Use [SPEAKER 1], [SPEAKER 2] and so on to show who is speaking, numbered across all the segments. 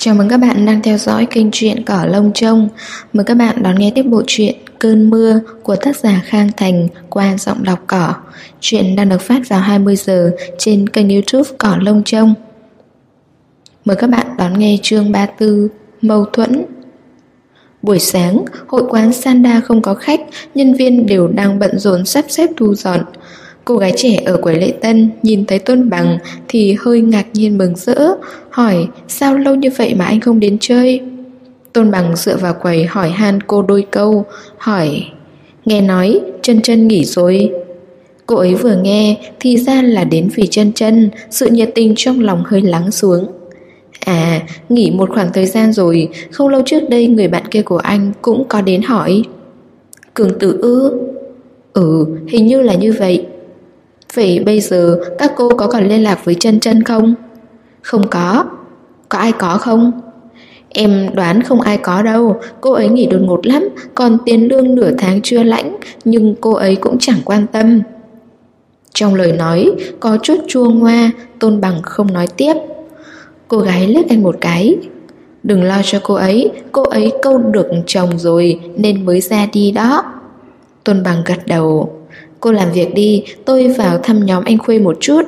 [SPEAKER 1] Chào mừng các bạn đang theo dõi kênh truyện Cỏ Lông Trông. Mời các bạn đón nghe tiếp bộ truyện Cơn Mưa của tác giả Khang Thành qua giọng đọc Cỏ. Truyện đang được phát vào 20 giờ trên kênh YouTube Cỏ Lông Trông. Mời các bạn đón nghe chương 34 Mâu thuẫn. Buổi sáng, hội quán Sanda không có khách, nhân viên đều đang bận rộn sắp xếp thu dọn. Cô gái trẻ ở quầy lễ tân nhìn thấy Tôn Bằng thì hơi ngạc nhiên mừng rỡ, hỏi sao lâu như vậy mà anh không đến chơi. Tôn Bằng dựa vào quầy hỏi han cô đôi câu, hỏi nghe nói Chân Chân nghỉ rồi. Cô ấy vừa nghe thì ra là đến vì Chân Chân, sự nhiệt tình trong lòng hơi lắng xuống. À, nghỉ một khoảng thời gian rồi, không lâu trước đây người bạn kia của anh cũng có đến hỏi. Cường Tử ư? Hình như là như vậy. Vậy bây giờ các cô có còn liên lạc với Chân Chân không? Không có. Có ai có không? Em đoán không ai có đâu. Cô ấy nghỉ đột ngột lắm, còn tiền lương nửa tháng chưa lãnh, nhưng cô ấy cũng chẳng quan tâm. Trong lời nói có chút chua ngoa, Tôn Bằng không nói tiếp. Cô gái liếc anh một cái. Đừng lo cho cô ấy câu được chồng rồi nên mới ra đi đó. Tôn Bằng gật đầu. Cô làm việc đi, tôi vào thăm nhóm anh Khuê một chút.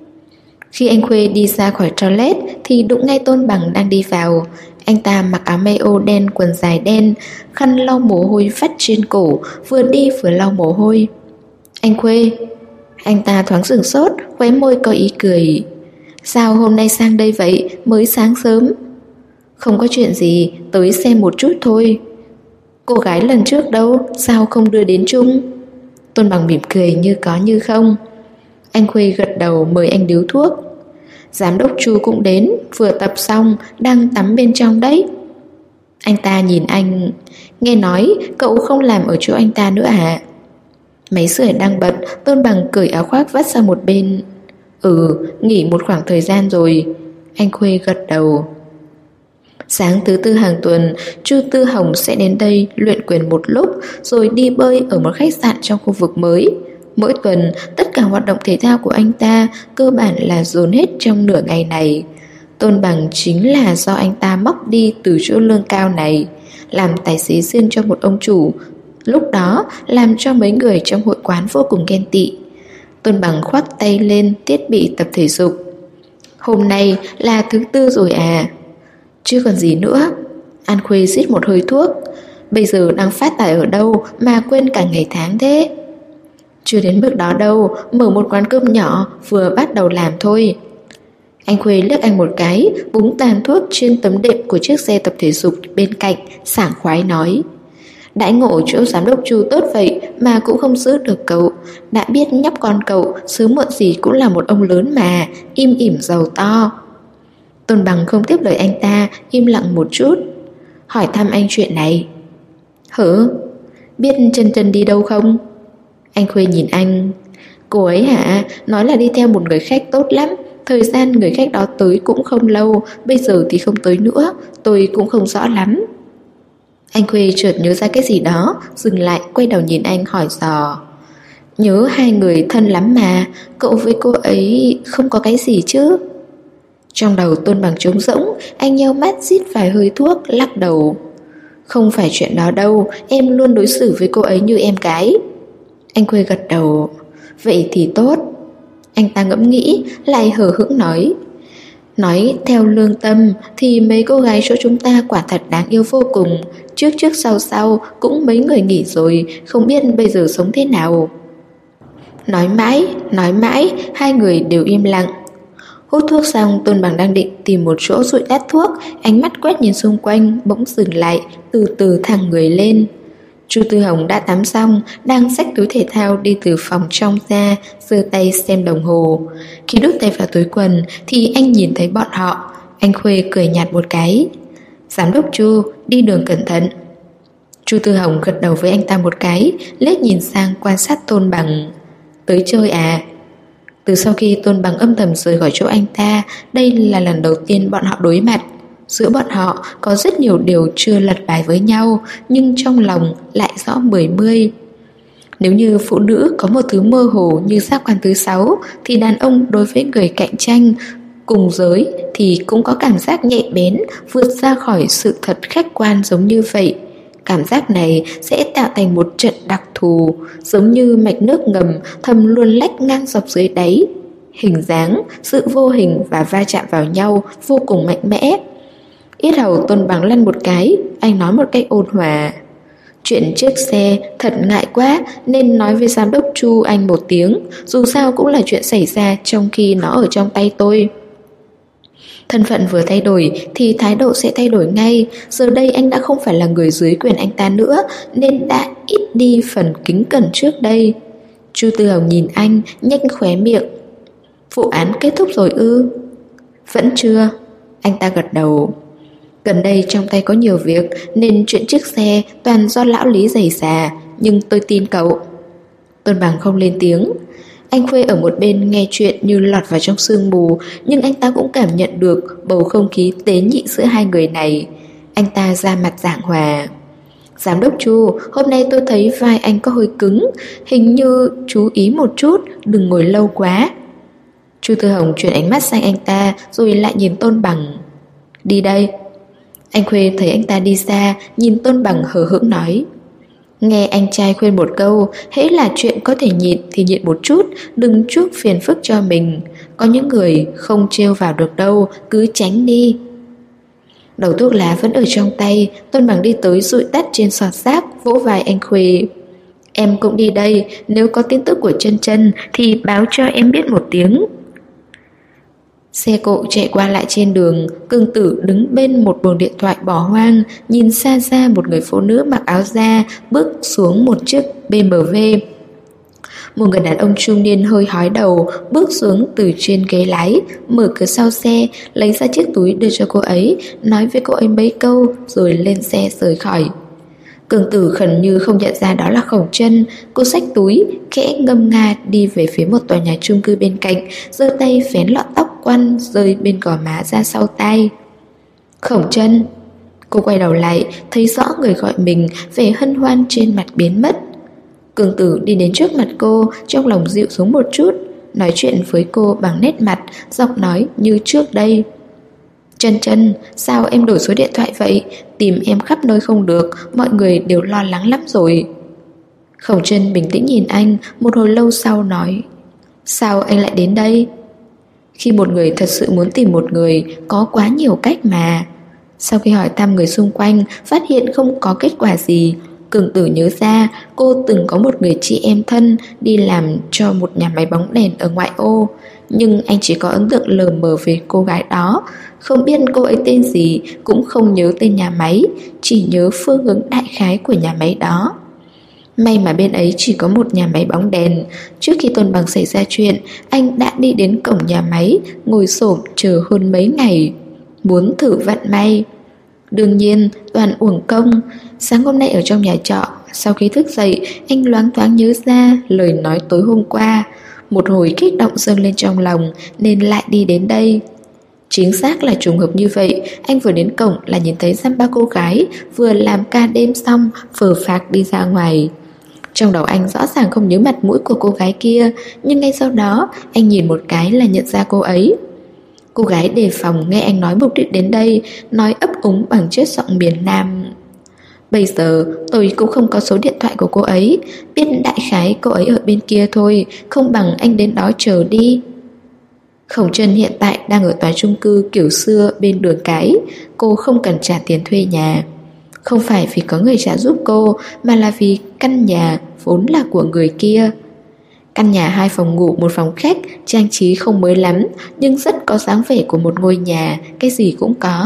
[SPEAKER 1] Khi anh Khuê đi ra khỏi toilet thì đụng ngay Tôn Bằng đang đi vào. Anh ta mặc áo mayo đen, quần dài đen, khăn lau mồ hôi vắt trên cổ, vừa đi vừa lau mồ hôi. Anh Khuê. Anh ta thoáng sửng sốt, khóe môi có ý cười. Sao hôm nay sang đây vậy, mới sáng sớm? Không có chuyện gì, tới xem một chút thôi. Cô gái lần trước đâu, sao không đưa đến chung? Tôn Bằng mỉm cười như có như không. Anh Khuê gật đầu mời anh điếu thuốc. Giám đốc Chu cũng đến, vừa tập xong, đang tắm bên trong đấy. Anh ta nhìn anh. Nghe nói cậu không làm ở chỗ anh ta nữa à? Máy sưởi đang bật, Tôn Bằng cởi áo khoác vắt sang một bên. Nghỉ một khoảng thời gian rồi. Anh Khuê gật đầu. Sáng thứ tư hàng tuần, Chu Tư Hồng sẽ đến đây luyện quyền một lúc rồi đi bơi ở một khách sạn trong khu vực mới. Mỗi tuần, tất cả hoạt động thể thao của anh ta cơ bản là dồn hết trong nửa ngày này. Tôn Bằng chính là do anh ta móc đi từ chỗ lương cao này, làm tài xế riêng cho một ông chủ. Lúc đó làm cho mấy người trong hội quán vô cùng ghen tị. Tôn Bằng khoác tay lên thiết bị tập thể dục. Hôm nay là thứ tư rồi à? Chứ còn gì nữa. An Khuê rít một hơi thuốc. Bây giờ đang phát tài ở đâu mà quên cả ngày tháng thế? Chưa đến bước đó đâu, mở một quán cơm nhỏ, vừa bắt đầu làm thôi. Anh Khuê liếc anh một cái, búng tàn thuốc trên tấm đệm của chiếc xe tập thể dục bên cạnh, sảng khoái nói. Đãi ngộ chỗ giám đốc Chu tốt vậy mà cũng không giữ được cậu. Đã biết nhóc con cậu sớm muộn gì cũng là một ông lớn mà, im ỉm giàu to. Tôn Bằng không tiếp lời anh ta, im lặng một chút. Hỏi thăm anh chuyện này. Biết Chân Chân đi đâu không? Anh Khuê nhìn anh. Cô ấy hả? Nói là đi theo một người khách tốt lắm. Thời gian người khách đó tới cũng không lâu, bây giờ thì không tới nữa, tôi cũng không rõ lắm. Anh Khuê chợt nhớ ra cái gì đó, dừng lại quay đầu nhìn anh hỏi dò. Nhớ hai người thân lắm mà, cậu với cô ấy không có cái gì chứ? Trong đầu Tôn Bằng trống rỗng, anh nheo mắt rít vài hơi thuốc, lắc đầu. Không phải chuyện đó đâu, em luôn đối xử với cô ấy như em gái. Anh Khuê gật đầu. Vậy thì tốt. Anh ta ngẫm nghĩ, lại hờ hững nói. Nói theo lương tâm thì mấy cô gái chỗ chúng ta quả thật đáng yêu vô cùng. Trước sau cũng mấy người nghỉ rồi, không biết bây giờ sống thế nào. Nói mãi, hai người đều im lặng. Hút thuốc xong, Tôn Bằng đang định tìm một chỗ dụi tắt thuốc, ánh mắt quét nhìn xung quanh, bỗng dừng lại, từ từ thẳng người lên. Chu Tư Hồng đã tắm xong, đang xách túi thể thao đi từ phòng trong ra, giơ tay xem đồng hồ. Khi đút tay vào túi quần thì anh nhìn thấy bọn họ. Anh Khuê cười nhạt một cái. Giám đốc Chu, đi đường cẩn thận. Chu Tư Hồng gật đầu với anh ta một cái, liếc nhìn sang quan sát Tôn Bằng. Tới chơi à? Từ sau khi Tôn Bằng âm thầm rời khỏi chỗ anh ta, đây là lần đầu tiên bọn họ đối mặt. Giữa bọn họ có rất nhiều điều chưa lật bài với nhau, nhưng trong lòng lại rõ mười mươi. Nếu như phụ nữ có một thứ mơ hồ như giác quan thứ 6, thì đàn ông đối với người cạnh tranh Cùng giới thì cũng có cảm giác nhạy bén vượt ra khỏi sự thật khách quan giống như vậy. Cảm giác này sẽ tạo thành một trận đặc thù, giống như mạch nước ngầm thầm luồn lách ngang dọc dưới đáy. Hình dáng, sự vô hình và va chạm vào nhau vô cùng mạnh mẽ. Yết hầu Tôn Bằng lăn một cái, anh nói một cách ôn hòa: chuyện chiếc xe thật ngại quá nên nói với giám đốc Chu anh một tiếng, dù sao cũng là chuyện xảy ra trong khi nó ở trong tay tôi. Thân phận vừa thay đổi thì thái độ sẽ thay đổi ngay. Giờ đây anh đã không phải là người dưới quyền anh ta nữa, nên đã ít đi phần kính cẩn trước đây. Chu Tư Hồng nhìn anh, nhếch khóe miệng. Vụ án kết thúc rồi ư? Vẫn chưa. Anh ta gật đầu. Gần đây trong tay có nhiều việc nên chuyện chiếc xe toàn do lão Lý giày xà, nhưng tôi tin cậu. Tôn Bằng không lên tiếng. Anh Khuê ở một bên nghe chuyện như lọt vào trong sương mù, nhưng anh ta cũng cảm nhận được bầu không khí tế nhị giữa hai người này. Anh ta ra mặt giảng hòa. Giám đốc Chu, hôm nay tôi thấy vai anh có hơi cứng, hình như chú ý một chút, đừng ngồi lâu quá. Chu Tư Hồng chuyển ánh mắt sang anh ta rồi lại nhìn Tôn Bằng. Đi đây. Anh Khuê thấy anh ta đi xa, nhìn Tôn Bằng hờ hững nói. Nghe anh trai khuyên một câu, hễ là chuyện có thể nhịn thì nhịn một chút, đừng chuốc phiền phức cho mình. Có những người không trêu vào được đâu, cứ tránh đi. Đầu thuốc lá vẫn ở trong tay, Tôn Bằng đi tới dụi tắt trên sọt rác, vỗ vai anh Khuê. Em cũng đi đây, nếu có tin tức của Chân Chân thì báo cho em biết một tiếng. Xe cộ chạy qua lại trên đường, Cương Tử đứng bên một buồng điện thoại bỏ hoang, nhìn xa xa một người phụ nữ mặc áo da bước xuống một chiếc BMW. Một người đàn ông trung niên hơi hói đầu bước xuống từ trên ghế lái, mở cửa sau xe, lấy ra chiếc túi đưa cho cô ấy, nói với cô ấy mấy câu rồi lên xe rời khỏi. Cường Tử khẩn như không nhận ra đó là Khổng Chân. Cô xách túi, khẽ ngâm nga đi về phía một tòa nhà chung cư bên cạnh, giơ tay vén lọn tóc quăn rơi bên gò má ra sau tai. Khổng Chân. Cô quay đầu lại, thấy rõ người gọi mình, vẻ hân hoan trên mặt biến mất. Cường Tử đi đến trước mặt cô, trong lòng dịu xuống một chút, nói chuyện với cô bằng nét mặt, giọng nói như trước đây. Chân Chân, sao em đổi số điện thoại vậy? Tìm em khắp nơi không được, mọi người đều lo lắng lắm rồi. Khổng Chân bình tĩnh nhìn anh, một hồi lâu sau nói. Sao anh lại đến đây? Khi một người thật sự muốn tìm một người, có quá nhiều cách mà. Sau khi hỏi thăm người xung quanh, phát hiện không có kết quả gì, Cường Tử nhớ ra cô từng có một người chị em thân đi làm cho một nhà máy bóng đèn ở ngoại ô. Nhưng anh chỉ có ấn tượng lờ mờ về cô gái đó, không biết cô ấy tên gì, cũng không nhớ tên nhà máy, chỉ nhớ phương hướng đại khái của nhà máy đó. May mà bên ấy chỉ có một nhà máy bóng đèn. Trước khi Tôn Bằng xảy ra chuyện, anh đã đi đến cổng nhà máy, ngồi xổm chờ hơn mấy ngày, muốn thử vận may. Đương nhiên toàn uổng công. Sáng hôm nay ở trong nhà trọ, sau khi thức dậy, anh loáng thoáng nhớ ra lời nói tối hôm qua. Một hồi kích động dâng lên trong lòng nên lại đi đến đây. Chính xác là trùng hợp như vậy. Anh vừa đến cổng là nhìn thấy dăm ba cô gái vừa làm ca đêm xong phờ phạc đi ra ngoài. Trong đầu anh rõ ràng không nhớ mặt mũi của cô gái kia, nhưng ngay sau đó anh nhìn một cái là nhận ra cô ấy. Cô gái đề phòng nghe anh nói mục đích đến đây, nói ấp úng bằng chất giọng miền Nam. Bây giờ tôi cũng không có số điện thoại của cô ấy, biết đại khái cô ấy ở bên kia thôi, không bằng anh đến đó chờ đi. Khổng Chân hiện tại đang ở tòa chung cư kiểu xưa bên đường cái, cô không cần trả tiền thuê nhà. Không phải vì có người trả giúp cô, mà là vì căn nhà vốn là của người kia. Căn nhà 2 phòng ngủ 1 phòng khách, trang trí không mới lắm, nhưng rất có dáng vẻ của một ngôi nhà, cái gì cũng có.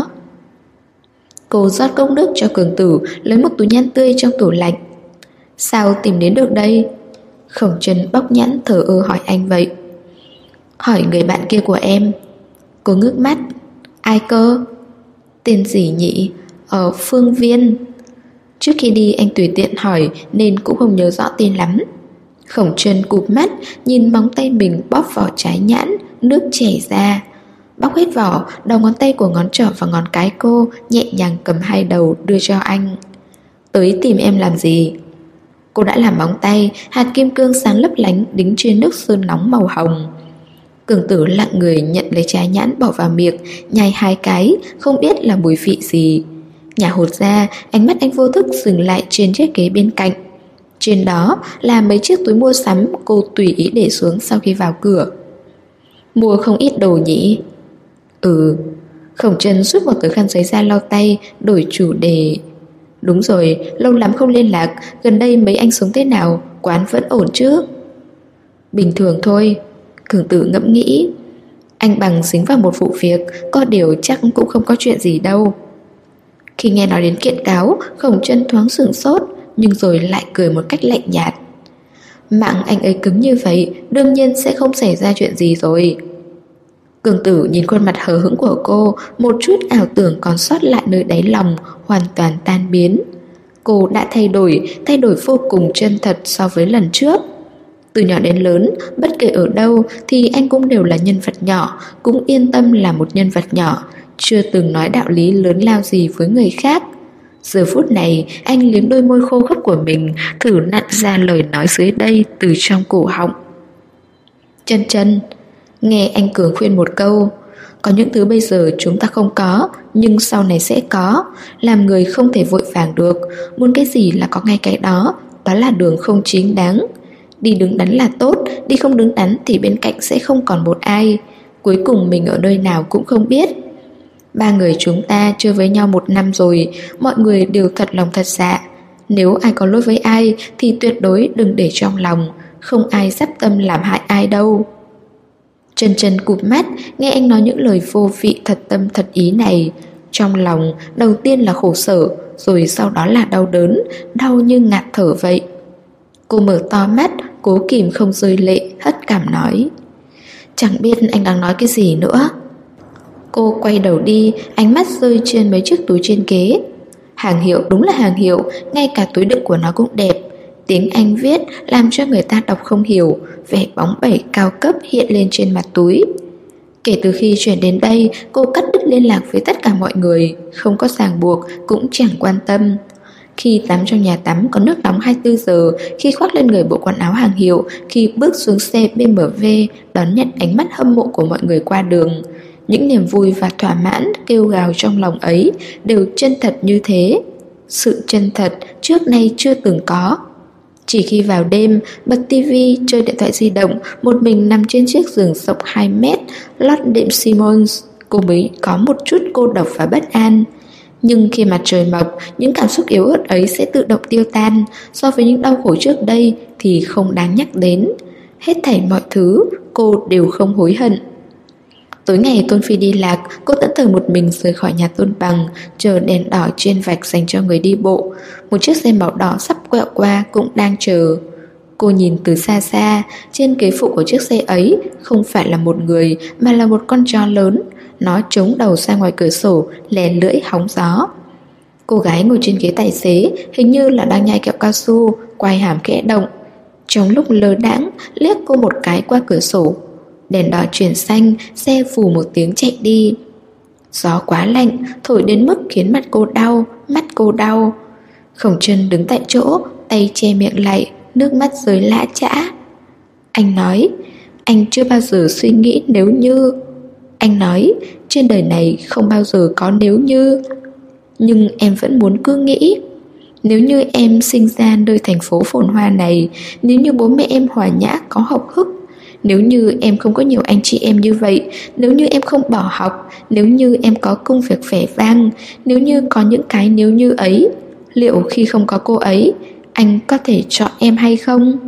[SPEAKER 1] Cô rót cốc nước cho Cường Tử, lấy một túi nhan tươi trong tủ lạnh. Sao tìm đến được đây? Khổng Chân bóc nhãn thờ ơ hỏi anh vậy. Hỏi người bạn kia của em. Cô ngước mắt. Ai cơ? Tên gì nhỉ? Ở Phương Viên. Trước khi đi anh tùy tiện hỏi nên cũng không nhớ rõ tên lắm. Khổng Chân cụp mắt, nhìn móng tay mình bóp vỏ trái nhãn, nước chảy ra. Bóc hết vỏ, đầu ngón tay của ngón trỏ và ngón cái cô nhẹ nhàng cầm 2 đầu đưa cho anh. Tới tìm em làm gì? Cô đã làm móng tay, hạt kim cương sáng lấp lánh đính trên nước sơn nóng màu hồng. Cường Tử lặng người nhận lấy trái nhãn bỏ vào miệng, nhai 2 cái, không biết là mùi vị gì. Nhả hột ra, ánh mắt anh vô thức dừng lại trên chiếc ghế bên cạnh. Trên đó là mấy chiếc túi mua sắm cô tùy ý để xuống sau khi vào cửa. Mua không ít đồ nhỉ? Ừ. Khổng Trân rút một tờ khăn giấy ra lau tay, đổi chủ đề. Đúng rồi, lâu lắm không liên lạc, gần đây mấy anh sống thế nào, quán vẫn ổn chứ? Bình thường thôi. Cường Tử ngẫm nghĩ. Anh Bằng dính vào một vụ việc, có điều chắc cũng không có chuyện gì đâu. Khi nghe nói đến kiện cáo, Khổng Trân thoáng sửng sốt, nhưng rồi lại cười một cách lạnh nhạt. Mạng anh ấy cứng như vậy, đương nhiên sẽ không xảy ra chuyện gì rồi. Cường Tử nhìn khuôn mặt hờ hững của cô, một chút ảo tưởng còn sót lại nơi đáy lòng hoàn toàn tan biến. Cô đã thay đổi vô cùng chân thật so với lần trước. Từ nhỏ đến lớn, bất kể ở đâu thì anh cũng đều là nhân vật nhỏ, cũng yên tâm là một nhân vật nhỏ, chưa từng nói đạo lý lớn lao gì với người khác. Giờ phút này, anh liếm đôi môi khô khốc của mình, thử nặn ra lời nói dưới đây từ trong cổ họng. Chân chân, nghe anh Cường khuyên một câu, có những thứ bây giờ chúng ta không có, nhưng sau này sẽ có. Làm người không thể vội vàng được, muốn cái gì là có ngay cái đó, đó là đường không chính đáng. Đi đứng đắn là tốt, đi không đứng đắn thì bên cạnh sẽ không còn một ai. Cuối cùng mình ở nơi nào cũng không biết. 3 người chúng ta chơi với nhau 1 năm rồi, mọi người đều thật lòng thật dạ. Nếu ai có lỗi với ai thì tuyệt đối đừng để trong lòng, không ai dắp tâm làm hại ai đâu. Chân chân cụp mắt, nghe anh nói những lời vô vị thật tâm thật ý này. Trong lòng đầu tiên là khổ sở, rồi sau đó là đau đớn, đau như ngạt thở vậy. Cô mở to mắt, cố kìm không rơi lệ, hất cảm nói. Chẳng biết anh đang nói cái gì nữa. Cô quay đầu đi, ánh mắt rơi trên mấy chiếc túi trên ghế. Hàng hiệu đúng là hàng hiệu, ngay cả túi đựng của nó cũng đẹp. Tiếng Anh viết làm cho người ta đọc không hiểu, vẻ bóng bẩy cao cấp hiện lên trên mặt túi. Kể từ khi chuyển đến đây, cô cắt đứt liên lạc với tất cả mọi người, không có ràng buộc, cũng chẳng quan tâm. Khi tắm trong nhà tắm có nước nóng 24 giờ, khi khoác lên người bộ quần áo hàng hiệu, khi bước xuống xe BMW đón nhận ánh mắt hâm mộ của mọi người qua đường, những niềm vui và thỏa mãn kêu gào trong lòng ấy đều chân thật như thế. Sự chân thật trước nay chưa từng có. Chỉ khi vào đêm, bật tivi, chơi điện thoại di động, một mình nằm trên chiếc giường rộng 2 mét, lót đệm Simmons, cô mới có một chút cô độc và bất an. Nhưng khi mặt trời mọc, những cảm xúc yếu ớt ấy sẽ tự động tiêu tan. So với những đau khổ trước đây thì không đáng nhắc đến. Hết thảy mọi thứ, cô đều không hối hận. Tối ngày Tôn Phi đi lạc, cô tẫn thờ một mình rời khỏi nhà Tôn Bằng, chờ đèn đỏ trên vạch dành cho người đi bộ. Một chiếc xe màu đỏ sắp quẹo qua cũng đang chờ. Cô nhìn từ xa xa, trên ghế phụ của chiếc xe ấy không phải là một người mà là một con chó lớn. Nó chống đầu ra ngoài cửa sổ, lè lưỡi hóng gió. Cô gái ngồi trên ghế tài xế hình như là đang nhai kẹo cao su, quai hàm khẽ động. Trong lúc lơ đãng liếc cô một cái qua cửa sổ. Đèn đỏ chuyển xanh, xe phù một tiếng chạy đi. Gió quá lạnh, thổi đến mức khiến mắt cô đau. Khổng Trân đứng tại chỗ, tay che miệng lại, nước mắt rơi lã chã. Anh nói, anh chưa bao giờ suy nghĩ nếu như. Anh nói, trên đời này không bao giờ có nếu như. Nhưng em vẫn muốn cứ nghĩ. Nếu như em sinh ra nơi thành phố phồn hoa này, nếu như bố mẹ em hòa nhã có học thức, nếu như em không có nhiều anh chị em như vậy, nếu như em không bỏ học, nếu như em có công việc vẻ vang, nếu như có những cái nếu như ấy, liệu khi không có cô ấy, anh có thể chọn em hay không?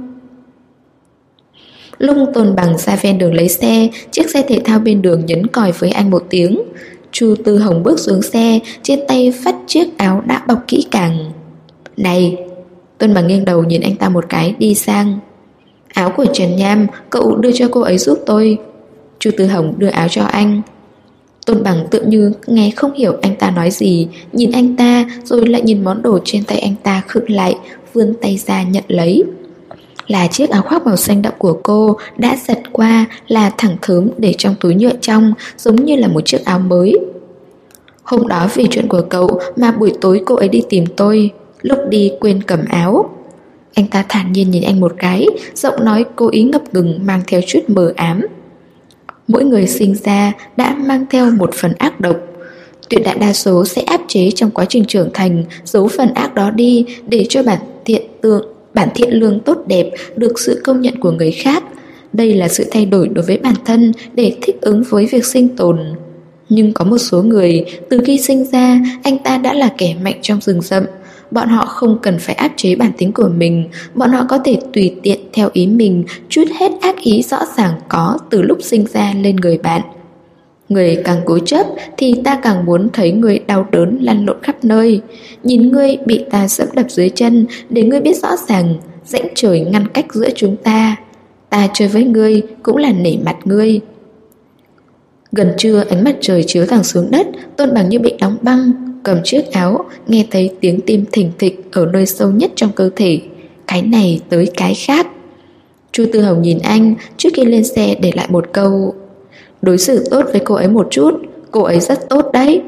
[SPEAKER 1] Lúc Tôn Bằng ra ven đường lấy xe, chiếc xe thể thao bên đường nhấn còi với anh một tiếng. Chu Tư Hồng bước xuống xe, trên tay phắt chiếc áo đã bọc kỹ càng. Này! Tôn Bằng nghiêng đầu nhìn anh ta một cái, đi sang. Áo của Trần Nham, cậu đưa cho cô ấy giúp tôi. Chu Tư Hồng đưa áo cho anh. Tôn Bằng tự như nghe không hiểu anh ta nói gì, nhìn anh ta rồi lại nhìn món đồ trên tay anh ta khựng lại, vươn tay ra nhận lấy. Là chiếc áo khoác màu xanh đậm của cô, đã giật qua, là thẳng thớm để trong túi nhựa trong, giống như là một chiếc áo mới. Hôm đó vì chuyện của cậu mà buổi tối cô ấy đi tìm tôi, lúc đi quên cầm áo. Anh ta thản nhiên nhìn anh một cái, giọng nói cố ý ngập ngừng mang theo chút mờ ám. Mỗi người sinh ra đã mang theo một phần ác độc. Tuyệt đại đa số sẽ áp chế trong quá trình trưởng thành, giấu phần ác đó đi để cho bản thiện lương tốt đẹp được sự công nhận của người khác. Đây là sự thay đổi đối với bản thân để thích ứng với việc sinh tồn. Nhưng có một số người, từ khi sinh ra, anh ta đã là kẻ mạnh trong rừng rậm. Bọn họ không cần phải áp chế bản tính của mình. Bọn họ có thể tùy tiện theo ý mình trút hết ác ý rõ ràng có từ lúc sinh ra lên người bạn. Người càng cố chấp thì ta càng muốn thấy người đau đớn lăn lộn khắp nơi. Nhìn ngươi bị ta dẫm đập dưới chân để ngươi biết rõ ràng rãnh trời ngăn cách giữa chúng ta. Ta chơi với ngươi cũng là nể mặt ngươi. Gần trưa ánh mặt trời chiếu thẳng xuống đất, Tôn Bằng như bị đóng băng, cầm chiếc áo, nghe thấy tiếng tim thình thịch ở nơi sâu nhất trong cơ thể. Cái này tới cái khác. Chu Tư Hồng nhìn anh trước khi lên xe để lại một câu: đối xử tốt với cô ấy một chút, cô ấy rất tốt đấy.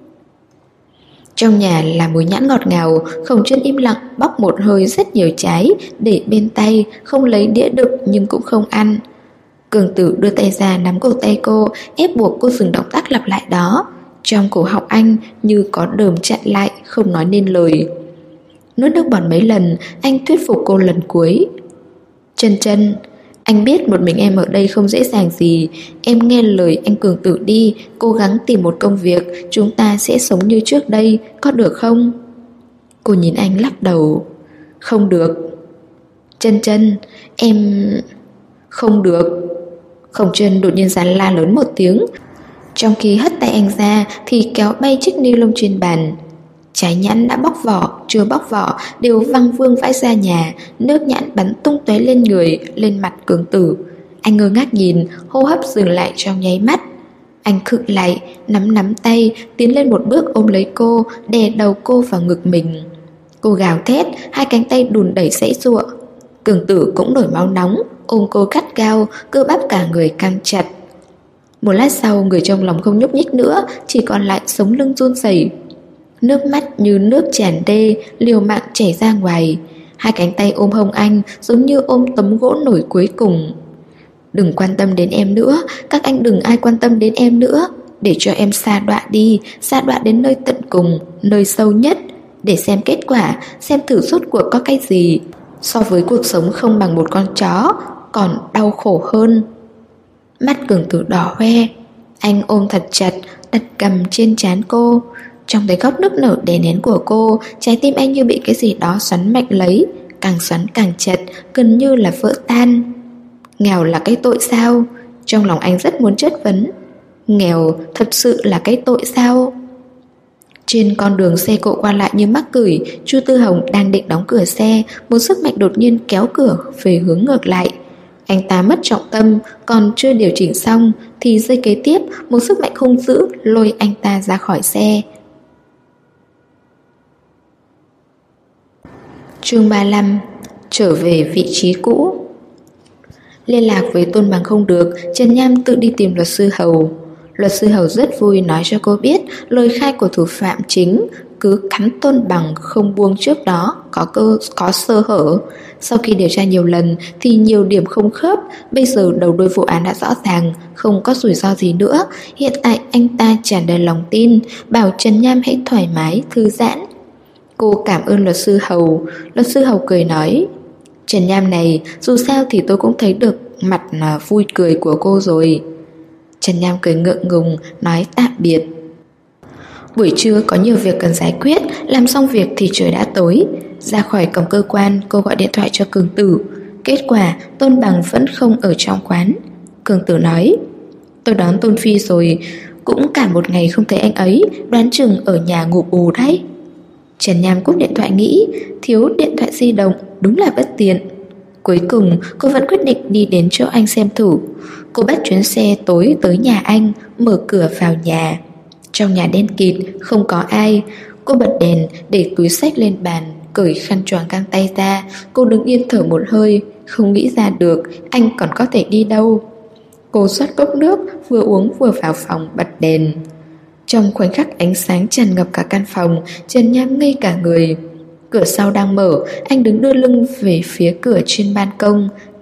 [SPEAKER 1] Trong nhà là mùi nhãn ngọt ngào, Khổng Chân im lặng bóc một hơi rất nhiều trái để bên tay, không lấy đĩa đựng nhưng cũng không ăn. Cường Tử đưa tay ra nắm cổ tay cô, ép buộc cô dừng động tác lặp lại đó. Trong cổ họng anh như có đờm chặn lại, không nói nên lời. Nuốt nước bọt mấy lần, anh thuyết phục cô lần cuối. Chân Chân, anh biết một mình em ở đây không dễ dàng gì. Em nghe lời anh Cường Tử đi, cố gắng tìm một công việc, chúng ta sẽ sống như trước đây, có được không? Cô nhìn anh lắc đầu. Không được. Chân Chân, em... Không được. Khổng Chân đột nhiên giàn la lớn một tiếng. Trong khi hất tay anh ra thì kéo bay chiếc ni lông trên bàn. Trái nhãn đã bóc vỏ, chưa bóc vỏ đều văng vương vãi ra nhà. Nước nhãn bắn tung tóe lên người, lên mặt Cường Tử. Anh ngơ ngác nhìn, hô hấp dừng lại trong nháy mắt. Anh khựng lại, nắm tay, tiến lên một bước ôm lấy cô, đè đầu cô vào ngực mình. Cô gào thét, hai cánh tay đùn đẩy giãy giụa. Cường Tử cũng nổi máu nóng, ôm cô gắt gao, cơ bắp cả người căng chặt. Một lát sau, người trong lòng không nhúc nhích nữa, chỉ còn lại sống lưng run rẩy. Nước mắt như nước tràn đê, liều mạng chảy ra ngoài. Hai cánh tay ôm hông anh giống như ôm tấm gỗ nổi cuối cùng. Đừng quan tâm đến em nữa, các anh đừng ai quan tâm đến em nữa. Để cho em sa đọa đi, sa đọa đến nơi tận cùng, nơi sâu nhất. Để xem kết quả, xem thử rốt cuộc có cái gì so với cuộc sống không bằng một con chó còn đau khổ hơn. Mắt Cường Tử đỏ hoe. Anh ôm thật chặt, đặt cằm trên trán cô. Trong thấy góc nức nở đè nén của cô, trái tim anh như bị cái gì đó xoắn mạnh lấy, càng xoắn càng chặt, gần như là vỡ tan. Nghèo là cái tội sao? Trong lòng anh rất muốn chất vấn. Nghèo thật sự là cái tội sao? Trên con đường xe cộ qua lại như mắc cửi, Chu Tư Hồng đang định đóng cửa xe, một sức mạnh đột nhiên kéo cửa về hướng ngược lại. Anh ta mất trọng tâm, còn chưa điều chỉnh xong thì giây kế tiếp một sức mạnh hung dữ lôi anh ta ra khỏi xe. Chương 35. Trở về vị trí cũ. Liên lạc với Tôn Bằng không được, Trần Nham tự đi tìm luật sư Hầu. Luật sư Hầu rất vui nói cho cô biết lời khai của thủ phạm chính cứ cắn Tôn Bằng không buông trước đó có sơ hở. Sau khi điều tra nhiều lần thì nhiều điểm không khớp. Bây giờ đầu đuôi vụ án đã rõ ràng, không có rủi ro gì nữa. Hiện tại anh ta tràn đầy lòng tin, bảo Trần Nham hãy thoải mái, thư giãn. Cô cảm ơn luật sư Hầu. Luật sư Hầu cười nói: Trần Nham này, dù sao thì tôi cũng thấy được mặt vui cười của cô rồi. Trần Nham cười ngượng ngùng, nói tạm biệt. Buổi trưa có nhiều việc cần giải quyết, làm xong việc thì trời đã tối. Ra khỏi cổng cơ quan, cô gọi điện thoại cho Cường Tử. Kết quả Tôn Bằng vẫn không ở trong quán. Cường Tử nói: tôi đón Tôn Phi rồi, cũng cả một ngày không thấy anh ấy, đoán chừng ở nhà ngủ bù đấy. Trần Nham cúp điện thoại nghĩ, thiếu điện thoại di động đúng là bất tiện. Cuối cùng cô vẫn quyết định đi đến chỗ anh xem thử. Cô bắt chuyến xe tối tới nhà anh, mở cửa vào nhà. Trong nhà đen kịt, không có ai. Cô bật đèn, để túi xách lên bàn, cởi khăn choàng găng tay ra. Cô đứng yên thở một hơi, không nghĩ ra được anh còn có thể đi đâu. Cô rót cốc nước, vừa uống vừa vào phòng bật đèn. Trong khoảnh khắc ánh sáng tràn ngập cả căn phòng, Trần Nham ngây cả người. Cửa sau đang mở, anh đứng đưa lưng về phía cửa trên ban công.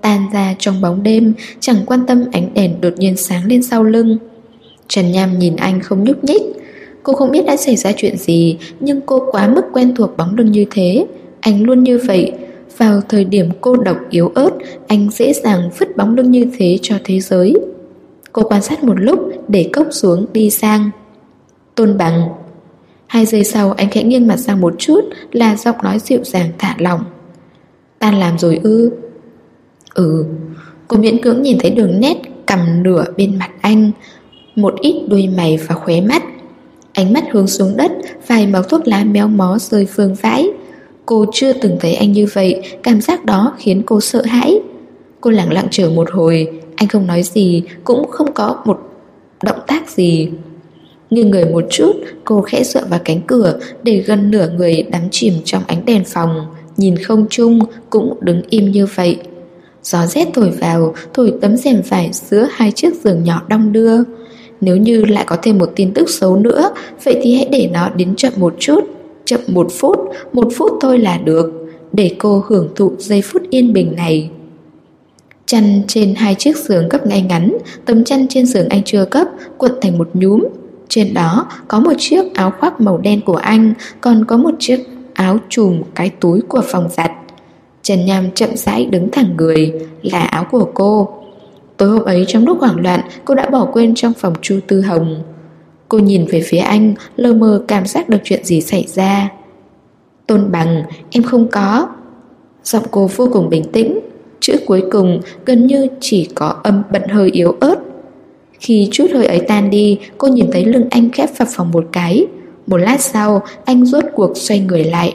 [SPEAKER 1] tan ra trong bóng đêm, chẳng quan tâm ánh đèn đột nhiên sáng lên sau lưng. Trần Nham nhìn anh không nhúc nhích. Cô không biết đã xảy ra chuyện gì, nhưng cô quá mức quen thuộc bóng lưng như thế. Anh luôn như vậy. Vào thời điểm cô độc yếu ớt, anh dễ dàng vứt bóng lưng như thế cho thế giới. Cô quan sát một lúc, để cốc xuống đi sang. Tôn Bằng. 2 giây sau anh khẽ nghiêng mặt sang một chút, là giọng nói dịu dàng thả lỏng. Tan làm rồi ư? Ừ. Cô miễn cưỡng nhìn thấy đường nét cằm nửa bên mặt anh, một ít đuôi mày và khóe mắt. Ánh mắt hướng xuống đất, vài màu thuốc lá méo mó rơi vương vãi. Cô chưa từng thấy anh như vậy, cảm giác đó khiến cô sợ hãi. Cô lặng lặng chờ một hồi, anh không nói gì, cũng không có một động tác gì. Nghiêng người một chút, cô khẽ dựa vào cánh cửa, để gần nửa người đắm chìm trong ánh đèn phòng. Nhìn không trung, cũng đứng im như vậy. Gió rét thổi vào, thổi tấm rèm vải giữa 2 chiếc giường nhỏ đong đưa. Nếu như lại có thêm một tin tức xấu nữa, vậy thì hãy để nó đến chậm một chút. Chậm 1 phút thôi là được, để cô hưởng thụ giây phút yên bình này. Chăn trên 2 chiếc giường gấp ngay ngắn, tấm chăn trên giường anh chưa gấp, cuộn thành một nhúm. Trên đó có một chiếc áo khoác màu đen của anh, còn có một chiếc áo trùm cái túi của phòng giặt. Trần Nham chậm rãi đứng thẳng người, là áo của cô. Tối hôm ấy trong lúc hoảng loạn, cô đã bỏ quên trong phòng Chu Tư Hồng. Cô nhìn về phía anh, lờ mờ cảm giác được chuyện gì xảy ra. Tôn Bằng, em không có. Giọng cô vô cùng bình tĩnh, chữ cuối cùng gần như chỉ có âm bận hơi yếu ớt. Khi chút hơi ấy tan đi, cô nhìn thấy lưng anh khép vào phòng một cái. Một lát sau, anh rốt cuộc xoay người lại.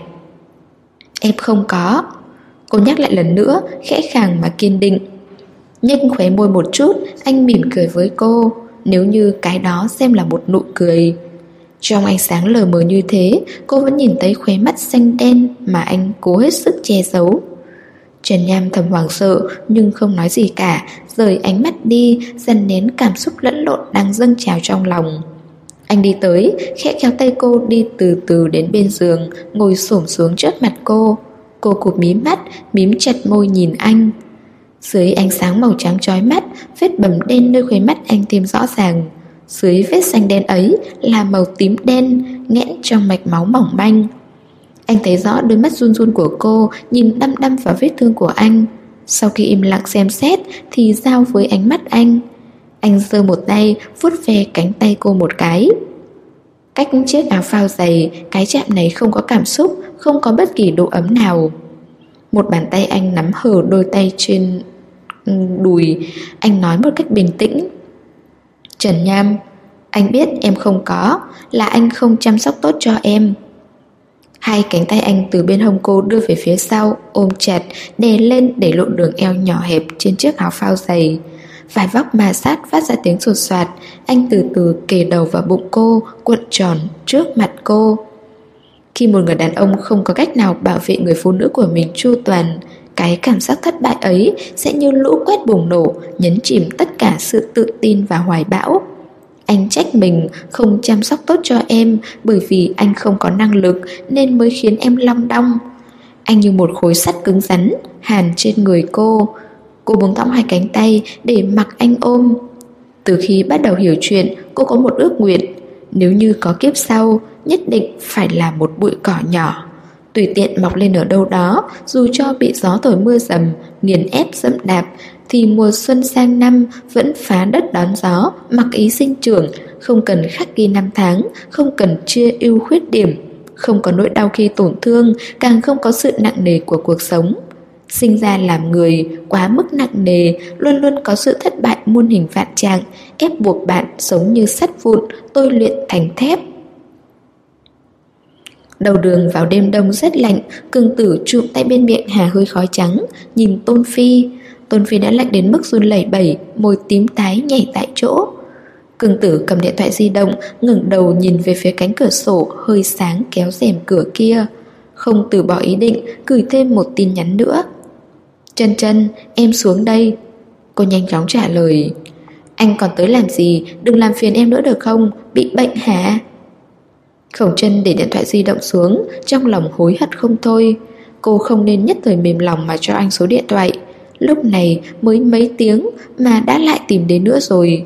[SPEAKER 1] Em không có. Cô nhắc lại lần nữa, khẽ khàng mà kiên định. Nhếch khóe môi một chút, anh mỉm cười với cô, nếu như cái đó xem là một nụ cười. Trong ánh sáng lờ mờ như thế, cô vẫn nhìn thấy khóe mắt xanh đen mà anh cố hết sức che giấu. Trần Nham thầm hoảng sợ nhưng không nói gì cả, rời ánh mắt đi, dần nén cảm xúc lẫn lộn đang dâng trào trong lòng. Anh đi tới, khẽ kéo tay cô đi từ từ đến bên giường, ngồi xổm xuống trước mặt cô. Cô cụp mí mắt, mím chặt môi nhìn anh. Dưới ánh sáng màu trắng chói mắt, vết bầm đen nơi khóe mắt anh thêm rõ ràng. Dưới vết xanh đen ấy là màu tím đen, nghẽn trong mạch máu mỏng manh. Anh thấy rõ đôi mắt run run của cô, nhìn đăm đăm vào vết thương của anh. Sau khi im lặng xem xét thì giao với ánh mắt anh. Anh giơ một tay, vuốt ve cánh tay cô một cái. Cách chiếc áo phao dày, cái chạm này không có cảm xúc, không có bất kỳ độ ấm nào. Một bàn tay anh nắm hở đôi tay trên đùi. Anh nói một cách bình tĩnh. Trần Nham, anh biết em không có, là anh không chăm sóc tốt cho em. Hai cánh tay anh từ bên hông cô đưa về phía sau, ôm chặt, đè lên để lộ đường eo nhỏ hẹp trên chiếc áo phao dày. Vải vóc ma sát phát ra tiếng sột soạt. Anh từ từ kề đầu vào bụng cô, cuộn tròn trước mặt cô. Khi một người đàn ông không có cách nào bảo vệ người phụ nữ của mình chu toàn, cái cảm giác thất bại ấy sẽ như lũ quét bùng nổ, nhấn chìm tất cả sự tự tin và hoài bão. Anh trách mình không chăm sóc tốt cho em, bởi vì anh không có năng lực nên mới khiến em long đong. Anh như một khối sắt cứng rắn hàn trên người cô. Cô buông thõng hai cánh tay để mặc anh ôm. Từ khi bắt đầu hiểu chuyện, cô có một ước nguyện. Nếu như có kiếp sau, nhất định phải là một bụi cỏ nhỏ, tùy tiện mọc lên ở đâu đó. Dù cho bị gió thổi mưa dầm, nghiền ép dẫm đạp, thì mùa xuân sang năm vẫn phá đất đón gió, mặc ý sinh trưởng. Không cần khắc ghi năm tháng, không cần chia ưu khuyết điểm, không có nỗi đau khi tổn thương, càng không có sự nặng nề của cuộc sống. Sinh ra làm người quá mức nặng nề, luôn luôn có sự thất bại muôn hình vạn trạng, ép buộc bạn sống như sắt vụn, tôi luyện thành thép. Đầu đường vào đêm đông rất lạnh, Cường Tử chụm tay bên miệng hà hơi khói trắng, nhìn Tôn Phi. Tôn Phi đã lạnh đến mức run lẩy bẩy, môi tím tái nhảy tại chỗ. Cường Tử cầm điện thoại di động, ngẩng đầu nhìn về phía cánh cửa sổ hơi sáng kéo rèm cửa kia. Không từ bỏ ý định, gửi thêm một tin nhắn nữa. Chân Chân, em xuống đây. Cô nhanh chóng trả lời. Anh còn tới làm gì, đừng làm phiền em nữa được không, bị bệnh hả? Khổng Chân để điện thoại di động xuống, trong lòng hối hận không thôi. Cô không nên nhất thời mềm lòng mà cho anh số điện thoại. Lúc này mới mấy tiếng mà đã lại tìm đến nữa rồi.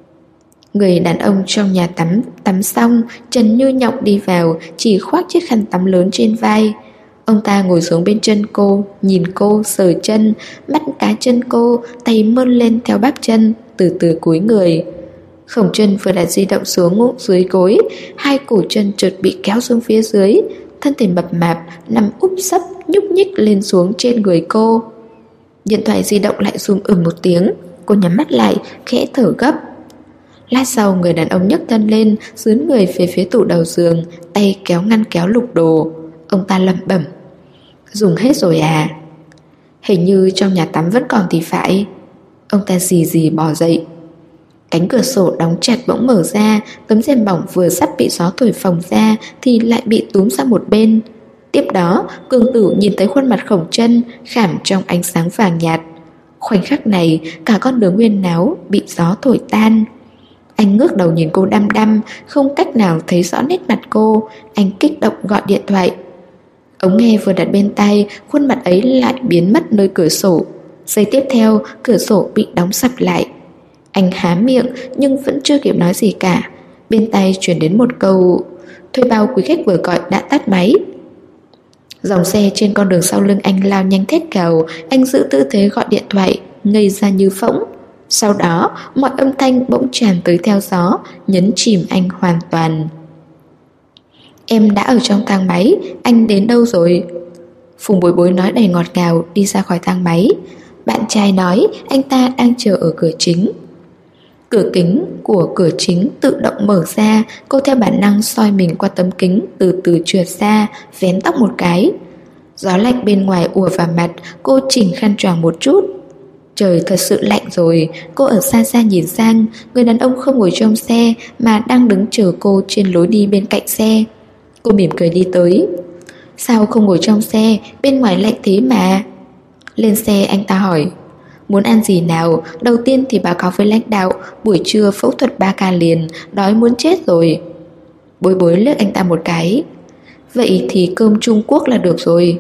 [SPEAKER 1] Người đàn ông trong nhà tắm xong, trần như nhộng đi vào, chỉ khoác chiếc khăn tắm lớn trên vai. Ông ta ngồi xuống bên chân cô, nhìn cô, sờ chân, bắt cá chân cô, tay mơn lên theo bắp chân, từ từ cúi người. Khổng Chân vừa đặt di động xuống dưới gối, hai cổ chân chợt bị kéo xuống phía dưới, thân thể mập mạp nằm úp sấp nhúc nhích lên xuống trên người cô. Điện thoại di động lại rung một tiếng, cô nhắm mắt lại, khẽ thở gấp. Lát sau người đàn ông nhấc thân lên, dướn người về phía tủ đầu giường, tay kéo ngăn kéo lục đồ. Ông ta lẩm bẩm: dùng hết rồi à? Hình như trong nhà tắm vẫn còn thì phải. Ông ta rì rì bò dậy. Cánh cửa sổ đóng chặt bỗng mở ra, tấm rèm mỏng vừa sắp bị gió thổi phồng ra thì lại bị túm sang một bên. Tiếp đó, Cường Tử nhìn thấy khuôn mặt Khổng Chân khảm trong ánh sáng vàng nhạt. Khoảnh khắc này, cả con đường huyên náo bị gió thổi tan. Anh ngước đầu nhìn cô đăm đăm, không cách nào thấy rõ nét mặt cô. Anh kích động gọi điện thoại. Ống nghe vừa đặt bên tai, khuôn mặt ấy lại biến mất nơi cửa sổ. Giây tiếp theo, cửa sổ bị đóng sập lại. Anh há miệng nhưng vẫn chưa kịp nói gì cả. Bên tai truyền đến một câu: thuê bao quý khách vừa gọi đã tắt máy. Dòng xe trên con đường sau lưng anh lao nhanh thét gào. Anh giữ tư thế gọi điện thoại, ngây ra như phỗng. Sau đó, mọi âm thanh bỗng tràn tới theo gió, nhấn chìm anh hoàn toàn. Em đã ở trong thang máy, anh đến đâu rồi? Phùng Bối Bối nói đầy ngọt ngào đi ra khỏi thang máy. Bạn trai nói anh ta đang chờ ở cửa chính. Cửa kính của cửa chính tự động mở ra. Cô theo bản năng soi mình qua tấm kính, từ từ trượt ra, vén tóc một cái. Gió lạnh bên ngoài ùa vào mặt. Cô chỉnh khăn choàng một chút. Trời thật sự lạnh rồi. Cô ở xa xa nhìn sang. Người đàn ông không ngồi trong xe mà đang đứng chờ cô trên lối đi bên cạnh xe. Cô mỉm cười đi tới. Sao không ngồi trong xe, bên ngoài lạnh thế mà? Lên xe anh ta hỏi: muốn ăn gì nào? Đầu tiên thì báo cáo với lãnh đạo, buổi trưa phẫu thuật 3 ca liền, đói muốn chết rồi. Bối Bối liếc anh ta một cái. Vậy thì cơm Trung Quốc là được rồi.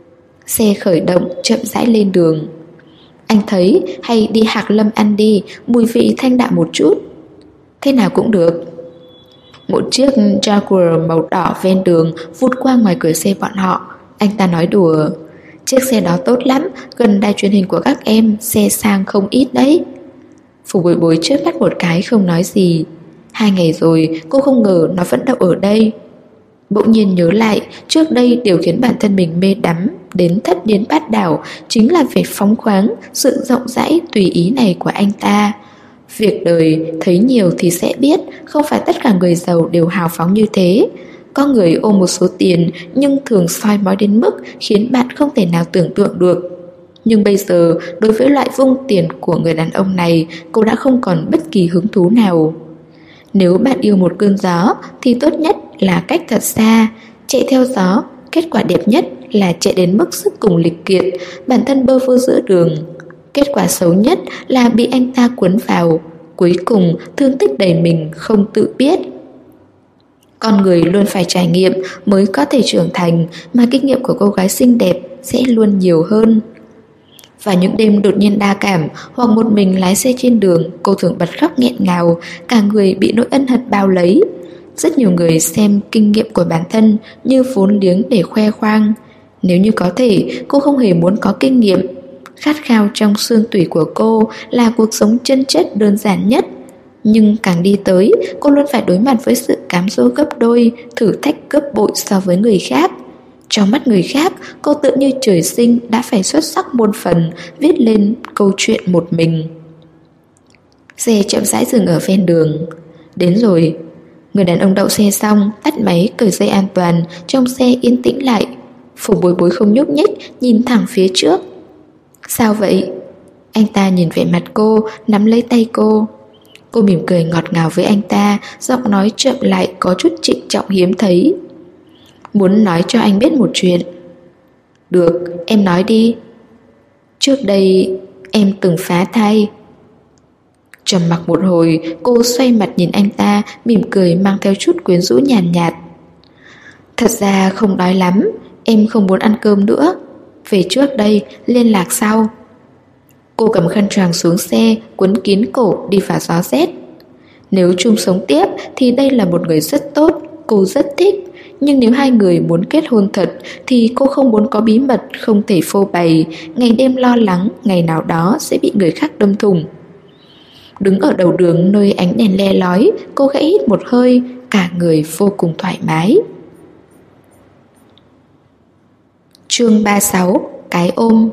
[SPEAKER 1] Xe khởi động, chậm rãi lên đường. Anh thấy hay đi Hạc Lâm ăn đi, mùi vị thanh đạm một chút. Thế nào cũng được. Một chiếc Jaguar màu đỏ ven đường vụt qua ngoài cửa xe bọn họ. Anh ta nói đùa: chiếc xe đó tốt lắm, gần đài truyền hình của các em, xe sang không ít đấy. Phùng Bối Bối chớp mắt một cái không nói gì. 2 ngày rồi cô không ngờ nó vẫn đậu ở đây. Bỗng nhiên nhớ lại, trước đây điều khiến bản thân mình mê đắm đến thất điên bát đảo chính là vẻ phóng khoáng, sự rộng rãi tùy ý này của anh ta. Việc đời thấy nhiều thì sẽ biết, không phải tất cả người giàu đều hào phóng như thế. Có người ôm một số tiền nhưng thường soi mói đến mức khiến bạn không thể nào tưởng tượng được. Nhưng bây giờ, đối với loại vung tiền của người đàn ông này, cô đã không còn bất kỳ hứng thú nào. Nếu bạn yêu một cơn gió thì tốt nhất là cách thật xa. Chạy theo gió, kết quả đẹp nhất là chạy đến mức sức cùng lịch kiệt, bản thân bơ vơ giữa đường. Kết quả xấu nhất là bị anh ta cuốn vào, cuối cùng thương tích đầy mình không tự biết. Con người luôn phải trải nghiệm mới có thể trưởng thành, mà kinh nghiệm của cô gái xinh đẹp sẽ luôn nhiều hơn. Và những đêm đột nhiên đa cảm hoặc một mình lái xe trên đường, cô thường bật khóc nghẹn ngào, cả người bị nỗi ân hận bao lấy. Rất nhiều người xem kinh nghiệm của bản thân như vốn liếng để khoe khoang. Nếu như có thể, cô không hề muốn có kinh nghiệm. Khát khao trong xương tủy của cô là cuộc sống chân chất đơn giản nhất. Nhưng càng đi tới, cô luôn phải đối mặt với sự cám dỗ gấp đôi, thử thách gấp bội so với người khác. Trong mắt người khác, cô tự như trời sinh đã phải xuất sắc muôn phần, viết lên câu chuyện một mình. Xe chậm rãi dừng ở ven đường. Đến rồi. Người đàn ông đậu xe xong, tắt máy, cởi dây an toàn, trong xe yên tĩnh lại. Phùng Bối Bối không nhúc nhích, nhìn thẳng phía trước. Sao vậy? Anh ta nhìn về mặt cô, nắm lấy tay cô. Cô mỉm cười ngọt ngào với anh ta, giọng nói chậm lại có chút trịnh trọng hiếm thấy. Muốn nói cho anh biết một chuyện. Được, em nói đi. Trước đây em từng phá thai. Trầm mặc một hồi, cô xoay mặt nhìn anh ta, mỉm cười mang theo chút quyến rũ nhàn nhạt. Thật ra không đói lắm, em không muốn ăn cơm nữa. Về trước đây, liên lạc sau. Cô cầm khăn choàng xuống xe, quấn kín cổ đi vào gió rét. Nếu chung sống tiếp thì đây là một người rất tốt, cô rất thích. Nhưng nếu hai người muốn kết hôn thật thì cô không muốn có bí mật không thể phô bày, ngày đêm lo lắng ngày nào đó sẽ bị người khác đâm thủng. Đứng ở đầu đường nơi ánh đèn le lói, cô khẽ hít một hơi, cả người vô cùng thoải mái. Chương 36: Cái ôm.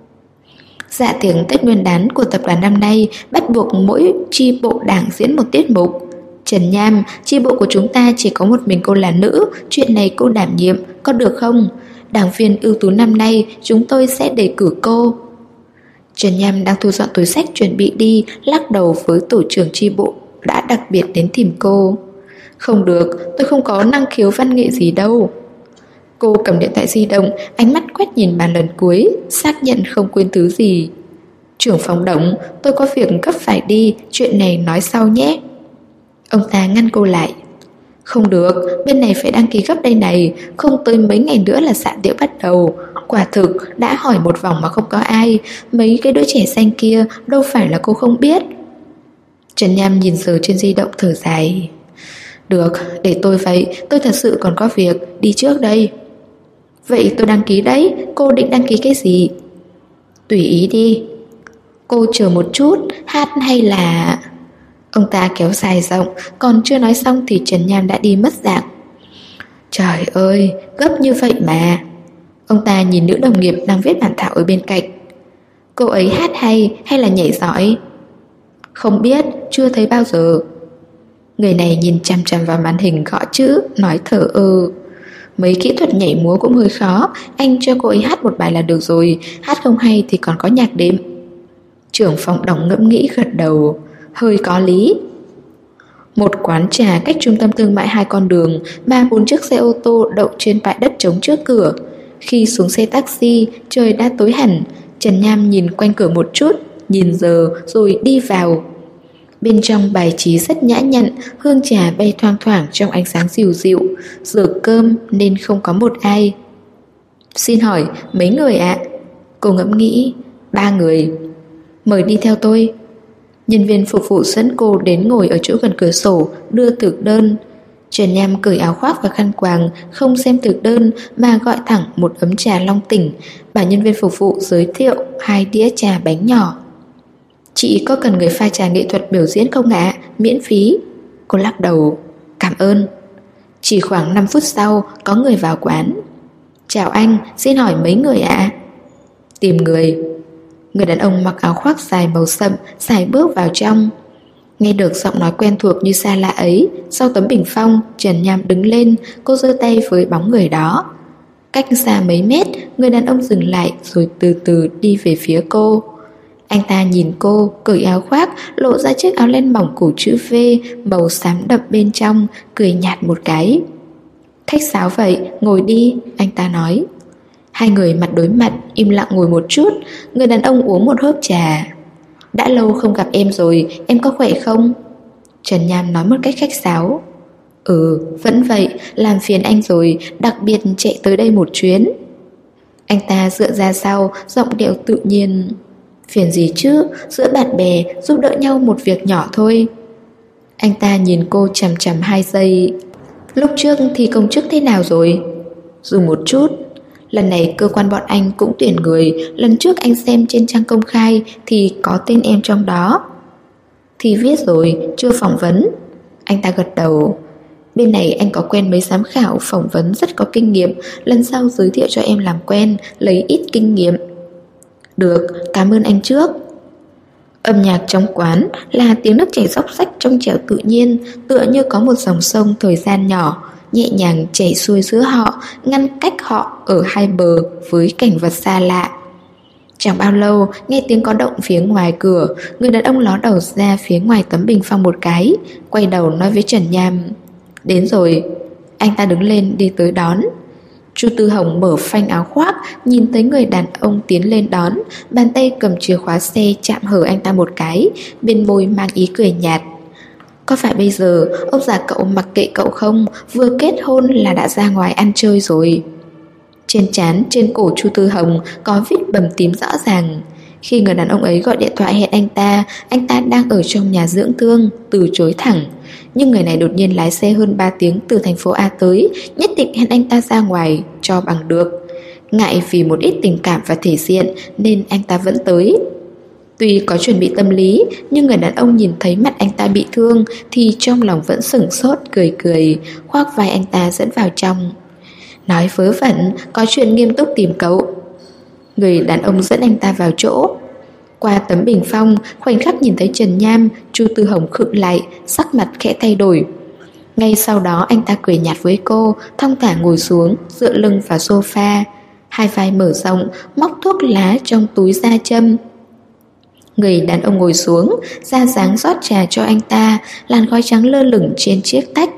[SPEAKER 1] Dạ tiệc Tết Nguyên đán của tập đoàn năm nay bắt buộc mỗi chi bộ đảng diễn một tiết mục. Trần Nham, chi bộ của chúng ta chỉ có một mình cô là nữ, chuyện này cô đảm nhiệm, có được không? Đảng viên ưu tú năm nay chúng tôi sẽ đề cử cô. Trần Nham đang thu dọn túi sách chuẩn bị đi, lắc đầu với tổ trưởng chi bộ đã đặc biệt đến tìm cô. Không được, tôi không có năng khiếu văn nghệ gì đâu. Cô cầm điện thoại di động, ánh mắt quét nhìn bàn lần cuối, xác nhận không quên thứ gì. Trưởng phòng Đồng, tôi có việc gấp phải đi, chuyện này nói sau nhé. Ông ta ngăn cô lại. Không được, bên này phải đăng ký gấp đây này, không tới mấy ngày nữa là dạ tiệc bắt đầu. Quả thực, đã hỏi một vòng mà không có ai, mấy cái đứa trẻ xanh kia đâu phải là cô không biết. Trần Nham nhìn giờ trên di động thở dài. Được, để tôi vậy, tôi thật sự còn có việc, đi trước đây. Vậy tôi đăng ký đấy, cô định đăng ký cái gì? Tùy ý đi. Cô chờ một chút, hát hay là... Ông ta kéo dài giọng, còn chưa nói xong thì Trần Nham đã đi mất dạng. Trời ơi, gấp như vậy mà. Ông ta nhìn nữ đồng nghiệp đang viết bản thảo ở bên cạnh. Cô ấy hát hay là nhảy giỏi? Không biết, chưa thấy bao giờ. Người này nhìn chằm chằm vào màn hình gõ chữ, nói thở ơ. Mấy kỹ thuật nhảy múa cũng hơi khó, anh cho cô ấy hát một bài là được rồi, hát không hay thì còn có nhạc đệm. Trưởng phòng Đồng ngẫm nghĩ gật đầu, hơi có lý. Một quán trà cách trung tâm thương mại 2 con đường, 3-4 chiếc xe ô tô đậu trên bãi đất trống trước cửa. Khi xuống xe taxi, trời đã tối hẳn. Trần Nham nhìn quanh cửa một chút, nhìn giờ rồi đi vào. Bên trong bài trí rất nhã nhặn, hương trà bay thoang thoảng trong ánh sáng dịu dịu. Giờ cơm nên không có một ai. Xin hỏi, mấy người ạ? Cô ngẫm nghĩ, 3 người. Mời đi theo tôi. Nhân viên phục vụ dẫn cô đến ngồi ở chỗ gần cửa sổ, đưa thực đơn. Trần Nham cởi áo khoác và khăn quàng, không xem thực đơn mà gọi thẳng một ấm trà Long Tỉnh. Bà nhân viên phục vụ giới thiệu 2 đĩa trà bánh nhỏ. Chị có cần người pha trà nghệ thuật biểu diễn không ạ? Miễn phí. Cô lắc đầu. Cảm ơn. Chỉ khoảng 5 phút sau có người vào quán. Chào anh, xin hỏi mấy người ạ? Tìm người. Người đàn ông mặc áo khoác dài màu sậm sải bước vào trong. Nghe được giọng nói quen thuộc như xa lạ ấy, sau tấm bình phong, Trần Nham đứng lên, cô giơ tay với bóng người đó. Cách xa mấy mét, người đàn ông dừng lại rồi từ từ đi về phía cô. Anh ta nhìn cô, cởi áo khoác, lộ ra chiếc áo len mỏng cổ chữ V, màu xám đậm bên trong, cười nhạt một cái. Khách sáo vậy, ngồi đi, anh ta nói. Hai người mặt đối mặt, im lặng ngồi một chút. Người đàn ông uống một hớp trà. Đã lâu không gặp em rồi, em có khỏe không? Trần Nham nói một cách khách sáo. Vẫn vậy, làm phiền anh rồi, đặc biệt chạy tới đây một chuyến. Anh ta dựa ra sau, giọng điệu tự nhiên. Phiền gì chứ, giữa bạn bè giúp đỡ nhau một việc nhỏ thôi. Anh ta nhìn cô chằm chằm 2 giây. Lúc trước thì công chức thế nào rồi? Dùng một chút. Lần này cơ quan bọn anh cũng tuyển người. Lần trước anh xem trên trang công khai thì có tên em trong đó. Thì viết rồi, chưa phỏng vấn. Anh ta gật đầu. Bên này anh có quen mấy giám khảo phỏng vấn rất có kinh nghiệm. Lần sau giới thiệu cho em làm quen, lấy ít kinh nghiệm. Được, cảm ơn anh trước. Âm nhạc trong quán là tiếng nước chảy róc rách trong trẻo tự nhiên, tựa như có một dòng sông thời gian nhỏ nhẹ nhàng chảy xuôi giữa họ, ngăn cách họ ở hai bờ với cảnh vật xa lạ. Chẳng bao lâu, nghe tiếng có động phía ngoài cửa. Người đàn ông ló đầu ra phía ngoài tấm bình phong một cái, quay đầu nói với Trần Nham. Đến rồi. Anh ta đứng lên đi tới đón. Chu Tư Hồng mở phanh áo khoác, nhìn thấy người đàn ông tiến lên đón, bàn tay cầm chìa khóa xe chạm hở anh ta một cái, bên môi mang ý cười nhạt. Có phải bây giờ ông già cậu mặc kệ cậu không? Vừa kết hôn là đã ra ngoài ăn chơi rồi. Trên trán, trên cổ Chu Tư Hồng có vết bầm tím rõ ràng. Khi người đàn ông ấy gọi điện thoại hẹn anh ta đang ở trong nhà dưỡng thương, từ chối thẳng. Nhưng người này đột nhiên lái xe hơn 3 tiếng từ thành phố A tới, nhất định hẹn anh ta ra ngoài cho bằng được. Ngại vì một ít tình cảm và thể diện nên anh ta vẫn tới. Tuy có chuẩn bị tâm lý, nhưng người đàn ông nhìn thấy mặt anh ta bị thương thì trong lòng vẫn sửng sốt cười cười, khoác vai anh ta dẫn vào trong. Nói vớ vẩn, có chuyện nghiêm túc tìm cậu. Người đàn ông dẫn anh ta vào chỗ. Qua tấm bình phong, khoảnh khắc nhìn thấy Trần Nham, Chu Tư Hồng khựng lại, sắc mặt khẽ thay đổi. Ngay sau đó anh ta cười nhạt với cô, thong thả ngồi xuống, dựa lưng vào sofa. Hai vai mở rộng, móc thuốc lá trong túi ra châm. Người đàn ông ngồi xuống, ra dáng rót trà cho anh ta, làn khói trắng lơ lửng trên chiếc tách.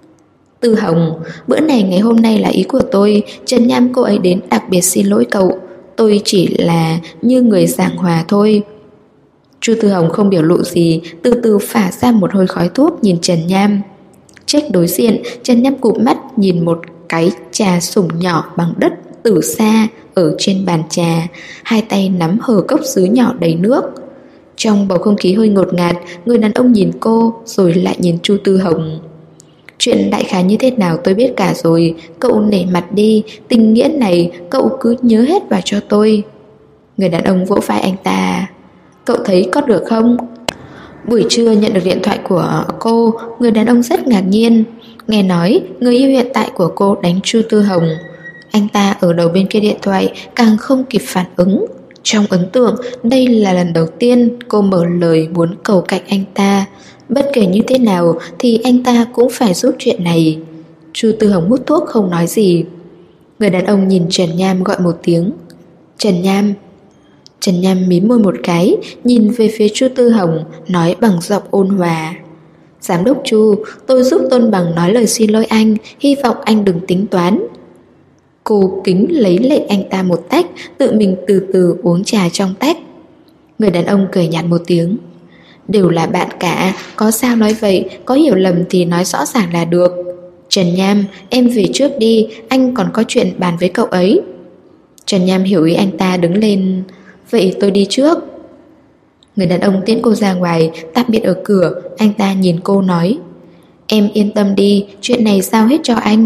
[SPEAKER 1] Tư Hồng, bữa này ngày hôm nay là ý của tôi, Trần Nham cô ấy đến đặc biệt xin lỗi cậu. Tôi chỉ là như người giảng hòa thôi. Chu Tư Hồng không biểu lộ gì, từ từ phả ra một hơi khói thuốc nhìn Trần Nham. Check đối diện, Trần Nham cụp mắt nhìn một cái trà sủng nhỏ bằng đất từ xa ở trên bàn trà, hai tay nắm hờ cốc sứ nhỏ đầy nước. Trong bầu không khí hơi ngột ngạt, người đàn ông nhìn cô rồi lại nhìn Chu Tư Hồng. Chuyện đại khái như thế nào tôi biết cả rồi, cậu nể mặt đi, tình nghĩa này cậu cứ nhớ hết vào cho tôi. Người đàn ông vỗ vai anh ta. Cậu thấy có được không? Buổi trưa nhận được điện thoại của cô, người đàn ông rất ngạc nhiên. Nghe nói người yêu hiện tại của cô đánh Chu Tư Hồng. Anh ta ở đầu bên kia điện thoại càng không kịp phản ứng. Trong ấn tượng, đây là lần đầu tiên cô mở lời muốn cầu cạnh anh ta. Bất kể như thế nào thì anh ta cũng phải giúp chuyện này. Chu Tư Hồng hút thuốc không nói gì. Người đàn ông nhìn Trần Nham gọi một tiếng. Trần Nham. Trần Nham mím môi một cái, nhìn về phía Chu Tư Hồng, nói bằng giọng ôn hòa. Giám đốc Chu, tôi giúp Tôn Bằng nói lời xin lỗi anh, hy vọng anh đừng tính toán. Cô kính lấy lệ anh ta một tách, tự mình từ từ uống trà trong tách. Người đàn ông cười nhạt một tiếng. Đều là bạn cả, có sao nói vậy, có hiểu lầm thì nói rõ ràng là được. Trần Nham, em về trước đi, anh còn có chuyện bàn với cậu ấy. Trần Nham hiểu ý anh ta đứng lên. Vậy tôi đi trước. Người đàn ông tiễn cô ra ngoài, tạm biệt ở cửa, anh ta nhìn cô nói. Em yên tâm đi, chuyện này giao hết cho anh.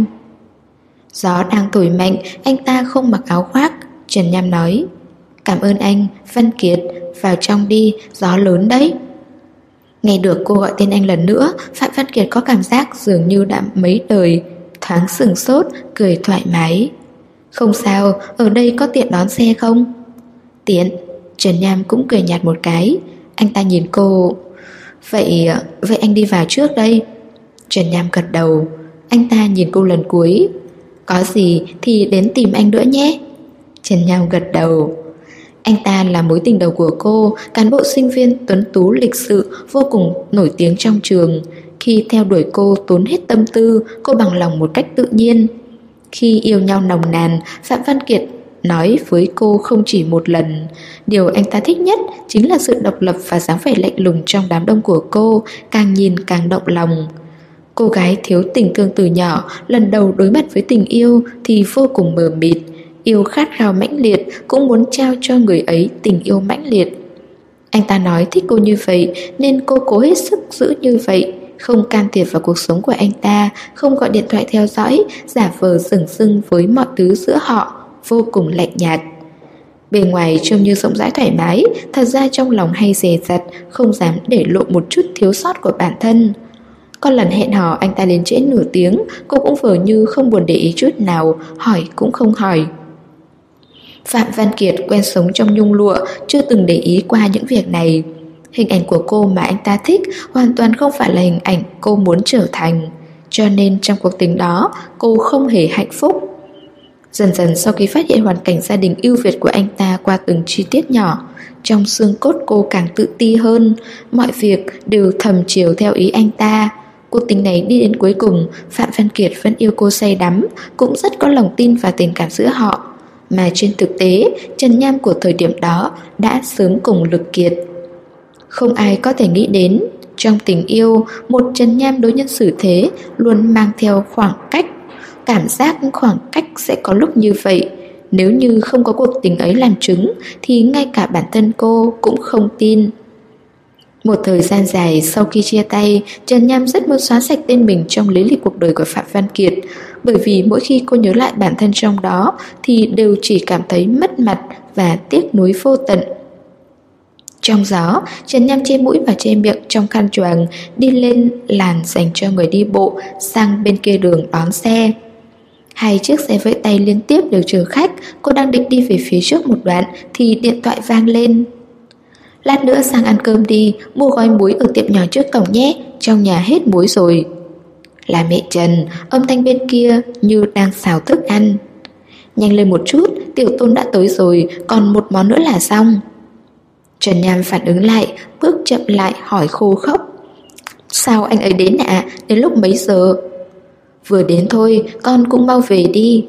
[SPEAKER 1] Gió đang thổi mạnh, anh ta không mặc áo khoác. Trần Nham nói. Cảm ơn anh, Văn Kiệt, vào trong đi, gió lớn đấy. Nghe được cô gọi tên anh lần nữa, Phạm Văn Kiệt có cảm giác dường như đã mấy đời, thoáng sửng sốt, cười thoải mái. Không sao, ở đây có tiện đón xe không? Tiện. Trần Nham cũng cười nhạt một cái. Anh ta nhìn cô. Vậy anh đi vào trước đây. Trần Nham gật đầu. Anh ta nhìn cô lần cuối. Có gì thì đến tìm anh nữa nhé. Trần Nham gật đầu. Anh ta là mối tình đầu của cô, cán bộ sinh viên tuấn tú lịch sự, vô cùng nổi tiếng trong trường. Khi theo đuổi cô tốn hết tâm tư, cô bằng lòng một cách tự nhiên. Khi yêu nhau nồng nàn, Phạm Văn Kiệt nói với cô không chỉ một lần. Điều anh ta thích nhất chính là sự độc lập và dáng vẻ lạnh lùng trong đám đông của cô, càng nhìn càng động lòng. Cô gái thiếu tình thương từ nhỏ, lần đầu đối mặt với tình yêu thì vô cùng mờ mịt. Yêu khát khao mãnh liệt, cũng muốn trao cho người ấy tình yêu mãnh liệt. Anh ta nói thích cô như vậy nên cô cố hết sức giữ như vậy, không can thiệp vào cuộc sống của anh ta, không gọi điện thoại theo dõi, giả vờ dửng dưng với mọi thứ giữa họ, vô cùng lạnh nhạt. Bề ngoài trông như rộng rãi thoải mái, thật ra trong lòng hay dè dặt, không dám để lộ một chút thiếu sót của bản thân. Có lần hẹn hò anh ta đến trễ nửa tiếng, cô cũng vờ như không buồn để ý chút nào, hỏi cũng không hỏi. Phạm Văn Kiệt quen sống trong nhung lụa, chưa từng để ý qua những việc này. Hình ảnh của cô mà anh ta thích hoàn toàn không phải là hình ảnh cô muốn trở thành. Cho nên trong cuộc tình đó, cô không hề hạnh phúc. Dần dần sau khi phát hiện hoàn cảnh gia đình ưu việt của anh ta qua từng chi tiết nhỏ, trong xương cốt cô càng tự ti hơn. Mọi việc đều thầm chiều theo ý anh ta. Cuộc tình này đi đến cuối cùng, Phạm Văn Kiệt vẫn yêu cô say đắm, cũng rất có lòng tin và tình cảm giữa họ. Mà trên thực tế, Trần Nham của thời điểm đó đã sớm cùng lực kiệt. Không ai có thể nghĩ đến, trong tình yêu, một Trần Nham đối nhân xử thế luôn mang theo khoảng cách. Cảm giác khoảng cách sẽ có lúc như vậy, Nếu như không có cuộc tình ấy làm chứng thì ngay cả bản thân cô cũng không tin. Một thời gian dài sau khi chia tay, Trần Nham rất muốn xóa sạch tên mình trong lý lịch cuộc đời của Phạm Văn Kiệt, bởi vì mỗi khi cô nhớ lại bản thân trong đó thì đều chỉ cảm thấy mất mặt và tiếc nuối vô tận. Trong gió, Trần Nham che mũi và che miệng trong khăn choàng, đi lên làn dành cho người đi bộ sang bên kia đường đón xe. Hai chiếc xe vẫy tay liên tiếp đều chờ khách. Cô đang định đi về phía trước một đoạn thì điện thoại vang lên. Lát nữa sang ăn cơm đi, mua gói muối ở tiệm nhỏ trước cổng nhé, trong nhà hết muối rồi. Là mẹ Trần, âm thanh bên kia như đang xào thức ăn. Nhanh lên một chút, Tiểu Tôn đã tới rồi, còn một món nữa là xong. Trần Nham phản ứng lại, bước chậm lại hỏi khô khốc. Sao anh ấy đến ạ? Đến lúc mấy giờ? Vừa đến thôi, con cũng mau về đi.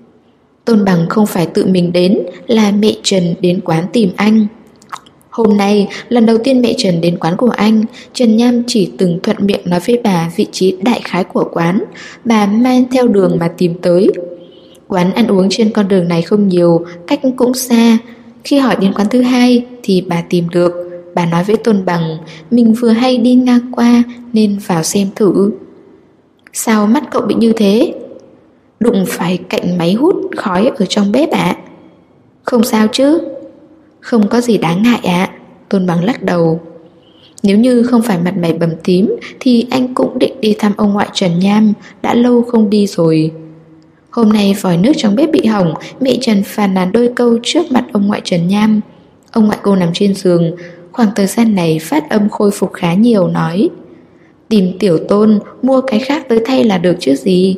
[SPEAKER 1] Tôn Bằng không phải tự mình đến, là mẹ Trần đến quán tìm anh. Hôm nay, lần đầu tiên mẹ Trần đến quán của anh, Trần Nham chỉ từng thuận miệng nói với bà vị trí đại khái của quán. Bà mang theo đường mà tìm tới. Quán ăn uống trên con đường này không nhiều, cách cũng xa. Khi hỏi đến quán thứ hai thì bà tìm được. Bà nói với Tôn Bằng, mình vừa hay đi ngang qua nên vào xem thử. Sao mắt cậu bị như thế? Đụng phải cạnh máy hút khói ở trong bếp ạ. Không sao chứ? Không có gì đáng ngại ạ. Tôn Bằng lắc đầu. Nếu như không phải mặt mày bầm tím thì anh cũng định đi thăm ông ngoại Trần Nham, đã lâu không đi rồi. Hôm nay vòi nước trong bếp bị hỏng, mẹ Trần phàn nàn đôi câu trước mặt ông ngoại Trần Nham. Ông ngoại cô nằm trên giường, khoảng thời gian này phát âm khôi phục khá nhiều, nói: Tìm Tiểu Tôn, mua cái khác tới thay là được chứ gì.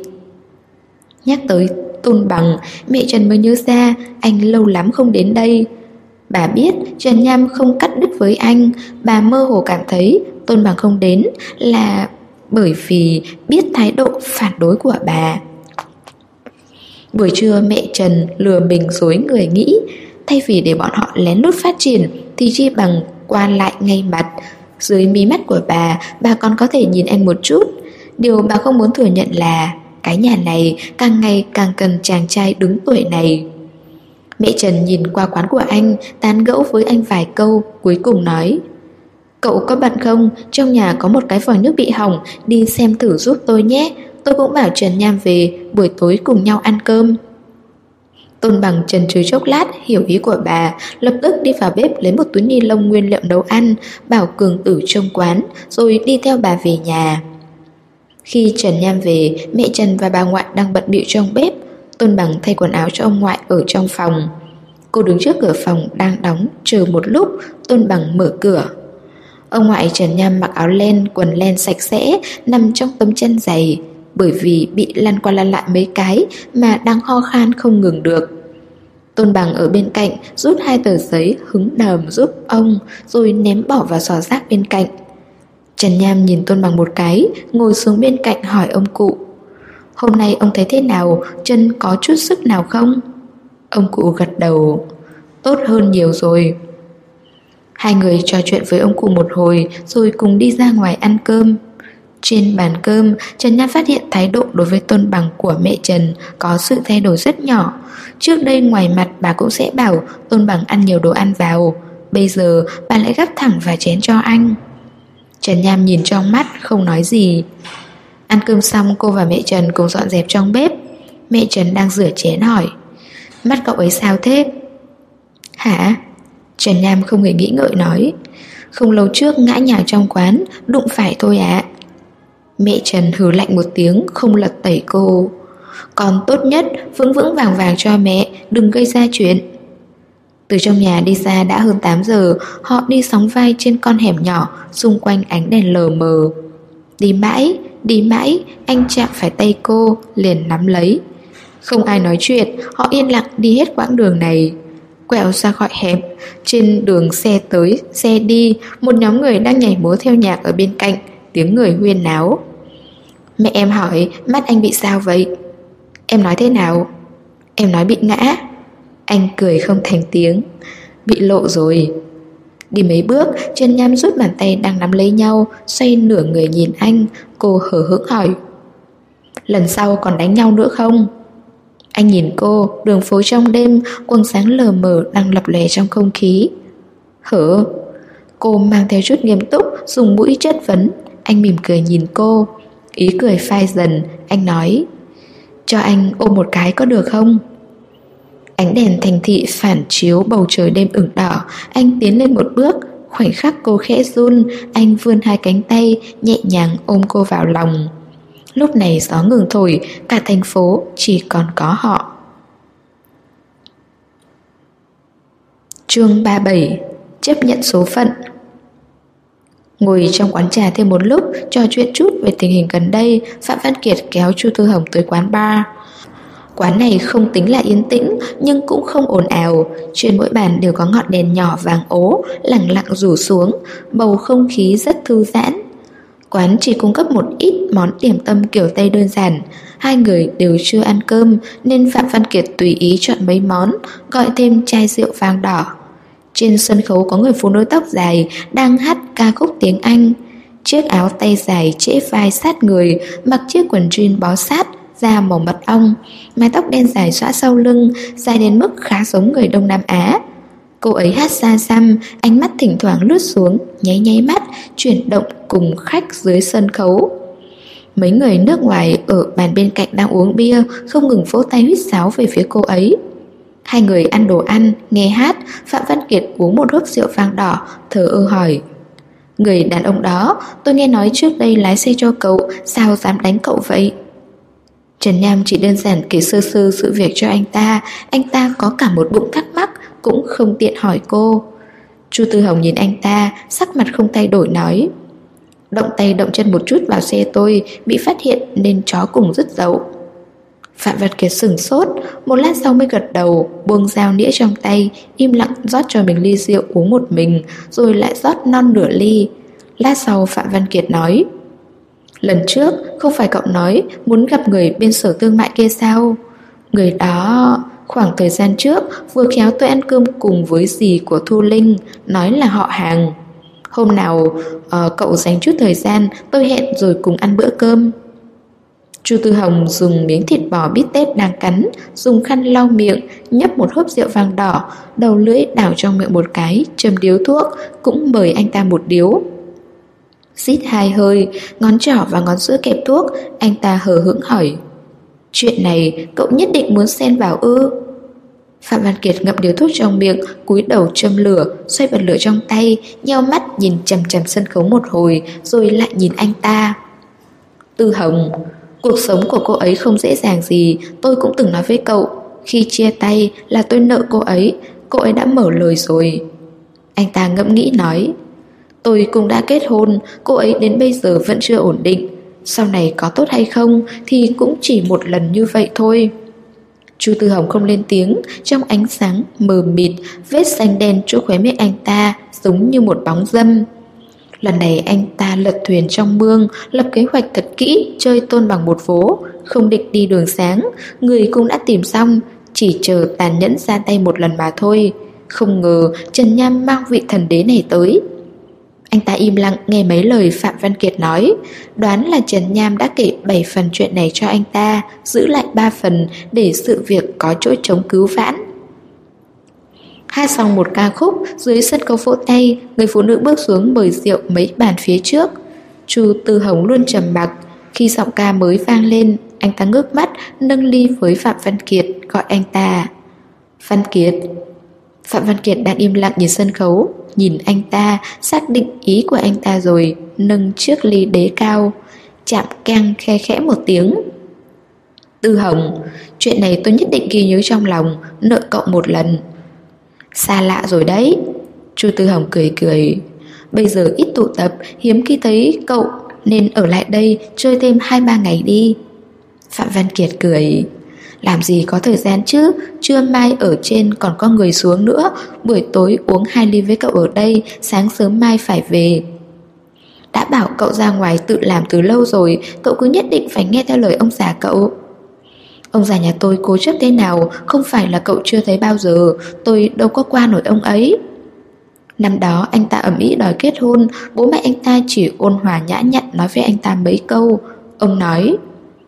[SPEAKER 1] Nhắc tới Tôn Bằng, mẹ Trần mới nhớ ra anh lâu lắm không đến đây. Bà biết Trần Nham không cắt đứt với anh. Bà mơ hồ cảm thấy Tôn Bằng không đến là bởi vì biết thái độ phản đối của bà. Buổi trưa mẹ Trần lừa mình dối người nghĩ, thay vì để bọn họ lén lút phát triển thì chi bằng qua lại ngay mặt. Dưới mí mắt của bà còn có thể nhìn anh một chút. Điều bà không muốn thừa nhận là cái nhà này càng ngày càng cần chàng trai đứng tuổi này. Mẹ Trần nhìn qua quán của anh, tán gẫu với anh vài câu, cuối cùng nói: Cậu có bận không? Trong nhà có một cái vòi nước bị hỏng, đi xem thử giúp tôi nhé. Tôi cũng bảo Trần Nham về, buổi tối cùng nhau ăn cơm. Tôn Bằng chần chừ chốc lát, hiểu ý của bà, lập tức đi vào bếp lấy một túi ni lông nguyên liệu nấu ăn, bảo Cường Tử trông quán, rồi đi theo bà về nhà. Khi Trần Nham về, mẹ Trần và bà ngoại đang bận bịu trong bếp. Tôn Bằng thay quần áo cho ông ngoại ở trong phòng. Cô đứng trước cửa phòng đang đóng, chờ một lúc. Tôn Bằng mở cửa. Ông ngoại Trần Nham mặc áo len, quần len sạch sẽ, nằm trong tấm chân giày, bởi vì bị lăn qua lăn lại mấy cái mà đang ho khan không ngừng được. Tôn Bằng ở bên cạnh rút 2 tờ giấy hứng đờm giúp ông, rồi ném bỏ vào giỏ rác bên cạnh. Trần Nham nhìn Tôn Bằng một cái, ngồi xuống bên cạnh hỏi ông cụ: Hôm nay ông thấy thế nào? Chân có chút sức nào không? Ông cụ gật đầu: Tốt hơn nhiều rồi. Hai người trò chuyện với ông cụ một hồi rồi cùng đi ra ngoài ăn cơm. Trên bàn cơm, Trần Nham phát hiện thái độ đối với Tôn Bằng của mẹ Trần có sự thay đổi rất nhỏ. Trước đây ngoài mặt bà cũng sẽ bảo Tôn Bằng ăn nhiều đồ ăn vào, bây giờ bà lại gắp thẳng vào chén cho anh. Trần Nham nhìn trong mắt không nói gì. Ăn cơm xong, cô và mẹ Trần cùng dọn dẹp trong bếp. Mẹ Trần đang rửa chén hỏi: Mắt cậu ấy sao thế? Hả? Trần Nham không hề nghĩ ngợi nói: Không lâu trước ngã nhào trong quán, đụng phải thôi ạ. Mẹ Trần hừ lạnh một tiếng, không lật tẩy cô: Còn tốt nhất vững vững vàng vàng cho mẹ, đừng gây ra chuyện. Từ trong nhà đi ra đã hơn 8 giờ. Họ đi sóng vai trên con hẻm nhỏ, xung quanh ánh đèn lờ mờ. Đi mãi, anh chạm phải tay cô, liền nắm lấy. Không ai nói chuyện, họ yên lặng đi hết quãng đường này. Quẹo ra khỏi hẻm, trên đường xe tới, xe đi, một nhóm người đang nhảy múa theo nhạc ở bên cạnh, tiếng người huyên náo. Mẹ em hỏi: Mắt anh bị sao vậy? Em nói thế nào? Em nói bị ngã. Anh cười không thành tiếng: Bị lộ rồi. Đi mấy bước, Trần Nham rút bàn tay đang nắm lấy nhau, xoay nửa người nhìn anh. Cô hờ hững hỏi: Lần sau còn đánh nhau nữa không? Anh nhìn cô, đường phố trong đêm, quầng sáng lờ mờ đang lập lòe trong không khí. Hử? Cô mang theo chút nghiêm túc, dùng mũi chất vấn. Anh mỉm cười nhìn cô. Ý cười phai dần, anh nói: cho anh ôm một cái có được không? Ánh đèn thành thị phản chiếu bầu trời đêm ửng đỏ. Anh tiến lên một bước. Khoảnh khắc cô khẽ run, anh vươn hai cánh tay, nhẹ nhàng ôm cô vào lòng. Lúc này gió ngừng thổi, cả thành phố chỉ còn có họ. Chương 37: Chấp nhận số phận. Ngồi trong quán trà thêm một lúc, trò chuyện chút về tình hình gần đây, Phạm Văn Kiệt kéo Chu Tư Hồng tới quán bar. Quán này không tính là yên tĩnh, nhưng cũng không ồn ào. Trên mỗi bàn đều có ngọn đèn nhỏ vàng ố, lẳng lặng rủ xuống, bầu không khí rất thư giãn. Quán chỉ cung cấp một ít món điểm tâm kiểu Tây đơn giản. Hai người đều chưa ăn cơm, nên Phạm Văn Kiệt tùy ý chọn mấy món, gọi thêm chai rượu vang đỏ. Trên sân khấu có người phụ nữ tóc dài đang hát ca khúc tiếng Anh. Chiếc áo tay dài trễ vai sát người, mặc chiếc quần jean bó sát, da màu mật ong, mái tóc đen dài xõa sau lưng, dài đến mức khá giống người Đông Nam Á. Cô ấy hát xa xăm, ánh mắt thỉnh thoảng lướt xuống, nháy nháy mắt, chuyển động cùng khách dưới sân khấu. Mấy người nước ngoài ở bàn bên cạnh đang uống bia, không ngừng vỗ tay huýt sáo về phía cô ấy. Hai người ăn đồ ăn, nghe hát. Phạm Văn Kiệt uống một hớp rượu vang đỏ, thờ ơ hỏi: người đàn ông đó, tôi nghe nói trước đây lái xe cho cậu, sao dám đánh cậu vậy? Trần Nham chỉ đơn giản kể sơ sơ sự việc cho anh ta có cả một bụng thắc mắc, cũng không tiện hỏi cô. Chu Tư Hồng nhìn anh ta, sắc mặt không thay đổi nói: động tay động chân một chút vào xe tôi, bị phát hiện nên chó cùng rứt dậu. Phạm Văn Kiệt sửng sốt, một lát sau mới gật đầu, buông dao nĩa trong tay, im lặng rót cho mình ly rượu uống một mình, rồi lại rót non nửa ly. Lát sau Phạm Văn Kiệt nói: lần trước không phải cậu nói muốn gặp người bên sở thương mại kia sao? Người đó khoảng thời gian trước vừa khéo tôi ăn cơm cùng với dì của Thu Linh, nói là họ hàng. Hôm nào cậu dành chút thời gian, tôi hẹn rồi cùng ăn bữa cơm. Chu Tư Hồng dùng miếng thịt bò bít tết đang cắn, dùng khăn lau miệng, nhấp một hớp rượu vang đỏ, đầu lưỡi đảo trong miệng một cái, châm điếu thuốc, cũng mời anh ta một điếu. Xít hai hơi, ngón trỏ và ngón giữa kẹp thuốc, anh ta hờ hững hỏi: chuyện này cậu nhất định muốn xen vào ư? Phạm Văn Kiệt ngậm điếu thuốc trong miệng, cúi đầu châm lửa, xoay bật lửa trong tay, nheo mắt nhìn chằm chằm sân khấu một hồi, rồi lại nhìn anh ta. Tư Hồng, cuộc sống của cô ấy không dễ dàng gì, tôi cũng từng nói với cậu. Khi chia tay là tôi nợ cô ấy đã mở lời rồi. Anh ta ngẫm nghĩ nói: tôi cũng đã kết hôn, cô ấy đến bây giờ vẫn chưa ổn định. Sau này có tốt hay không thì cũng chỉ một lần như vậy thôi. Chu Tư Hồng không lên tiếng, trong ánh sáng mờ mịt, vết xanh đen chỗ khóe miệng anh ta giống như một bóng dâm. Lần này anh ta lật thuyền trong mương, lập kế hoạch thật kỹ, chơi tôn bằng một vố, không định đi đường sáng, người cũng đã tìm xong, chỉ chờ tàn nhẫn ra tay một lần mà thôi. Không ngờ Trần Nham mang vị thần đế này tới. Anh ta im lặng nghe mấy lời Phạm Văn Kiệt nói, đoán là Trần Nham đã kể 7 phần chuyện này cho anh ta, giữ lại 3 phần để sự việc có chỗ trống cứu vãn. Hát xong một ca khúc, dưới sân khấu vỗ tay, người phụ nữ bước xuống mời rượu mấy bàn phía trước. Chu Tư Hồng luôn trầm mặc, khi giọng ca mới vang lên, anh ta ngước mắt, nâng ly với Phạm Văn Kiệt, gọi anh ta: Văn Kiệt. Phạm Văn Kiệt đang im lặng nhìn sân khấu, nhìn anh ta, xác định ý của anh ta rồi, nâng chiếc ly đế cao, chạm keng khe khẽ một tiếng. Tư Hồng, chuyện này tôi nhất định ghi nhớ trong lòng, nợ cậu một lần. Xa lạ rồi đấy. Chu Tư Hồng cười cười. Bây giờ ít tụ tập, hiếm khi thấy cậu, nên ở lại đây chơi thêm 2-3 ngày đi. Phạm Văn Kiệt cười. Làm gì có thời gian chứ, trưa mai ở trên còn có người xuống nữa, buổi tối uống 2 ly với cậu ở đây, sáng sớm mai phải về. Đã bảo cậu ra ngoài tự làm từ lâu rồi, cậu cứ nhất định phải nghe theo lời ông già cậu. Ông già nhà tôi cố chấp thế nào, không phải là cậu chưa thấy bao giờ, tôi đâu có qua nổi ông ấy. Năm đó anh ta ầm ĩ đòi kết hôn, bố mẹ anh ta chỉ ôn hòa nhã nhặn nói với anh ta mấy câu. Ông nói: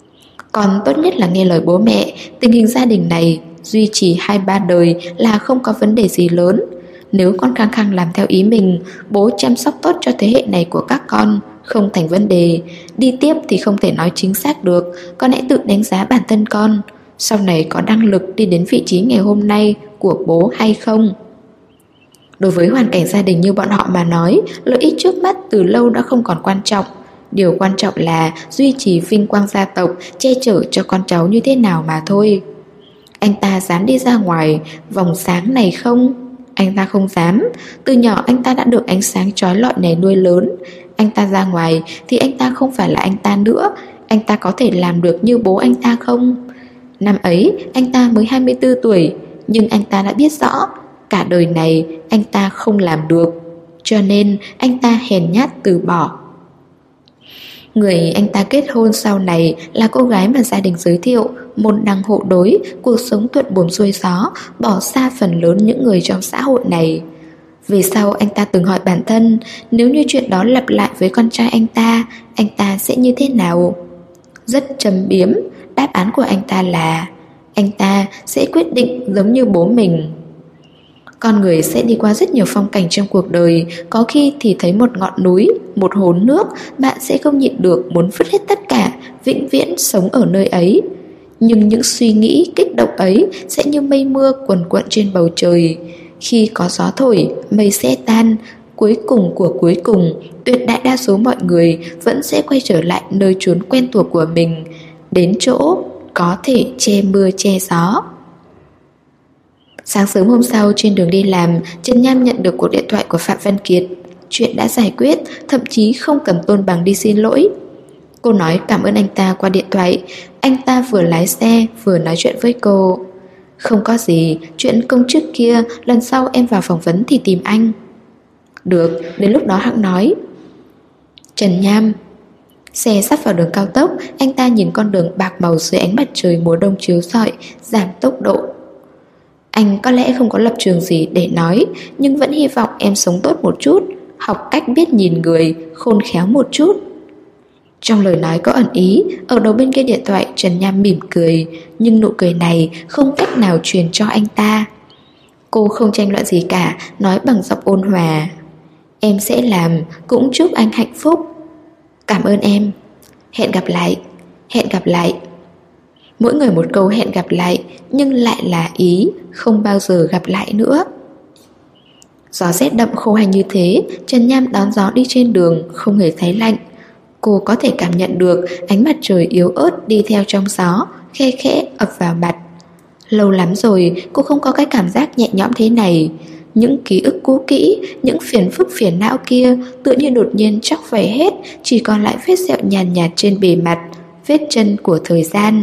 [SPEAKER 1] Con tốt nhất là nghe lời bố mẹ. Tình hình gia đình này duy trì 2-3 đời là không có vấn đề gì lớn. Nếu con khăng khăng làm theo ý mình, bố chăm sóc tốt cho thế hệ này của các con, không thành vấn đề. Đi tiếp thì không thể nói chính xác được. Con hãy tự đánh giá bản thân con, sau này có năng lực đi đến vị trí ngày hôm nay của bố hay không. Đối với hoàn cảnh gia đình như bọn họ mà nói, lợi ích trước mắt từ lâu đã không còn quan trọng. Điều quan trọng là duy trì vinh quang gia tộc, che chở cho con cháu như thế nào mà thôi. Anh ta dám đi ra ngoài vòng sáng này không? Anh ta không dám. Từ nhỏ anh ta đã được ánh sáng chói lọi này nuôi lớn. Anh ta ra ngoài thì anh ta không phải là anh ta nữa. Anh ta có thể làm được như bố anh ta không? Năm ấy anh ta mới 24 tuổi, nhưng anh ta đã biết rõ cả đời này anh ta không làm được, cho nên anh ta hèn nhát từ bỏ. Người anh ta kết hôn sau này là cô gái mà gia đình giới thiệu, môn đăng hộ đối, cuộc sống thuận buồm xuôi gió, bỏ xa phần lớn những người trong xã hội này. Về sau anh ta từng hỏi bản thân, nếu như chuyện đó lặp lại với con trai anh ta sẽ như thế nào? Rất châm biếm, đáp án của anh ta là anh ta sẽ quyết định giống như bố mình. Con người sẽ đi qua rất nhiều phong cảnh trong cuộc đời. Có khi thì thấy một ngọn núi, một hồ nước, bạn sẽ không nhịn được muốn vứt hết tất cả, vĩnh viễn sống ở nơi ấy. Nhưng những suy nghĩ kích động ấy sẽ như mây mưa quần quận trên bầu trời. Khi có gió thổi, mây sẽ tan. Cuối cùng của cuối cùng, tuyệt đại đa số mọi người vẫn sẽ quay trở lại nơi trốn quen thuộc của mình, đến chỗ có thể che mưa che gió. Sáng sớm hôm sau trên đường đi làm, Trần Nham nhận được cuộc điện thoại của Phạm Văn Kiệt. Chuyện đã giải quyết, thậm chí không cần Tôn Bằng đi xin lỗi. Cô nói cảm ơn anh ta qua điện thoại. Anh ta vừa lái xe vừa nói chuyện với cô. Không có gì, chuyện công chức kia lần sau em vào phỏng vấn thì tìm anh. Được, đến lúc đó hẵng nói. Trần Nham. Xe sắp vào đường cao tốc, anh ta nhìn con đường bạc màu dưới ánh mặt trời mùa đông chiếu rọi, giảm tốc độ. Anh có lẽ không có lập trường gì để nói, nhưng vẫn hy vọng em sống tốt một chút, học cách biết nhìn người, khôn khéo một chút. Trong lời nói có ẩn ý. Ở đầu bên kia điện thoại Trần Nham mỉm cười, nhưng nụ cười này không cách nào truyền cho anh ta. Cô không tranh luận gì cả, nói bằng giọng ôn hòa. Em sẽ làm, cũng chúc anh hạnh phúc. Cảm ơn em. Hẹn gặp lại. Hẹn gặp lại. Mỗi người một câu hẹn gặp lại, nhưng lại là ý không bao giờ gặp lại nữa. Gió rét đậm khô hành như thế, Trần Nham đón gió đi trên đường, không hề thấy lạnh. Cô có thể cảm nhận được ánh mặt trời yếu ớt đi theo trong gió, khe khẽ ập vào mặt. Lâu lắm rồi cô không có cái cảm giác nhẹ nhõm thế này. Những ký ức cũ kỹ, những phiền phức phiền não kia tự nhiên đột nhiên chóc vẩy hết, chỉ còn lại vết sẹo nhàn nhạt trên bề mặt, vết chân của thời gian.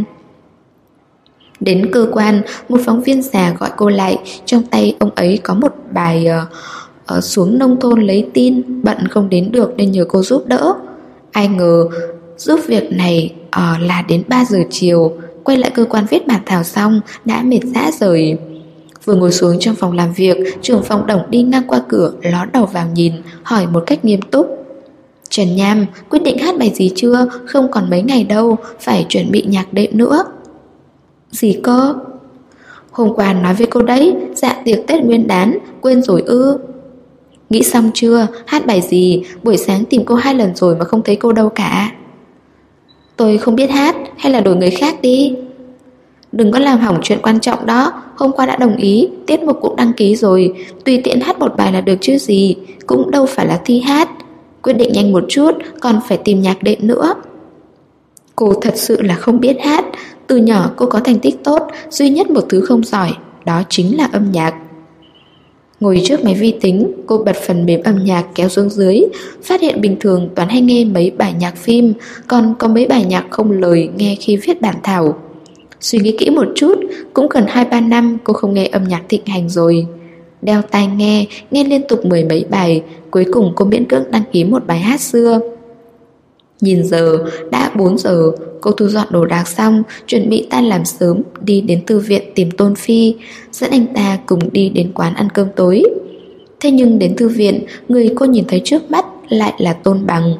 [SPEAKER 1] Đến cơ quan, một phóng viên già gọi cô lại. Trong tay ông ấy có một bài xuống nông thôn lấy tin, bận không đến được nên nhờ cô giúp đỡ. Ai ngờ giúp việc này là đến 3 giờ chiều. Quay lại cơ quan viết bản thảo xong đã mệt rã rời. Vừa ngồi xuống trong phòng làm việc, trưởng phòng Đồng đi ngang qua cửa, ló đầu vào nhìn, hỏi một cách nghiêm túc. Trần Nham, quyết định hát bài gì chưa? Không còn mấy ngày đâu, phải chuẩn bị nhạc đệm nữa. Gì cơ? Hôm qua nói với cô đấy, dạ tiệc Tết Nguyên đán, quên rồi ư? Nghĩ xong chưa? Hát bài gì? Buổi sáng tìm cô 2 lần rồi mà không thấy cô đâu cả. Tôi không biết hát, hay là đổi người khác đi. Đừng có làm hỏng chuyện quan trọng đó. Hôm qua đã đồng ý, tiết mục cũng đăng ký rồi, tùy tiện hát một bài là được chứ gì. Cũng đâu phải là thi hát. Quyết định nhanh một chút, còn phải tìm nhạc đệm nữa. Cô thật sự là không biết hát. Từ nhỏ cô có thành tích tốt, duy nhất một thứ không giỏi, đó chính là âm nhạc. Ngồi trước máy vi tính, cô bật phần mềm âm nhạc kéo xuống dưới, phát hiện bình thường toàn hay nghe mấy bài nhạc phim, còn có mấy bài nhạc không lời nghe khi viết bản thảo. Suy nghĩ kỹ một chút, cũng gần 2-3 năm cô không nghe âm nhạc thịnh hành rồi. Đeo tai nghe liên tục 10 mấy bài, cuối cùng cô miễn cưỡng đăng ký một bài hát xưa. Nhìn giờ, đã 4 giờ, cô thu dọn đồ đạc xong, chuẩn bị tan làm sớm, đi đến thư viện tìm Tôn Phi, dẫn anh ta cùng đi đến quán ăn cơm tối. Thế nhưng đến thư viện, người cô nhìn thấy trước mắt lại là Tôn Bằng.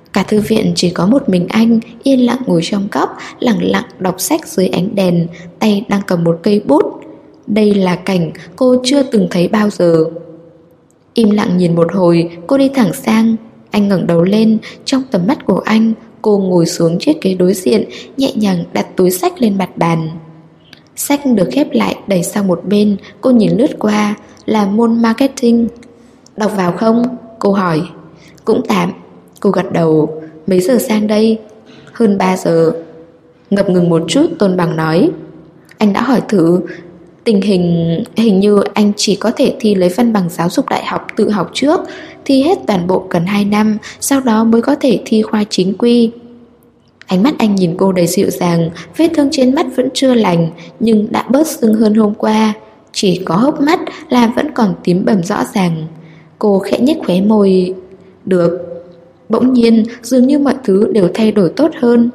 [SPEAKER 1] Cả thư viện chỉ có một mình anh yên lặng ngồi trong góc, lặng lặng đọc sách dưới ánh đèn, tay đang cầm một cây bút. Đây là cảnh cô chưa từng thấy bao giờ. Im lặng nhìn một hồi, cô đi thẳng sang. Anh ngẩng đầu lên, trong tầm mắt của anh, cô ngồi xuống chiếc ghế đối diện, nhẹ nhàng đặt túi sách lên mặt bàn. Sách được khép lại đẩy sang một bên, cô nhìn lướt qua, là môn marketing. Đọc vào không? Cô hỏi. Cũng tạm. Cô gật đầu. Mấy giờ sang đây? Hơn 3 giờ. Ngập ngừng một chút, Tôn Bằng nói. Anh đã hỏi thử. Tình hình như anh chỉ có thể thi lấy văn bằng giáo dục đại học tự học trước, thi hết toàn bộ cần 2 năm, sau đó mới có thể thi khoa chính quy. Ánh mắt anh nhìn cô đầy dịu dàng, vết thương trên mắt vẫn chưa lành, nhưng đã bớt sưng hơn hôm qua. Chỉ có hốc mắt là vẫn còn tím bầm rõ ràng. Cô khẽ nhếch khóe môi. Được. Bỗng nhiên, dường như mọi thứ đều thay đổi tốt hơn.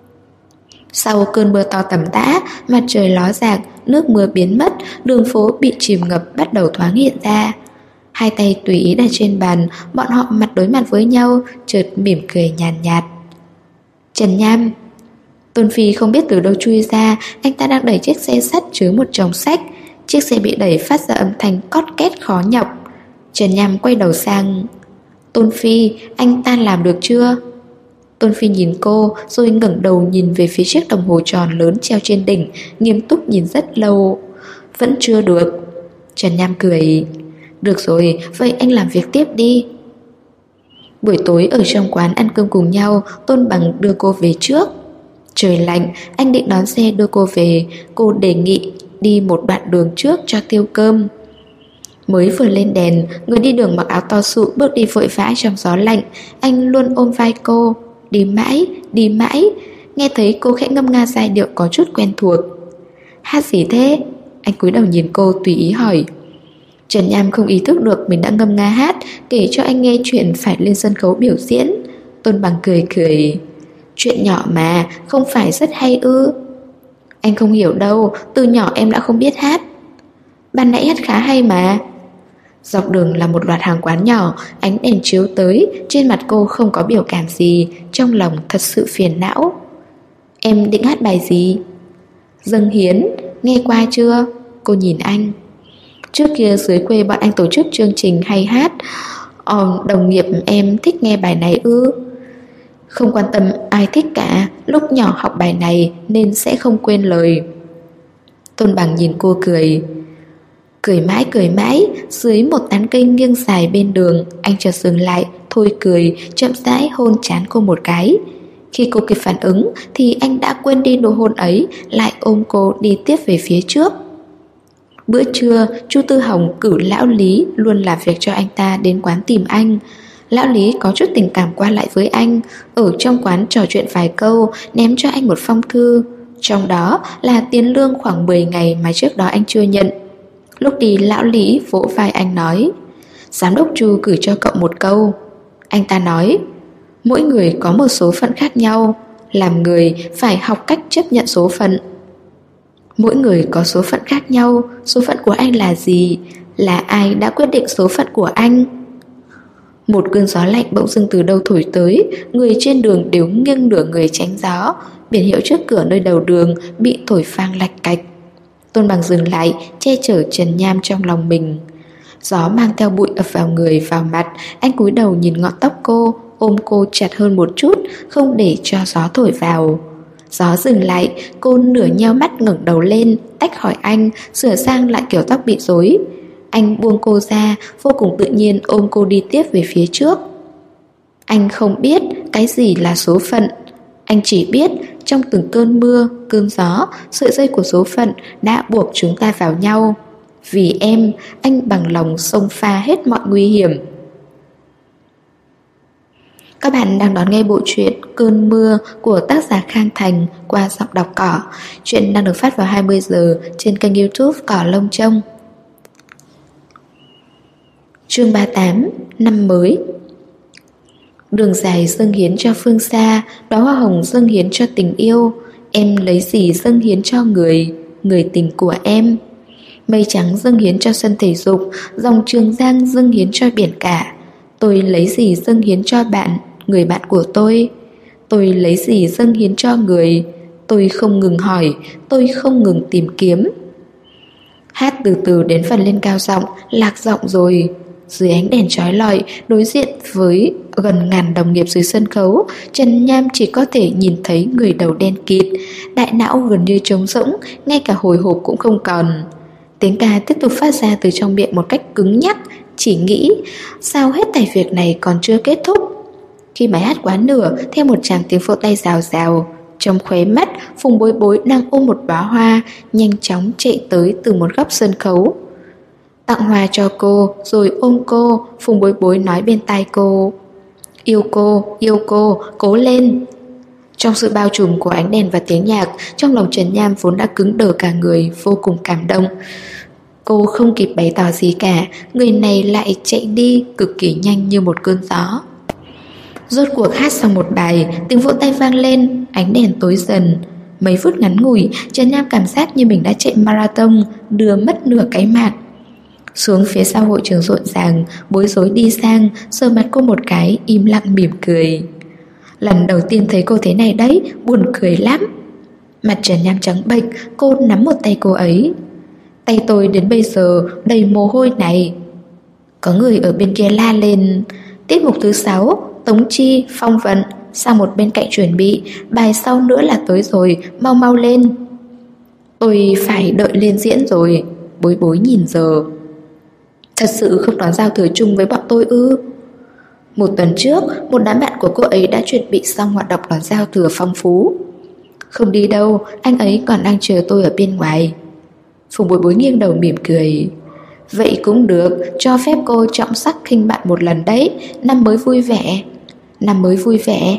[SPEAKER 1] Sau cơn mưa to tầm tã, mặt trời ló dạng, nước mưa biến mất, đường phố bị chìm ngập bắt đầu thoáng hiện ra. Hai tay tùy ý đặt trên bàn, bọn họ mặt đối mặt với nhau, chợt mỉm cười nhàn nhạt. Trần Nham. Tôn Phi không biết từ đâu chui ra, anh ta đang đẩy chiếc xe sắt chứa một chồng sách. Chiếc xe bị đẩy phát ra âm thanh cót két khó nhọc. Trần Nham quay đầu sang. Tôn Phi, anh ta làm được chưa? Tôn Phi nhìn cô, rồi ngẩng đầu nhìn về phía chiếc đồng hồ tròn lớn treo trên đỉnh, nghiêm túc nhìn rất lâu. Vẫn chưa được. Trần Nham cười. Được rồi, vậy anh làm việc tiếp đi. Buổi tối ở trong quán ăn cơm cùng nhau, Tôn Bằng đưa cô về trước. Trời lạnh, anh định đón xe đưa cô về. Cô đề nghị đi một đoạn đường trước cho tiêu cơm. Mới vừa lên đèn, người đi đường mặc áo to sụ bước đi vội vã trong gió lạnh. Anh luôn ôm vai cô. Đi mãi, đi mãi. Nghe thấy cô khẽ ngâm nga giai điệu có chút quen thuộc. Hát gì thế? Anh cúi đầu nhìn cô tùy ý hỏi. Trần Nham không ý thức được mình đã ngâm nga hát, kể cho anh nghe chuyện phải lên sân khấu biểu diễn. Tôn Bằng cười cười. Chuyện nhỏ mà, không phải rất hay ư? Anh không hiểu đâu, từ nhỏ em đã không biết hát. Ban nãy hát khá hay mà. Dọc đường là một loạt hàng quán nhỏ, ánh đèn chiếu tới, trên mặt cô không có biểu cảm gì, trong lòng thật sự phiền não. Em định hát bài gì? Dâng hiến, nghe qua chưa? Cô nhìn anh. Trước kia dưới quê bọn anh tổ chức chương trình hay hát. Đồng nghiệp em thích nghe bài này ư? Không quan tâm ai thích cả, lúc nhỏ học bài này nên sẽ không quên lời. Tôn Bằng nhìn cô cười. Cười mãi, dưới một tán cây nghiêng dài bên đường, anh chợt dừng lại, thôi cười, chậm rãi hôn trán cô một cái. Khi cô kịp phản ứng thì anh đã quên đi nụ hôn ấy, lại ôm cô đi tiếp về phía trước. Bữa trưa, Chu Tư Hồng cử lão Lý luôn làm việc cho anh ta đến quán tìm anh. Lão Lý có chút tình cảm qua lại với anh, ở trong quán trò chuyện vài câu, ném cho anh một phong thư. Trong đó là tiền lương khoảng 10 ngày mà trước đó anh chưa nhận. Lúc đi lão Lý vỗ vai anh nói, giám đốc Chu gửi cho cậu một câu. Anh ta nói, mỗi người có một số phận khác nhau, làm người phải học cách chấp nhận số phận. Mỗi người có số phận khác nhau, số phận của anh là gì? Là ai đã quyết định số phận của anh? Một cơn gió lạnh bỗng dưng từ đâu thổi tới, người trên đường đều nghiêng nửa người tránh gió. Biển hiệu trước cửa nơi đầu đường bị thổi phang lạch cạch. Tôn Bằng dừng lại, che chở Trần Nham trong lòng mình. Gió mang theo bụi ập vào người, vào mặt. Anh cúi đầu nhìn ngọn tóc cô, ôm cô chặt hơn một chút, không để cho gió thổi vào. Gió dừng lại, cô nửa nheo mắt ngẩng đầu lên, tách khỏi anh, sửa sang lại kiểu tóc bị rối. Anh buông cô ra, vô cùng tự nhiên ôm cô đi tiếp về phía trước. Anh không biết cái gì là số phận. Anh chỉ biết trong từng cơn mưa, cơn gió, sợi dây của số phận đã buộc chúng ta vào nhau. Vì em, anh bằng lòng xông pha hết mọi nguy hiểm. Các bạn đang đón nghe bộ truyện Cơn mưa của tác giả Khang Thành qua giọng đọc Cỏ. Truyện đang được phát vào 20 giờ trên kênh YouTube Cỏ Lông Trông. Chương 38, năm mới. Đường dài dâng hiến cho phương xa, đóa hoa hồng dâng hiến cho tình yêu. Em lấy gì dâng hiến cho người, người tình của em. Mây trắng dâng hiến cho sân thể dục, dòng Trường Giang dâng hiến cho biển cả. Tôi lấy gì dâng hiến cho bạn, người bạn của tôi lấy gì dâng hiến cho người, tôi không ngừng hỏi, tôi không ngừng tìm kiếm. Hát từ từ đến phần lên cao giọng, lạc giọng rồi. Dưới ánh đèn chói lọi, đối diện với gần ngàn đồng nghiệp dưới sân khấu, Trần Nham chỉ có thể nhìn thấy người đầu đen kịt, đại não gần như trống rỗng, ngay cả hồi hộp cũng không còn. Tiếng ca tiếp tục phát ra từ trong miệng một cách cứng nhắc, chỉ nghĩ sao hết thảy việc này còn chưa kết thúc. Khi bài hát quá nửa, theo một tràng tiếng vỗ tay rào rào, trong khóe mắt Phùng Bối Bối đang ôm một bó hoa, nhanh chóng chạy tới từ một góc sân khấu. Tặng hoa cho cô, rồi ôm cô. Phùng Bối Bối nói bên tai cô, yêu cô, cố lên. Trong sự bao trùm của ánh đèn và tiếng nhạc, trong lòng Trần Nham vốn đã cứng đờ cả người, vô cùng cảm động. Cô không kịp bày tỏ gì cả, người này lại chạy đi cực kỳ nhanh như một cơn gió. Rốt cuộc hát xong một bài, tiếng vỗ tay vang lên, ánh đèn tối dần. Mấy phút ngắn ngủi, Trần Nham cảm giác như mình đã chạy marathon, đưa mất nửa cái mạng. Xuống phía sau hội trường rộn ràng, bối rối đi sang, sờ mặt cô một cái, im lặng mỉm cười. Lần đầu tiên thấy cô thế này đấy, buồn cười lắm. Mặt Trần Nham trắng bệch, cô nắm một tay cô ấy. Tay tôi đến bây giờ đầy mồ hôi này. Có người ở bên kia la lên, tiết mục thứ 6, Tống Chi, Phong Vận, sang một bên cạnh chuẩn bị, bài sau nữa là tới rồi, mau mau lên. Tôi phải đợi lên diễn rồi. Bối Bối nhìn giờ. Thật sự không đón giao thừa chung với bọn tôi ư? Một tuần trước, một đám bạn của cô ấy đã chuẩn bị xong hoạt động đón giao thừa phong phú. Không đi đâu, anh ấy còn đang chờ tôi ở bên ngoài. Phùng Bối Bối nghiêng đầu mỉm cười. Vậy cũng được, cho phép cô trọng sắc khinh bạn một lần đấy. Năm mới vui vẻ. Năm mới vui vẻ.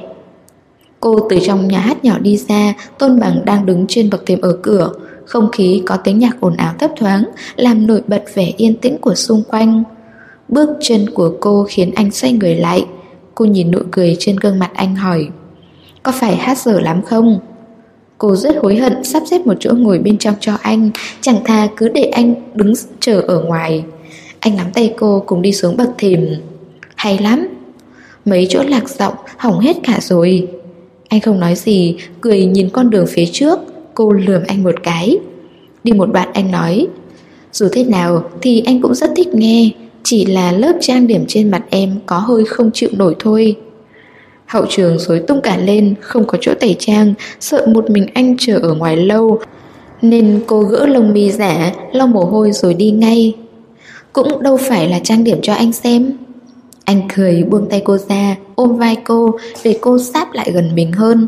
[SPEAKER 1] Cô từ trong nhà hát nhỏ đi ra. Tôn Bằng đang đứng trên bậc thềm ở cửa. Không khí có tiếng nhạc ồn ào thấp thoáng, làm nổi bật vẻ yên tĩnh của xung quanh. Bước chân của cô khiến anh xoay người lại. Cô nhìn nụ cười trên gương mặt anh hỏi, có phải hát dở lắm không? Cô rất hối hận sắp xếp một chỗ ngồi bên trong cho anh, chẳng thà cứ để anh đứng chờ ở ngoài. Anh nắm tay cô cùng đi xuống bậc thềm. Hay lắm. Mấy chỗ lạc giọng hỏng hết cả rồi. Anh không nói gì, cười nhìn con đường phía trước. Cô lườm anh một cái. Đi một đoạn anh nói, dù thế nào thì anh cũng rất thích nghe, chỉ là lớp trang điểm trên mặt em có hơi không chịu nổi thôi. Hậu trường rối tung cả lên, không có chỗ tẩy trang, sợ một mình anh chờ ở ngoài lâu, nên cô gỡ lông mi giả, lau mồ hôi rồi đi ngay. Cũng đâu phải là trang điểm cho anh xem. Anh cười buông tay cô ra, ôm vai cô để cô sáp lại gần mình hơn.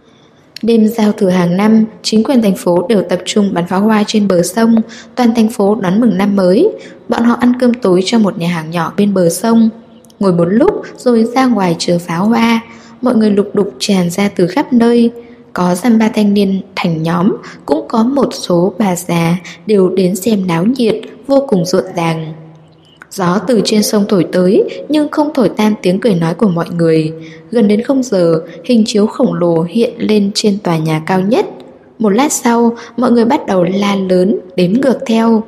[SPEAKER 1] Đêm giao thừa hàng năm, chính quyền thành phố đều tập trung bắn pháo hoa trên bờ sông. Toàn thành phố đón mừng năm mới. Bọn họ ăn cơm tối trong một nhà hàng nhỏ bên bờ sông, ngồi một lúc rồi ra ngoài chờ pháo hoa. Mọi người lục đục tràn ra từ khắp nơi. Có dăm ba thanh niên thành nhóm, cũng có một số bà già đều đến xem náo nhiệt, vô cùng rộn ràng. Gió từ trên sông thổi tới, nhưng không thổi tan tiếng cười nói của mọi người. Gần đến 0 giờ, hình chiếu khổng lồ hiện lên trên tòa nhà cao nhất. Một lát sau, mọi người bắt đầu la lớn, đếm ngược theo.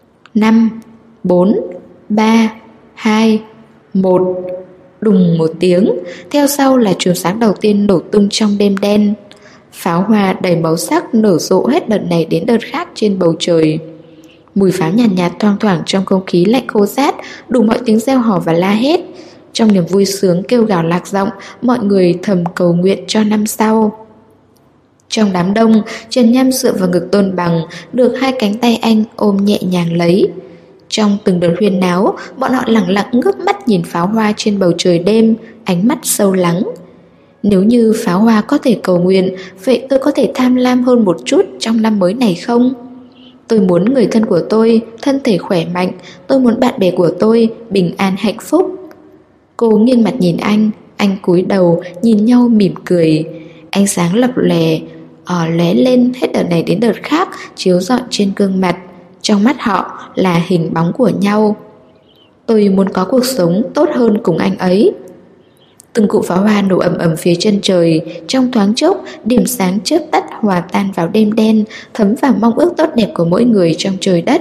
[SPEAKER 1] 5, 4, 3, 2, 1. Đùng một tiếng, theo sau là chùm sáng đầu tiên nổ tung trong đêm đen. Pháo hoa đầy màu sắc nở rộ hết đợt này đến đợt khác trên bầu trời. Mùi pháo nhàn nhạt thoang thoảng trong không khí lạnh khô rát, đủ mọi tiếng reo hò và la hét. Trong niềm vui sướng kêu gào lạc giọng, mọi người thầm cầu nguyện cho năm sau. Trong đám đông, Trần Nham dựa vào ngực Tôn Bằng, được hai cánh tay anh ôm nhẹ nhàng lấy. Trong từng đợt huyên náo, bọn họ lặng lặng ngước mắt nhìn pháo hoa trên bầu trời đêm, ánh mắt sâu lắng. Nếu như pháo hoa có thể cầu nguyện, vậy tôi có thể tham lam hơn một chút trong năm mới này không? Tôi muốn người thân của tôi thân thể khỏe mạnh, tôi muốn bạn bè của tôi bình an hạnh phúc. Cô nghiêng mặt nhìn anh cúi đầu nhìn nhau mỉm cười. Ánh sáng lập lòe lóe lên hết đợt này đến đợt khác, chiếu rọi trên gương mặt. Trong mắt họ là hình bóng của nhau. Tôi muốn có cuộc sống tốt hơn cùng anh ấy. Từng cụm pháo hoa nổ ầm ầm phía chân trời. Trong thoáng chốc, điểm sáng chớp tắt hòa tan vào đêm đen, thấm vào mong ước tốt đẹp của mỗi người trong trời đất.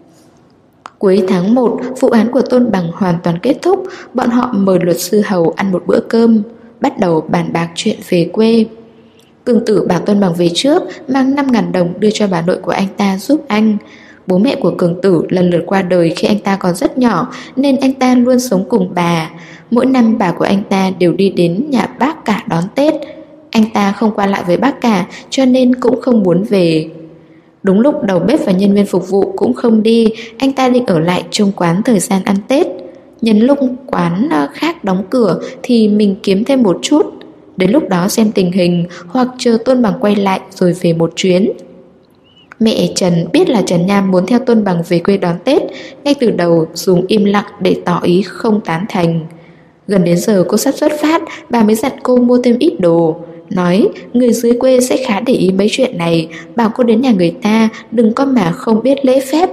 [SPEAKER 1] Cuối tháng 1, vụ án của Tôn Bằng hoàn toàn kết thúc. Bọn họ mời luật sư Hầu ăn một bữa cơm. bắt đầu bàn bạc chuyện về quê. Cường Tử bảo Tôn Bằng về trước, mang 5.000 đồng đưa cho bà nội của anh ta giúp anh. Bố mẹ của Cường Tử lần lượt qua đời khi anh ta còn rất nhỏ, nên anh ta luôn sống cùng bà. Mỗi năm bà của anh ta đều đi đến nhà bác cả đón Tết. Anh ta không qua lại với bác cả, cho nên cũng không muốn về. Đúng lúc đầu bếp và nhân viên phục vụ cũng không đi, anh ta định ở lại trông quán thời gian ăn Tết. Nhân lúc quán khác đóng cửa thì mình kiếm thêm một chút. Đến lúc đó xem tình hình, hoặc chờ Tôn Bằng quay lại rồi về một chuyến. Mẹ Trần biết là Trần Nham muốn theo Tôn Bằng về quê đón Tết, ngay từ đầu dùng im lặng để tỏ ý không tán thành. Gần đến giờ cô sắp xuất phát, bà mới dặn cô mua thêm ít đồ. Nói người dưới quê sẽ khá để ý mấy chuyện này, bảo cô đến nhà người ta đừng có mà không biết lễ phép.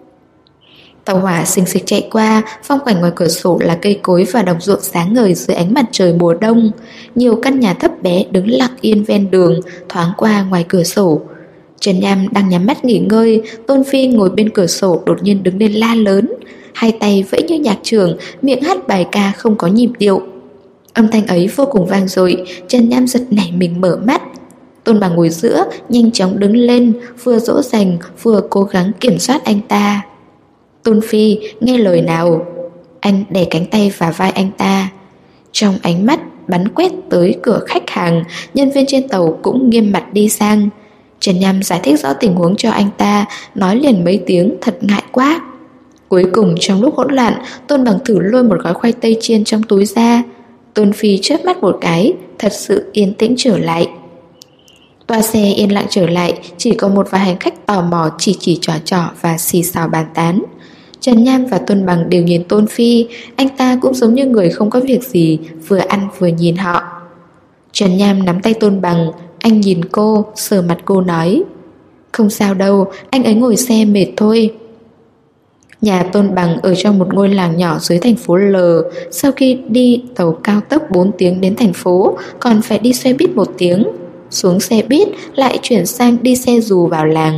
[SPEAKER 1] Tàu hỏa xình xịch chạy qua, phong cảnh ngoài cửa sổ là cây cối và đồng ruộng sáng ngời dưới ánh mặt trời mùa đông. Nhiều căn nhà thấp bé đứng lặng yên ven đường, thoáng qua ngoài cửa sổ. Trần Nham đang nhắm mắt nghỉ ngơi, Tôn Phi ngồi bên cửa sổ đột nhiên đứng lên la lớn, hai tay vẫy như nhạc trưởng, miệng hát bài ca không có nhịp điệu. Âm thanh ấy vô cùng vang dội, Trần Nham giật nảy mình mở mắt. Tôn Bằng ngồi giữa, nhanh chóng đứng lên, vừa dỗ dành vừa cố gắng kiểm soát anh ta. Tôn Phi, nghe lời nào. Anh đè cánh tay vào vai anh ta. Trong ánh mắt bắn quét tới cửa khách hàng, nhân viên trên tàu cũng nghiêm mặt đi sang. Trần Nham giải thích rõ tình huống cho anh ta, nói liền mấy tiếng thật ngại quá. Cuối cùng trong lúc hỗn loạn, Tôn Bằng thử lôi một gói khoai tây chiên trong túi ra. Tôn Phi chớp mắt một cái, thật sự yên tĩnh trở lại. Toa xe yên lặng trở lại, chỉ có một vài hành khách tò mò chỉ trò và xì xào bàn tán. Trần Nham và Tôn Bằng đều nhìn Tôn Phi, anh ta cũng giống như người không có việc gì, vừa ăn vừa nhìn họ. Trần Nham nắm tay Tôn Bằng, anh nhìn cô, sờ mặt cô nói: không sao đâu, anh ấy ngồi xe mệt thôi. Nhà Tôn Bằng ở trong một ngôi làng nhỏ dưới thành phố L. Sau khi đi tàu cao tốc 4 tiếng đến thành phố, còn phải đi xe buýt 1 tiếng. Xuống xe buýt lại chuyển sang đi xe dù vào làng.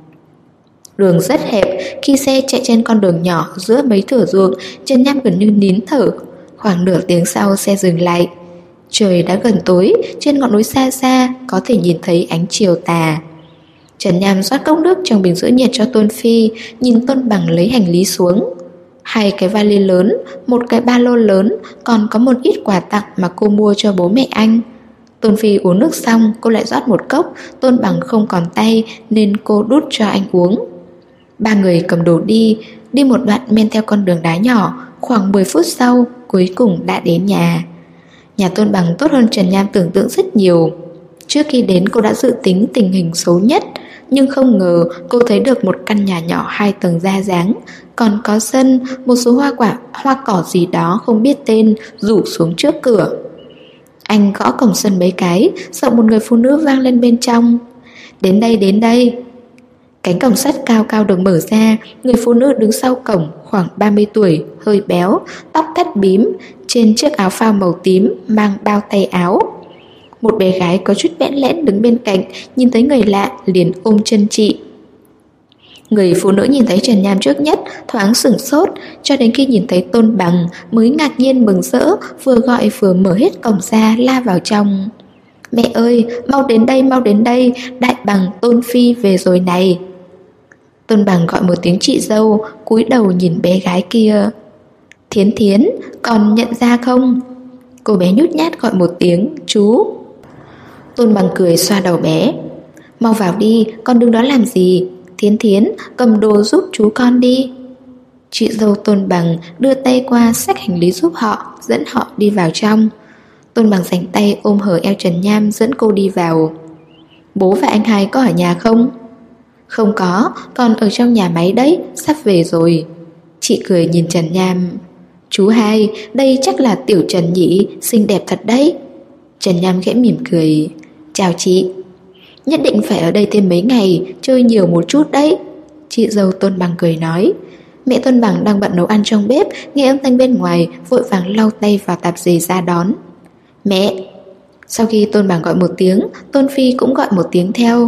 [SPEAKER 1] Đường rất hẹp, khi xe chạy trên con đường nhỏ giữa mấy thửa ruộng, Trần Nham gần như nín thở. Khoảng nửa tiếng sau xe dừng lại. Trời đã gần tối, trên ngọn núi xa xa có thể nhìn thấy ánh chiều tà. Trần Nham rót cốc nước trong bình giữ nhiệt cho Tôn Phi, nhìn Tôn Bằng lấy hành lý xuống. 2 cái vali lớn, 1 cái ba lô lớn, còn có một ít quà tặng mà cô mua cho bố mẹ anh. Tôn Phi uống nước xong, cô lại rót một cốc, Tôn Bằng không còn tay nên cô đút cho anh uống. 3 người cầm đồ đi một đoạn men theo con đường đá nhỏ, khoảng 10 phút sau, cuối cùng đã đến nhà. Nhà Tôn Bằng tốt hơn Trần Nham tưởng tượng rất nhiều. Trước khi đến cô đã dự tính tình hình xấu nhất, nhưng không ngờ cô thấy được một căn nhà nhỏ 2 tầng ra dáng, còn có sân, một số hoa cỏ gì đó không biết tên rủ xuống trước cửa. Anh gõ cổng sân mấy cái, giọng một người phụ nữ vang lên bên trong: đến đây, đến đây. Cánh cổng sắt cao cao được mở ra, người phụ nữ đứng sau cổng khoảng 30 tuổi, hơi béo, tóc thắt bím, trên chiếc áo phao màu tím mang bao tay áo. Một bé gái có chút bẽn lẽn đứng bên cạnh, nhìn thấy người lạ liền ôm chân chị. Người phụ nữ nhìn thấy Trần Nham trước nhất, thoáng sửng sốt, cho đến khi nhìn thấy Tôn Bằng mới ngạc nhiên mừng rỡ, vừa gọi vừa mở hết cổng ra la vào trong. Mẹ ơi, mau đến đây, đại bằng Tôn Phi về rồi này. Tôn Bằng gọi một tiếng chị dâu, cúi đầu nhìn bé gái kia. Thiến Thiến, còn nhận ra không? Cô bé nhút nhát gọi một tiếng chú. Tôn Bằng cười xoa đầu bé. Mau vào đi, con đứng đó làm gì? Thiến Thiến, cầm đồ giúp chú con đi. Chị dâu Tôn Bằng đưa tay qua xách hành lý giúp họ, dẫn họ đi vào trong. Tôn Bằng dành tay ôm hở eo Trần Nham dẫn cô đi vào. Bố và anh hai có ở nhà không? Không có, còn ở trong nhà máy đấy, sắp về rồi. Chị cười nhìn Trần Nham. Chú hai, đây chắc là Tiểu Trần nhỉ, xinh đẹp thật đấy. Trần Nham khẽ mỉm cười. Chào chị. Nhất định phải ở đây thêm mấy ngày, chơi nhiều một chút đấy. Chị dâu Tôn Bằng cười nói. Mẹ Tôn Bằng đang bận nấu ăn trong bếp, nghe âm thanh bên ngoài, vội vàng lau tay vào tạp dề ra đón. Mẹ. Sau khi Tôn Bằng gọi một tiếng, Tôn Phi cũng gọi một tiếng theo.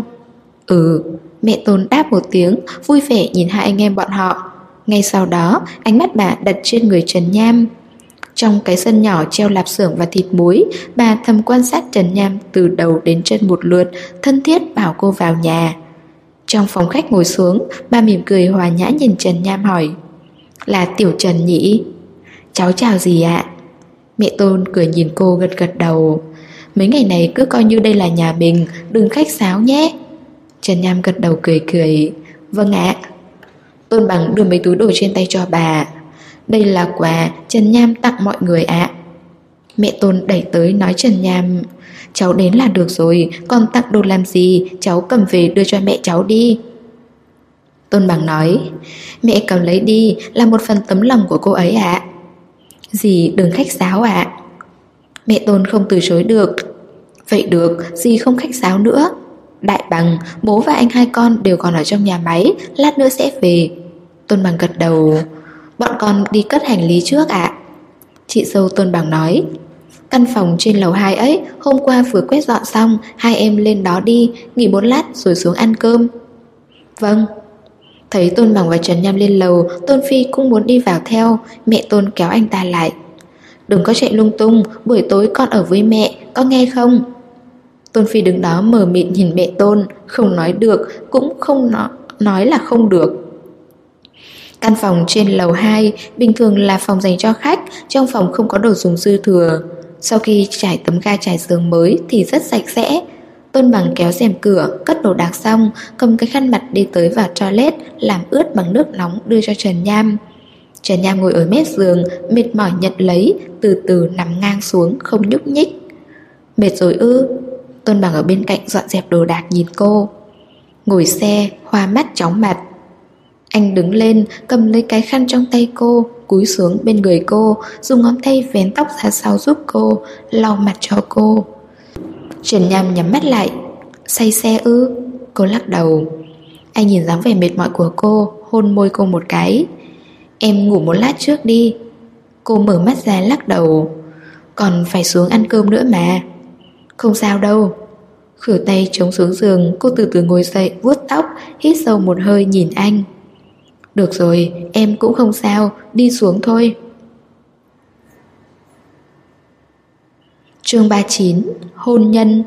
[SPEAKER 1] Mẹ Tôn đáp một tiếng, vui vẻ nhìn hai anh em bọn họ. Ngay sau đó, ánh mắt bà đặt trên người Trần Nham. Trong cái sân nhỏ treo lạp xưởng và thịt muối, bà thầm quan sát Trần Nham từ đầu đến chân một lượt, thân thiết bảo cô vào nhà. Trong phòng khách ngồi xuống, bà mỉm cười hòa nhã nhìn Trần Nham hỏi: "Là Tiểu Trần nhỉ?" "Cháu chào dì ạ." Mẹ Tôn cười nhìn cô gật gật đầu: "Mấy ngày này cứ coi như đây là nhà mình, đừng khách sáo nhé." Trần Nham gật đầu cười cười: "Vâng ạ." Tôn Bằng đưa mấy túi đồ trên tay cho bà: "Đây là quà Trần Nham tặng mọi người ạ." Mẹ Tôn đẩy tới nói Trần Nham: "Cháu đến là được rồi, còn tặng đồ làm gì, cháu cầm về đưa cho mẹ cháu đi." Tôn Bằng nói: "Mẹ cầm lấy đi, là một phần tấm lòng của cô ấy ạ." "Dì đừng khách sáo ạ." Mẹ Tôn không từ chối được: "Vậy được, dì không khách sáo nữa. Đại Bằng, bố và anh hai con đều còn ở trong nhà máy, lát nữa sẽ về." Tôn Bằng gật đầu: "Bọn con đi cất hành lý trước ạ." Chị dâu Tôn Bằng nói: "Căn phòng trên lầu 2 ấy, hôm qua vừa quét dọn xong, hai em lên đó đi, nghỉ một lát rồi xuống ăn cơm." "Vâng." Thấy Tôn Bằng và Trần Nham lên lầu, Tôn Phi cũng muốn đi vào theo. Mẹ Tôn kéo anh ta lại: "Đừng có chạy lung tung, buổi tối con ở với mẹ, có nghe không?" Tôn Phi đứng đó mờ mịt nhìn mẹ Tôn, không nói được, cũng không nói là không được. Căn phòng trên lầu 2 bình thường là phòng dành cho khách, trong phòng không có đồ dùng dư thừa. Sau khi trải tấm ga trải giường mới thì rất sạch sẽ. Tôn Bằng kéo rèm cửa, cất đồ đạc xong, cầm cái khăn mặt đi tới vào toilet, làm ướt bằng nước nóng đưa cho Trần Nham. Trần Nham ngồi ở mép giường, mệt mỏi nhận lấy, từ từ nằm ngang xuống, không nhúc nhích. "Mệt rồi ư?" Tôn Bằng ở bên cạnh dọn dẹp đồ đạc nhìn cô. Ngồi xe, hoa mắt chóng mặt. Anh đứng lên, cầm lấy cái khăn trong tay cô, cúi xuống bên người cô, dùng ngón tay vén tóc ra sau giúp cô, lau mặt cho cô. Trần Nham nhắm mắt lại. "Say xe ư?" Cô lắc đầu. Anh nhìn dáng vẻ mệt mỏi của cô, hôn môi cô một cái. "Em ngủ một lát trước đi." Cô mở mắt ra lắc đầu. "Còn phải xuống ăn cơm nữa mà." "Không sao đâu." Khuỷu tay chống xuống giường, cô từ từ ngồi dậy, vuốt tóc, hít sâu một hơi nhìn anh. "Được rồi, em cũng không sao, đi xuống thôi." Chương 39: Hôn nhân.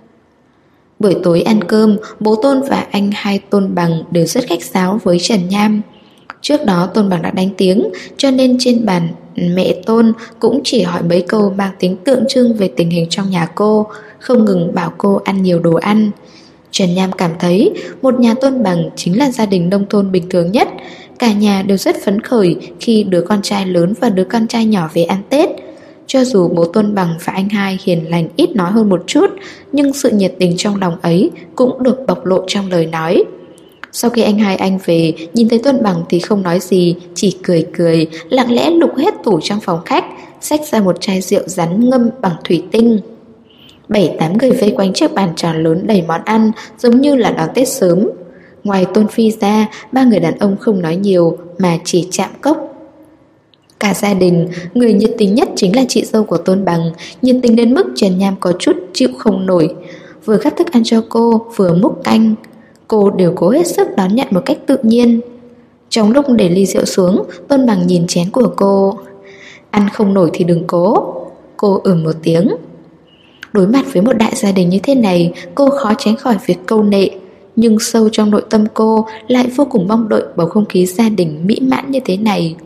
[SPEAKER 1] Buổi tối ăn cơm, bố Tôn và anh hai Tôn Bằng đều rất khách sáo với Trần Nham. Trước đó Tôn Bằng đã đánh tiếng, cho nên trên bàn mẹ Tôn cũng chỉ hỏi mấy câu mang tính tượng trưng về tình hình trong nhà cô, không ngừng bảo cô ăn nhiều đồ ăn. Trần Nham cảm thấy một nhà Tôn Bằng chính là gia đình nông thôn bình thường nhất. Cả nhà đều rất phấn khởi khi đứa con trai lớn và đứa con trai nhỏ về ăn Tết. Cho dù bố Tôn Bằng và anh hai hiền lành ít nói hơn một chút, nhưng sự nhiệt tình trong lòng ấy cũng được bộc lộ trong lời nói. Sau khi anh hai anh về, nhìn thấy Tôn Bằng thì không nói gì, chỉ cười cười, lặng lẽ lục hết tủ trong phòng khách, xách ra một chai rượu rắn ngâm bằng thủy tinh. 7-8 người vây quanh chiếc bàn tròn lớn đầy món ăn, giống như là đón Tết sớm. Ngoài Tôn Phi ra, 3 người đàn ông không nói nhiều mà chỉ chạm cốc. Cả gia đình, người nhiệt tình nhất chính là chị dâu của Tôn Bằng, nhiệt tình đến mức Trần Nham có chút chịu không nổi. Vừa gắp thức ăn cho cô, vừa múc canh, cô đều cố hết sức đón nhận một cách tự nhiên. Trong lúc để ly rượu xuống, Tôn Bằng nhìn chén của cô. "Ăn không nổi thì đừng cố." Cô một tiếng. Đối mặt với một đại gia đình như thế này, cô khó tránh khỏi việc câu nệ, nhưng sâu trong nội tâm cô lại vô cùng mong đợi bầu không khí gia đình mỹ mãn như thế này.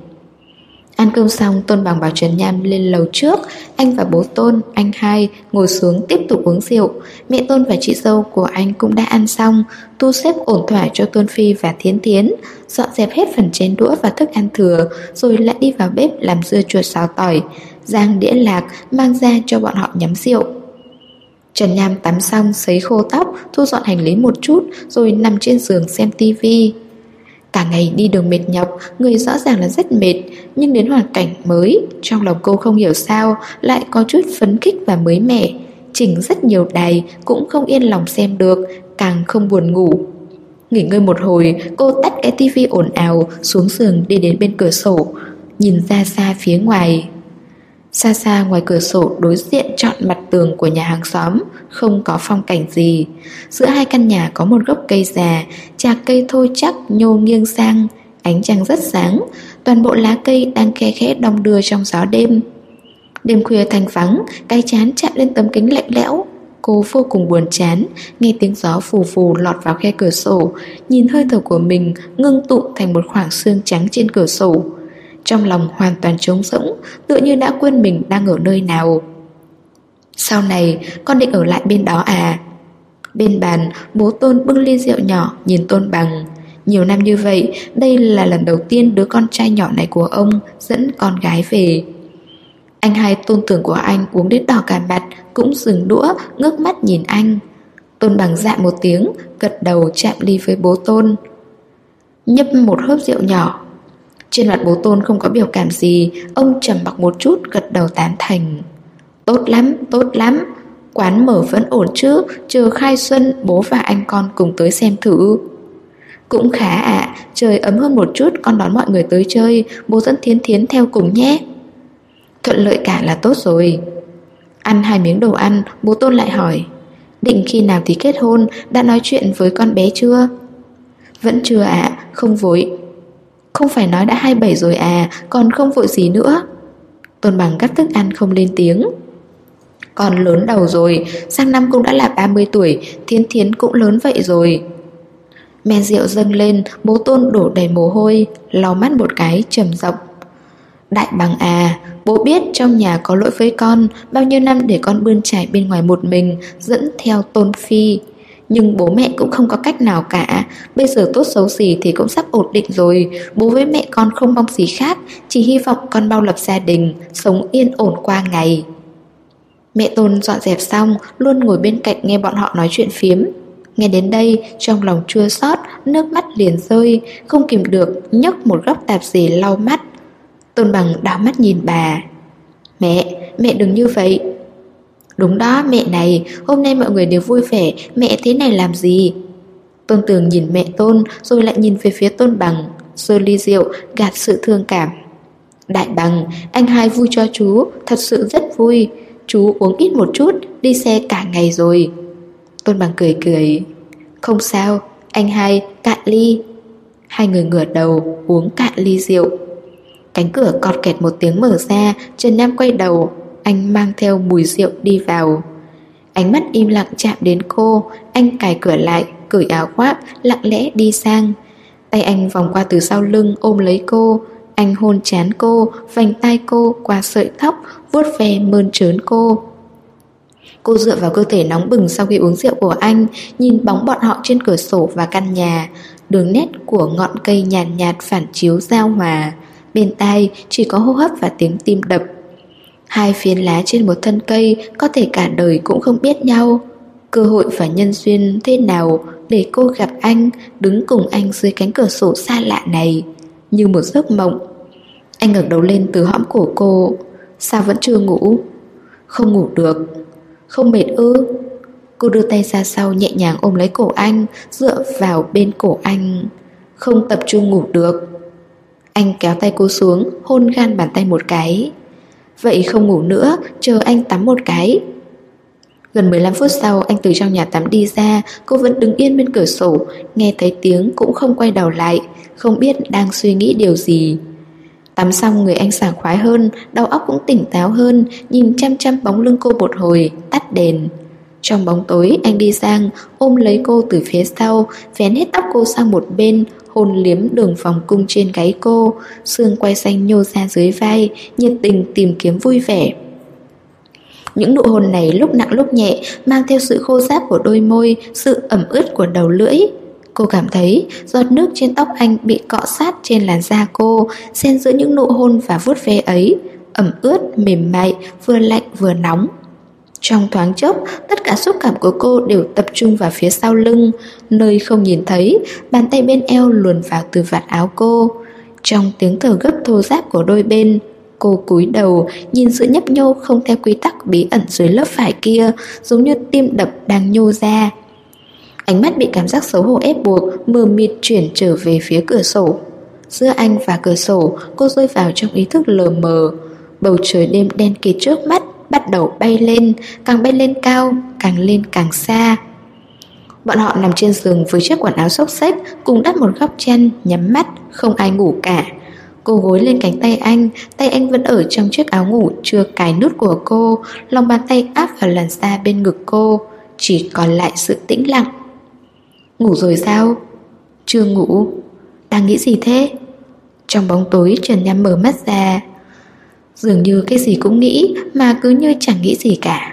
[SPEAKER 1] Ăn cơm xong, Tôn Bằng bảo Trần Nham lên lầu trước. Anh và bố Tôn, anh hai ngồi xuống tiếp tục uống rượu. Mẹ Tôn và chị dâu của anh cũng đã ăn xong, thu xếp ổn thỏa cho Tôn Phi và Thiến Thiến, dọn dẹp hết phần chén đũa và thức ăn thừa, rồi lại đi vào bếp làm dưa chuột xào tỏi, rang đĩa lạc mang ra cho bọn họ nhắm rượu. Trần Nham tắm xong, sấy khô tóc, thu dọn hành lý một chút, rồi nằm trên giường xem tivi. Cả ngày đi đường mệt nhọc, người rõ ràng là rất mệt, nhưng đến hoàn cảnh mới, trong lòng cô không hiểu sao lại có chút phấn khích và mới mẻ. Chỉnh rất nhiều đài cũng không yên lòng xem được, càng không buồn ngủ. Nghỉ ngơi một hồi, cô tắt cái tivi ồn ào, xuống giường đi đến bên cửa sổ, nhìn ra xa phía ngoài. Xa xa ngoài cửa sổ đối diện trọn mặt tường của nhà hàng xóm, không có phong cảnh gì. Giữa hai căn nhà có một gốc cây già, chạc cây thôi chắc nhô nghiêng sang, ánh trăng rất sáng, toàn bộ lá cây đang khe khẽ đong đưa trong gió đêm. Đêm khuya thanh vắng, cái trán chạm lên tấm kính lạnh lẽo. Cô vô cùng buồn chán, nghe tiếng gió phù phù lọt vào khe cửa sổ, nhìn hơi thở của mình ngưng tụ thành một khoảng sương trắng trên cửa sổ. Trong lòng hoàn toàn trống rỗng, tựa như đã quên mình đang ở nơi nào. Sau này, con định ở lại bên đó à? Bên bàn, bố Tôn bưng ly rượu nhỏ nhìn Tôn Bằng. Nhiều năm như vậy, đây là lần đầu tiên đứa con trai nhỏ này của ông dẫn con gái về. Anh hai Tôn tưởng của anh uống đến đỏ cả mặt, cũng dừng đũa, ngước mắt nhìn anh. Tôn Bằng dạ một tiếng, gật đầu chạm ly với bố Tôn. Nhấp một hớp rượu nhỏ. Trên mặt bố Tôn không có biểu cảm gì, ông trầm mặc một chút, gật đầu tán thành. Tốt lắm, tốt lắm. Quán mở vẫn ổn chứ, chờ khai xuân bố và anh con cùng tới xem thử. Cũng khá ạ, trời ấm hơn một chút con đón mọi người tới chơi, bố dẫn Thiến Thiến theo cùng nhé. Thuận lợi cả là tốt rồi. Ăn 2 miếng đồ ăn, bố Tôn lại hỏi, định khi nào thì kết hôn, đã nói chuyện với con bé chưa? Vẫn chưa ạ, không vội. Không phải nói đã 27 rồi à, còn không vội gì nữa. Tôn Bằng gắp thức ăn không lên tiếng. Con lớn đầu rồi, sang năm cũng đã là 30 tuổi, Thiến Thiến cũng lớn vậy rồi. Men rượu dâng lên, bố Tôn đổ đầy mồ hôi, lau mắt một cái trầm giọng. Đại Bằng à, bố biết trong nhà có lỗi với con, bao nhiêu năm để con bươn trải bên ngoài một mình, dẫn theo Tôn Phi. Nhưng bố mẹ cũng không có cách nào cả. Bây giờ tốt xấu gì thì cũng sắp ổn định rồi. Bố với mẹ con không mong gì khác, chỉ hy vọng con mau lập gia đình, sống yên ổn qua ngày. Mẹ Tôn dọn dẹp xong, luôn ngồi bên cạnh nghe bọn họ nói chuyện phiếm. Nghe đến đây, trong lòng chua xót, nước mắt liền rơi, không kìm được, nhấc một góc tạp dề lau mắt. Tôn Bằng đảo mắt nhìn bà. Mẹ đừng như vậy. Đúng đó mẹ này, hôm nay mọi người đều vui vẻ, mẹ thế này làm gì? Tôn Tường nhìn mẹ Tôn, rồi lại nhìn về phía Tôn Bằng, giơ ly rượu, gạt sự thương cảm. Đại Bằng, anh hai vui cho chú, thật sự rất vui. Chú uống ít một chút, đi xe cả ngày rồi. Tôn Bằng cười cười. Không sao, anh hai, cạn ly. Hai người ngửa đầu, uống cạn ly rượu. Cánh cửa cọt kẹt một tiếng mở ra, Trần Nam quay đầu. Anh mang theo mùi rượu đi vào. Ánh mắt im lặng chạm đến cô. Anh cài cửa lại, cởi áo khoác, lặng lẽ đi sang. Tay anh vòng qua từ sau lưng ôm lấy cô. Anh hôn trán cô, vành tai cô qua sợi tóc, vuốt ve mơn trớn cô. Cô dựa vào cơ thể nóng bừng sau khi uống rượu của anh, nhìn bóng bọn họ trên cửa sổ và căn nhà. Đường nét của ngọn cây nhàn nhạt phản chiếu giao hòa. Bên tai chỉ có hô hấp và tiếng tim đập. 2 phiến lá trên một thân cây có thể cả đời cũng không biết nhau. Cơ hội và nhân duyên thế nào để cô gặp anh, đứng cùng anh dưới cánh cửa sổ xa lạ này, như một giấc mộng. Anh ngẩng đầu lên từ hõm cổ cô. Sao vẫn chưa ngủ? Không ngủ được. Không mệt ư? Cô đưa tay ra sau nhẹ nhàng ôm lấy cổ anh, dựa vào bên cổ anh. Không tập trung ngủ được. Anh kéo tay cô xuống, hôn gan bàn tay một cái. Vậy không ngủ nữa, chờ anh tắm một cái. Gần 15 phút sau, anh từ trong nhà tắm đi ra. Cô vẫn đứng yên bên cửa sổ, nghe thấy tiếng cũng không quay đầu lại, không biết đang suy nghĩ điều gì. Tắm xong người anh sảng khoái hơn, đầu óc cũng tỉnh táo hơn, nhìn chăm chăm bóng lưng cô một hồi, tắt đèn. Trong bóng tối anh đi sang, ôm lấy cô từ phía sau, vén hết tóc cô sang một bên, hôn liếm đường vòng cung trên gáy cô, xương quai xanh nhô ra dưới vai, nhiệt tình tìm kiếm vui vẻ. Những nụ hôn này lúc nặng lúc nhẹ, mang theo sự khô ráp của đôi môi, sự ẩm ướt của đầu lưỡi. Cô cảm thấy giọt nước trên tóc anh bị cọ sát trên làn da cô, xen giữa những nụ hôn và vuốt ve ấy, ẩm ướt, mềm mại, vừa lạnh vừa nóng. Trong thoáng chốc, tất cả xúc cảm của cô đều tập trung vào phía sau lưng, nơi không nhìn thấy, bàn tay bên eo luồn vào từ vạt áo cô. Trong tiếng thở gấp thô ráp của đôi bên, cô cúi đầu, nhìn sự nhấp nhô không theo quy tắc bí ẩn dưới lớp vải kia, giống như tim đập đang nhô ra. Ánh mắt bị cảm giác xấu hổ ép buộc, mờ mịt chuyển trở về phía cửa sổ. Giữa anh và cửa sổ, cô rơi vào trong ý thức lờ mờ. Bầu trời đêm đen kịt trước mắt bắt đầu bay lên, càng bay lên cao, càng lên càng xa. Bọn họ nằm trên giường với chiếc quần áo xốc xếch, cùng đắp một góc chăn, nhắm mắt, không ai ngủ cả. Cô gối lên cánh tay anh vẫn ở trong chiếc áo ngủ chưa cài nút của cô. Lòng bàn tay áp vào làn da bên ngực cô, chỉ còn lại sự tĩnh lặng. Ngủ rồi sao? Chưa ngủ. Đang nghĩ gì thế? Trong bóng tối Trần Nham mở mắt ra. Dường như cái gì cũng nghĩ mà cứ như chẳng nghĩ gì cả.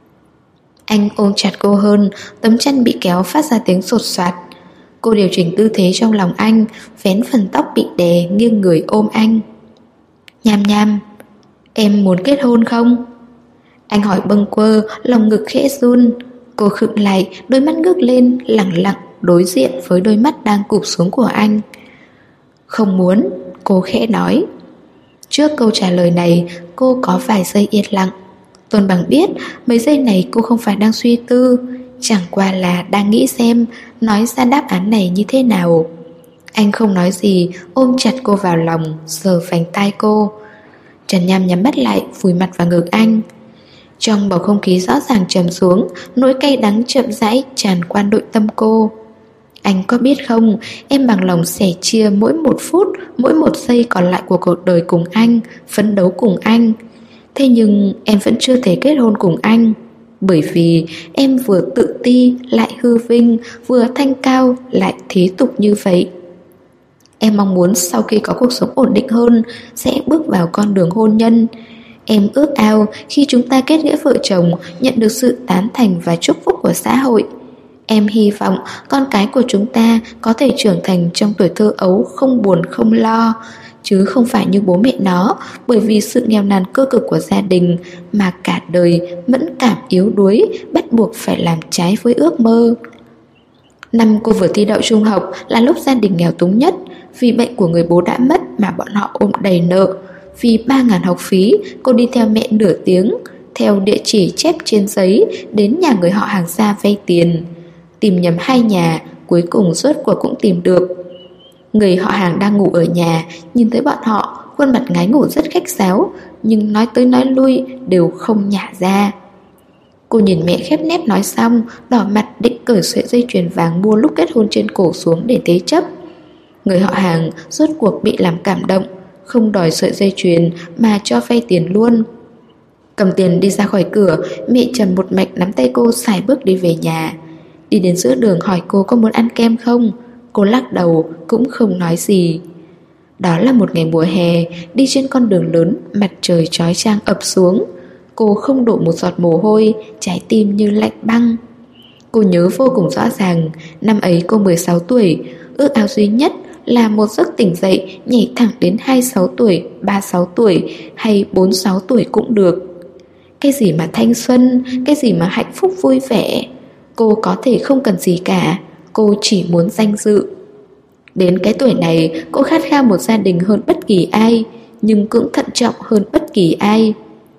[SPEAKER 1] Anh ôm chặt cô hơn, tấm chăn bị kéo phát ra tiếng sột soạt. Cô điều chỉnh tư thế trong lòng anh, vén phần tóc bị đè, nghiêng người ôm anh. Nham Nham, em muốn kết hôn không? Anh hỏi bâng quơ, lòng ngực khẽ run. Cô khựng lại, đôi mắt ngước lên, lẳng lặng đối diện với đôi mắt đang cụp xuống của anh. Không muốn, cô khẽ nói. Trước câu trả lời này, cô có vài giây yên lặng. Tôn Bằng biết mấy giây này cô không phải đang suy tư, chẳng qua là đang nghĩ xem nói ra đáp án này như thế nào. Anh không nói gì, ôm chặt cô vào lòng, sờ vành tai cô. Trần Nham nhắm mắt lại, vùi mặt vào ngực anh. Trong bầu không khí rõ ràng trầm xuống, nỗi cay đắng chậm rãi tràn qua nội tâm cô. Anh có biết không, em bằng lòng sẻ chia mỗi một phút, mỗi một giây còn lại của cuộc đời cùng anh, phấn đấu cùng anh. Thế nhưng em vẫn chưa thể kết hôn cùng anh, bởi vì em vừa tự ti lại hư vinh, vừa thanh cao lại thế tục như vậy. Em mong muốn sau khi có cuộc sống ổn định hơn sẽ bước vào con đường hôn nhân. Em ước ao khi chúng ta kết nghĩa vợ chồng nhận được sự tán thành và chúc phúc của xã hội. Em hy vọng con cái của chúng ta có thể trưởng thành trong tuổi thơ ấu không buồn không lo, chứ không phải như bố mẹ nó bởi vì sự nghèo nàn cơ cực của gia đình mà cả đời mẫn cảm yếu đuối, bắt buộc phải làm trái với ước mơ. Năm cô vừa thi đậu trung học là lúc gia đình nghèo túng nhất. Vì bệnh của người bố đã mất mà bọn họ ôm đầy nợ. Vì 3.000 học phí, cô đi theo mẹ nửa tiếng, theo địa chỉ chép trên giấy, đến nhà người họ hàng xa vay tiền. Tìm nhầm 2 nhà, cuối cùng rốt cuộc cũng tìm được. Người họ hàng đang ngủ ở nhà, nhìn thấy bọn họ, khuôn mặt ngái ngủ rất khách sáo, nhưng nói tới nói lui đều không nhả ra. Cô nhìn mẹ khép nép nói xong, đỏ mặt định cởi sợi dây chuyền vàng mua lúc kết hôn trên cổ xuống để thế chấp. Người họ hàng rốt cuộc bị làm cảm động, không đòi sợi dây chuyền mà cho vay tiền luôn. Cầm tiền đi ra khỏi cửa, mẹ trầm một mạch nắm tay cô sải bước đi về nhà. Đi đến giữa đường hỏi cô có muốn ăn kem không. Cô lắc đầu, cũng không nói gì. Đó là một ngày mùa hè, đi trên con đường lớn, mặt trời chói chang ập xuống. Cô không đổ một giọt mồ hôi, trái tim như lạnh băng. Cô nhớ vô cùng rõ ràng, năm ấy cô 16 tuổi, ước ao duy nhất là một giấc tỉnh dậy nhảy thẳng đến 26 tuổi, 36 tuổi hay 46 tuổi cũng được. Cái gì mà thanh xuân, cái gì mà hạnh phúc vui vẻ. Cô có thể không cần gì cả, cô chỉ muốn danh dự. Đến cái tuổi này, cô khát khao một gia đình hơn bất kỳ ai, nhưng cũng thận trọng hơn bất kỳ ai.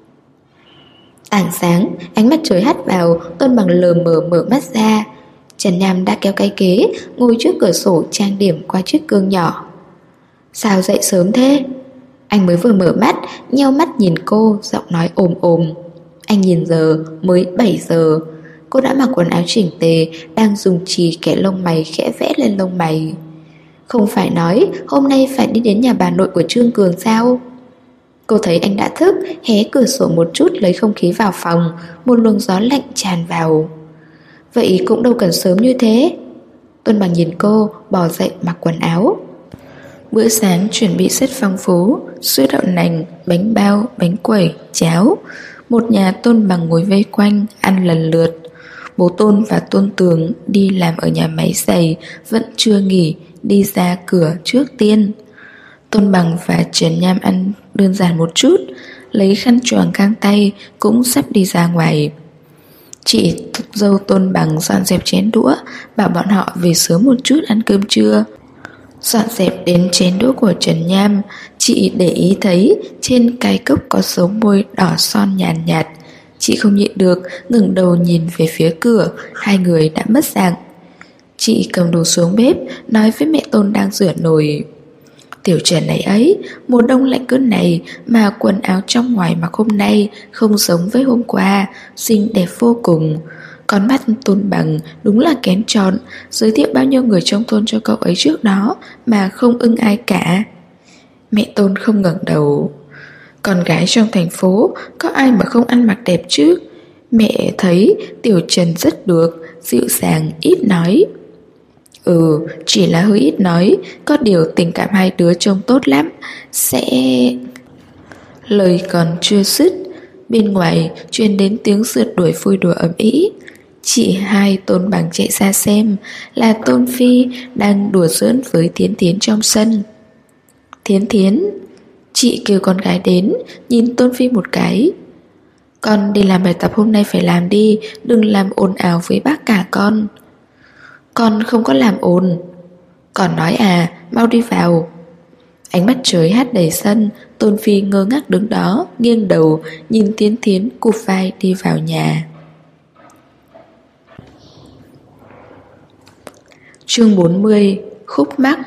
[SPEAKER 1] Tảng sáng, ánh mặt trời hắt vào, Tôn Bằng lờ mờ mở mắt ra. Trần Nham đã kéo cái ghế, ngồi trước cửa sổ trang điểm qua chiếc gương nhỏ. Sao dậy sớm thế? Anh mới vừa mở mắt, nheo mắt nhìn cô, giọng nói ồm ồm. Anh nhìn giờ, mới 7 giờ. Cô đã mặc quần áo chỉnh tề, đang dùng chì kẻ lông mày khẽ vẽ lên lông mày. Không phải nói hôm nay phải đi đến nhà bà nội của Trương Cường sao? Cô thấy anh đã thức, hé cửa sổ một chút lấy không khí vào phòng, một luồng gió lạnh tràn vào. Vậy cũng đâu cần sớm như thế. Tôn Bằng nhìn cô, bò dậy mặc quần áo. Bữa sáng chuẩn bị rất phong phú, sữa đậu nành, bánh bao, bánh quẩy, cháo. Một nhà Tôn Bằng ngồi vây quanh, ăn lần lượt. Bố Tôn và Tôn Tường đi làm ở nhà máy giày, vẫn chưa nghỉ, đi ra cửa trước tiên. Tôn Bằng và Trần Nham ăn đơn giản một chút, lấy khăn choàng găng tay, cũng sắp đi ra ngoài. Chị dâu Tôn Bằng dọn dẹp chén đũa, bảo bọn họ về sớm một chút ăn cơm trưa. Dọn dẹp đến chén đũa của Trần Nham, chị để ý thấy trên cái cốc có dấu môi đỏ son nhàn nhạt. Chị không nhịn được, ngẩng đầu nhìn về phía cửa, hai người đã mất dạng. Chị cầm đồ xuống bếp, nói với mẹ Tôn đang rửa nồi. Tiểu Trần này ấy, mùa đông lạnh cỡ này mà quần áo trong ngoài mặc hôm nay không giống với hôm qua, xinh đẹp vô cùng. Con mắt Tôn Bằng đúng là kén chọn, giới thiệu bao nhiêu người trong thôn cho cậu ấy trước đó mà không ưng ai cả. Mẹ Tôn không ngẩng đầu. Con gái trong thành phố có ai mà không ăn mặc đẹp chứ? Mẹ thấy Tiểu Trần rất được, dịu dàng, ít nói. Chỉ là hơi ít nói, có điều tình cảm hai đứa trông tốt lắm. Sẽ... Lời còn chưa dứt, bên ngoài truyền đến tiếng rượt đuổi vui đùa ầm ĩ. Chị hai Tôn Bằng chạy ra xem, là Tôn Phi đang đùa giỡn với Thiến Thiến trong sân. Thiến Thiến, chị kêu con gái đến, nhìn Tôn Phi một cái. Con đi làm bài tập hôm nay phải làm đi, đừng làm ồn ào với bác cả con. Con không có làm ồn. Còn nói à, mau đi vào. Ánh mắt trời hắt đầy sân, Tôn Phi ngơ ngác đứng đó, nghiêng đầu, nhìn Thiến Thiến cụp vai đi vào nhà. Chương 40. Khúc mắc.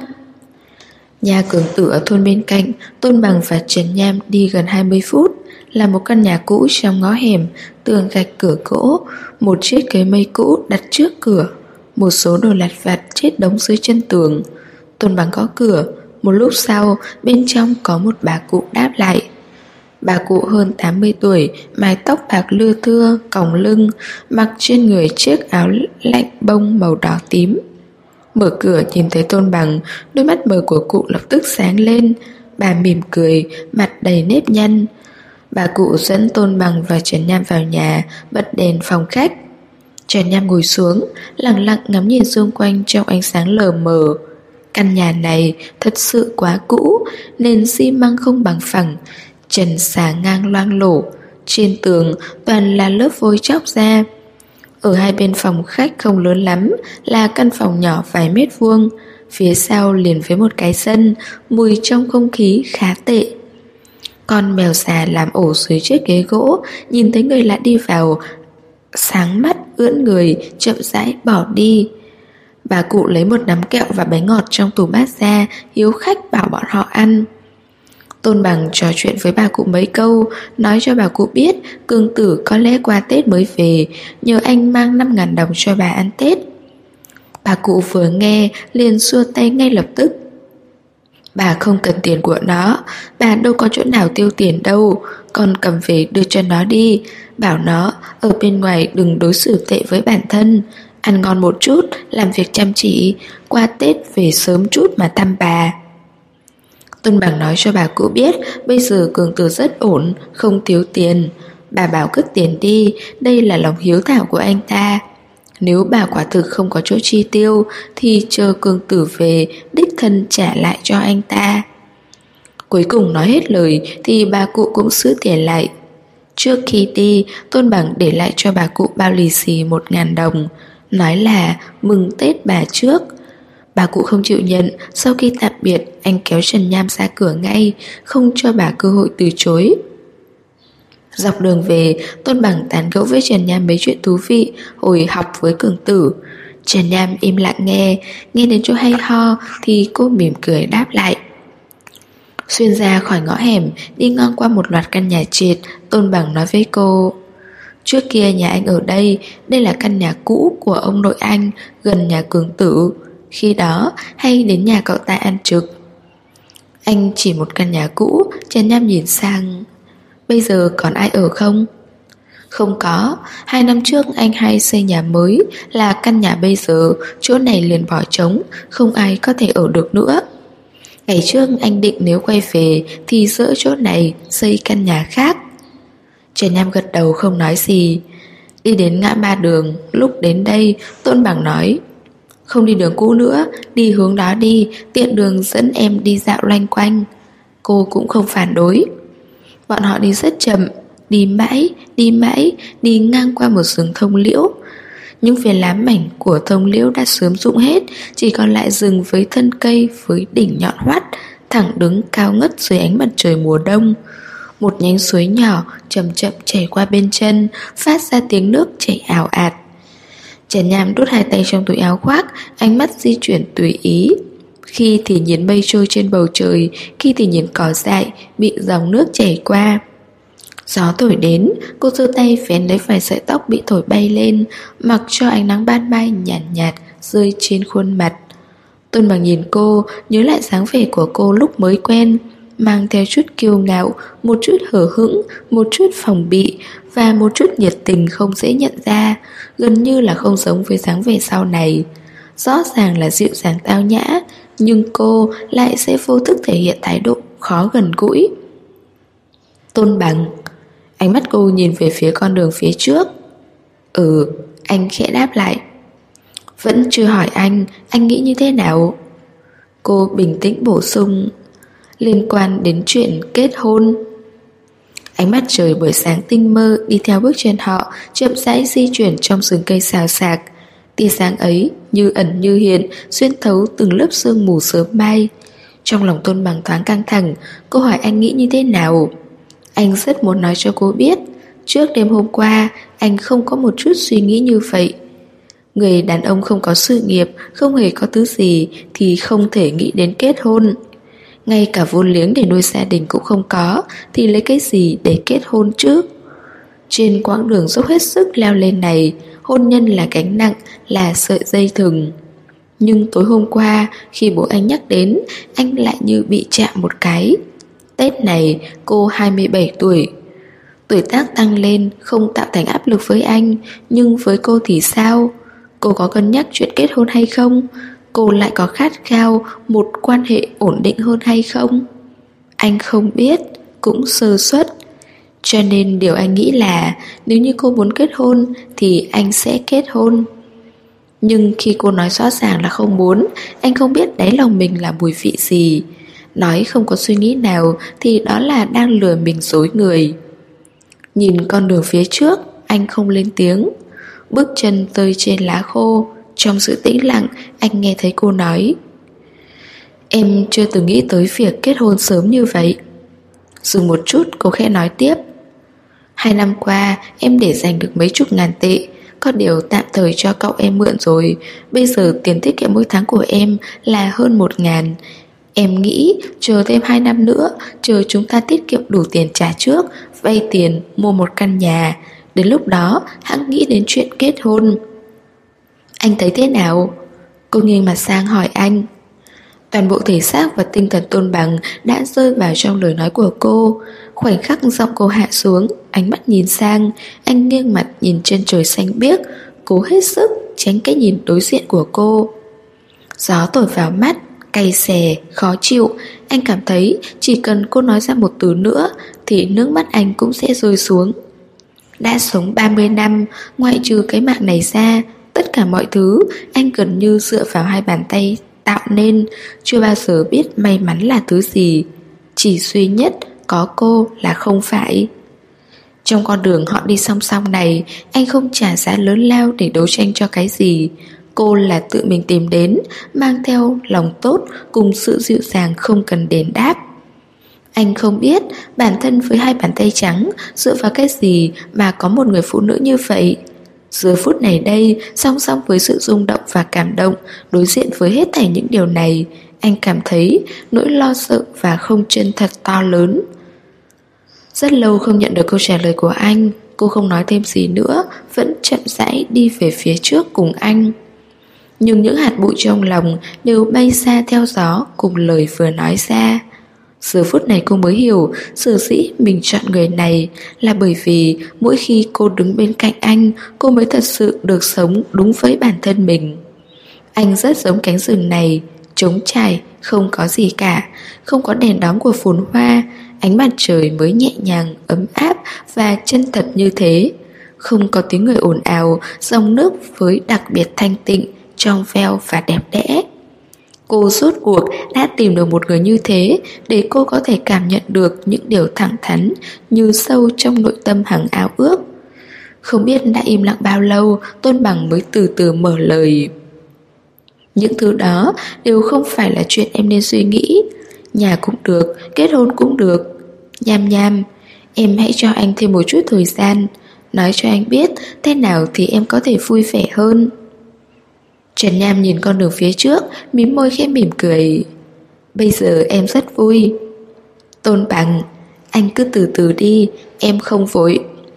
[SPEAKER 1] Nhà Cường Tử ở thôn bên cạnh, Tôn Bằng và Trần Nham đi gần 20 phút. Là một căn nhà cũ trong ngõ hẻm, tường gạch cửa gỗ, một chiếc ghế mây cũ đặt trước cửa, một số đồ lặt vặt chết đống dưới chân tường. Tôn Bằng gõ cửa, một lúc sau bên trong có một bà cụ đáp lại. Bà cụ hơn 80 tuổi, mái tóc bạc lưa thưa, còng lưng, mặc trên người chiếc áo lạnh bông màu đỏ tím. Mở cửa nhìn thấy Tôn Bằng, đôi mắt mờ của cụ lập tức sáng lên. Bà mỉm cười, mặt đầy nếp nhăn. Bà cụ dẫn Tôn Bằng và Trần Nham vào nhà, bật đèn phòng khách. Trần Nham ngồi xuống, lặng lặng ngắm nhìn xung quanh trong ánh sáng lờ mờ. Căn nhà này thật sự quá cũ, nền xi măng không bằng phẳng, trần xà ngang loang lổ, trên tường toàn là lớp vôi chóc ra. Ở hai bên phòng khách không lớn lắm, là căn phòng nhỏ vài mét vuông, phía sau liền với một cái sân, mùi trong không khí khá tệ. Con mèo già làm ổ dưới chiếc ghế gỗ, nhìn thấy người lạ đi vào, sáng mắt ưỡn người, chậm rãi bỏ đi. Bà cụ lấy một nắm kẹo và bánh ngọt trong tủ bát ra, hiếu khách bảo bọn họ ăn. Tôn Bằng trò chuyện với bà cụ mấy câu, nói cho bà cụ biết Cường Tử có lẽ qua Tết mới về, nhờ anh mang 5.000 đồng cho bà ăn Tết. Bà cụ vừa nghe liền xua tay ngay lập tức. Bà không cần tiền của nó, bà đâu có chỗ nào tiêu tiền đâu, con cầm về đưa cho nó đi, bảo nó ở bên ngoài đừng đối xử tệ với bản thân, ăn ngon một chút, làm việc chăm chỉ, qua Tết về sớm chút mà thăm bà. Tôn Bằng nói cho bà cụ biết bây giờ Cường Tử rất ổn, không thiếu tiền. Bà bảo cất tiền đi, đây là lòng hiếu thảo của anh ta. Nếu bà quả thực không có chỗ chi tiêu thì chờ Cường Tử về đích thân trả lại cho anh ta. Cuối cùng nói hết lời thì bà cụ cũng giữ tiền lại. Trước khi đi, Tôn Bằng để lại cho bà cụ bao lì xì 1.000 đồng, nói là mừng Tết bà trước. Bà cụ không chịu nhận. Sau khi tạm biệt, anh kéo Trần Nham ra cửa ngay, không cho bà cơ hội từ chối. Dọc đường về, Tôn Bằng tán gẫu với Trần Nham mấy chuyện thú vị hồi học với Cường Tử. Trần Nham im lặng nghe đến chỗ hay ho thì cô mỉm cười đáp lại. Xuyên ra khỏi ngõ hẻm, đi ngang qua một loạt căn nhà trệt, Tôn Bằng nói với cô: Trước kia nhà anh ở đây, đây là căn nhà cũ của ông nội anh, gần nhà Cường Tử. Khi đó hay đến nhà cậu ta ăn trực. Anh chỉ một căn nhà cũ. Trần Nham nhìn sang. Bây giờ còn ai ở không? Không có, 2 năm trước anh hay xây nhà mới, là căn nhà bây giờ, chỗ này liền bỏ trống, không ai có thể ở được nữa. Ngày trước anh định nếu quay về thì dỡ chỗ này, xây căn nhà khác. Trần Nham gật đầu không nói gì. Đi đến ngã ba đường, lúc đến đây Tôn Bằng nói: Không đi đường cũ nữa, đi hướng đó đi, tiện đường dẫn em đi dạo loanh quanh. Cô cũng không phản đối. Bọn họ đi rất chậm, đi mãi, đi ngang qua một rừng thông liễu. Những phiến lá mảnh của thông liễu đã sớm rụng hết, chỉ còn lại rừng với thân cây với đỉnh nhọn hoắt, thẳng đứng cao ngất dưới ánh mặt trời mùa đông. Một nhánh suối nhỏ chậm chậm chảy qua bên chân, phát ra tiếng nước chảy ào ạt. Trần Nham đút 2 tay trong túi áo khoác, ánh mắt di chuyển tùy ý. Khi thì nhìn mây trôi trên bầu trời, khi thì nhìn cỏ dại bị dòng nước chảy qua. Gió thổi đến, cô giơ tay vén lấy vài sợi tóc bị thổi bay lên, mặc cho ánh nắng ban mai nhàn nhạt rơi trên khuôn mặt. Tôn Bằng nhìn cô, nhớ lại dáng vẻ của cô lúc mới quen, mang theo chút kiêu ngạo, một chút hờ hững, một chút phòng bị và một chút nhiệt tình không dễ nhận ra, gần như là không giống với dáng vẻ sau này. Rõ ràng là dịu dàng tao nhã, nhưng cô lại sẽ vô thức thể hiện thái độ khó gần gũi. Tôn Bằng. Ánh mắt cô nhìn về phía con đường phía trước. Anh khẽ đáp lại. Vẫn chưa hỏi anh nghĩ như thế nào? Cô bình tĩnh bổ sung. Liên quan đến chuyện kết hôn. Ánh mặt trời buổi sáng tinh mơ đi theo bước chân họ chậm rãi di chuyển trong rừng cây xào xạc. Tia sáng ấy như ẩn như hiện, xuyên thấu từng lớp sương mù sớm mai. Trong lòng Tôn Bằng thoáng căng thẳng. Cô hỏi anh nghĩ như thế nào. Anh rất muốn nói cho cô biết, trước đêm hôm qua anh không có một chút suy nghĩ như vậy. Người đàn ông không có sự nghiệp, không hề có thứ gì thì không thể nghĩ đến kết hôn. Ngay cả vốn liếng để nuôi gia đình cũng không có, thì lấy cái gì để kết hôn chứ? Trên quãng đường dốc hết sức leo lên này, hôn nhân là gánh nặng, là sợi dây thừng. Nhưng tối hôm qua, khi bố anh nhắc đến, anh lại như bị chạm một cái. Tết này cô 27 tuổi. Tuổi tác tăng lên không tạo thành áp lực với anh, nhưng với cô thì sao? Cô có cân nhắc chuyện kết hôn hay không? Cô lại có khát khao một quan hệ ổn định hơn hay không? Anh không biết, cũng sơ suất. Cho nên điều anh nghĩ là nếu như cô muốn kết hôn thì anh sẽ kết hôn. Nhưng khi cô nói rõ ràng là không muốn, anh không biết đáy lòng mình là mùi vị gì. Nói không có suy nghĩ nào thì đó là đang lừa mình dối người. Nhìn con đường phía trước, anh không lên tiếng. Bước chân rơi trên lá khô. Trong sự tĩnh lặng, anh nghe thấy cô nói. Em chưa từng nghĩ tới việc kết hôn sớm như vậy. Dừng một chút, cô khẽ nói tiếp. 2 năm qua em để dành được mấy chục ngàn tệ, có điều tạm thời cho cậu em mượn rồi. Bây giờ tiền tiết kiệm mỗi tháng của em là hơn 1.000. Em nghĩ chờ thêm 2 năm nữa, chờ chúng ta tiết kiệm đủ tiền trả trước, vay tiền mua một căn nhà. Đến lúc đó hãng nghĩ đến chuyện kết hôn. Anh thấy thế nào? Cô nghiêng mặt sang hỏi anh. Toàn bộ thể xác và tinh thần Tôn Bằng đã rơi vào trong lời nói của cô. Khoảnh khắc giọng cô hạ xuống, ánh mắt nhìn sang. Anh nghiêng mặt nhìn chân trời xanh biếc, cố hết sức tránh cái nhìn đối diện của cô. Gió thổi vào mắt, cay xè, khó chịu. Anh cảm thấy chỉ cần cô nói ra một từ nữa thì nước mắt anh cũng sẽ rơi xuống. Đã sống 30 năm, ngoại trừ cái mạng này ra, tất cả mọi thứ anh gần như dựa vào 2 bàn tay tạo nên. Chưa bao giờ biết may mắn là thứ gì. Chỉ duy nhất có cô là không phải. Trong con đường họ đi song song này, anh không trả giá lớn lao để đấu tranh cho cái gì. Cô là tự mình tìm đến, mang theo lòng tốt cùng sự dịu dàng không cần đền đáp. Anh không biết bản thân với 2 bàn tay trắng dựa vào cái gì mà có một người phụ nữ như vậy. Giờ phút này đây, song song với sự rung động và cảm động, đối diện với hết thảy những điều này, anh cảm thấy nỗi lo sợ và không chân thật to lớn. Rất lâu không nhận được câu trả lời của anh, cô không nói thêm gì nữa, vẫn chậm rãi đi về phía trước cùng anh. Nhưng những hạt bụi trong lòng đều bay xa theo gió cùng lời vừa nói ra. Giờ phút này cô mới hiểu sở dĩ mình chọn người này là bởi vì mỗi khi cô đứng bên cạnh anh, cô mới thật sự được sống đúng với bản thân mình. Anh rất giống cánh rừng này, trống trải, không có gì cả, không có đèn đóm của phồn hoa, ánh mặt trời mới nhẹ nhàng, ấm áp và chân thật như thế. Không có tiếng người ồn ào, dòng nước với đặc biệt thanh tịnh, trong veo và đẹp đẽ. Cô rốt cuộc đã tìm được một người như thế để cô có thể cảm nhận được những điều thẳng thắn như sâu trong nội tâm hằng ao ước. Không biết đã im lặng bao lâu, Tôn Bằng mới từ từ mở lời. Những thứ đó đều không phải là chuyện em nên suy nghĩ. Nhà cũng được, kết hôn cũng được. Nham Nham, em hãy cho anh thêm một chút thời gian, nói cho anh biết thế nào thì em có thể vui vẻ hơn. Trần Nham nhìn con đường phía trước, mím môi khẽ mỉm cười. Bây giờ em rất vui. Tôn Bằng, anh cứ từ từ đi, em không vội.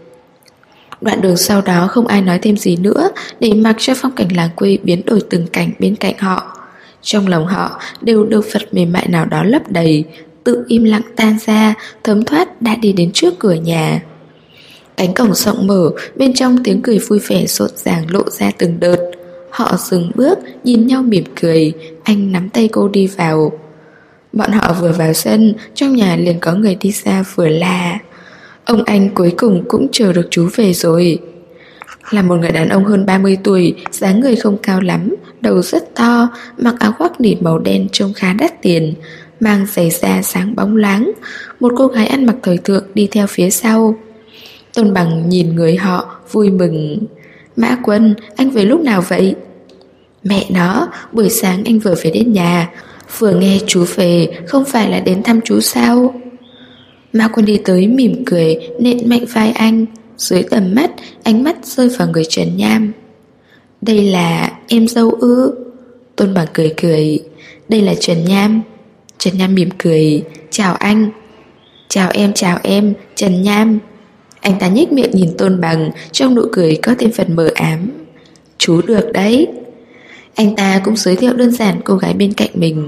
[SPEAKER 1] Đoạn đường sau đó không ai nói thêm gì nữa, để mặc cho phong cảnh làng quê biến đổi từng cảnh bên cạnh họ. Trong lòng họ đều được vật mềm mại nào đó lấp đầy, tự im lặng tan ra, thấm thoát đã đi đến trước cửa nhà. Cánh cổng rộng mở, bên trong tiếng cười vui vẻ rộn ràng lộ ra từng đợt. Họ dừng bước, nhìn nhau mỉm cười, anh nắm tay cô đi vào. Bọn họ vừa vào sân, trong nhà liền có người đi ra vừa la: ông anh cuối cùng cũng chờ được chú về rồi. Là một người đàn ông hơn 30 tuổi, dáng người không cao lắm, đầu rất to, mặc áo khoác nịt màu đen trông khá đắt tiền, mang giày da sáng bóng láng. Một cô gái ăn mặc thời thượng đi theo phía sau. Tôn Bằng nhìn người họ, vui mừng: Mã Quân, anh về lúc nào vậy? Mẹ nó, buổi sáng anh vừa về đến nhà, vừa nghe chú về, không phải là đến thăm chú sao? Mã Quân đi tới mỉm cười, nện mạnh vai anh. Dưới tầm mắt, ánh mắt rơi vào người Trần Nham. Đây là em dâu ư? Tôn Bằng cười cười. Đây là Trần Nham. Trần Nham mỉm cười. Chào anh. Chào em, Trần Nham. Anh ta nhếch miệng nhìn Tôn Bằng, trong nụ cười có thêm phần mờ ám. Chú được đấy. Anh ta cũng giới thiệu đơn giản cô gái bên cạnh mình.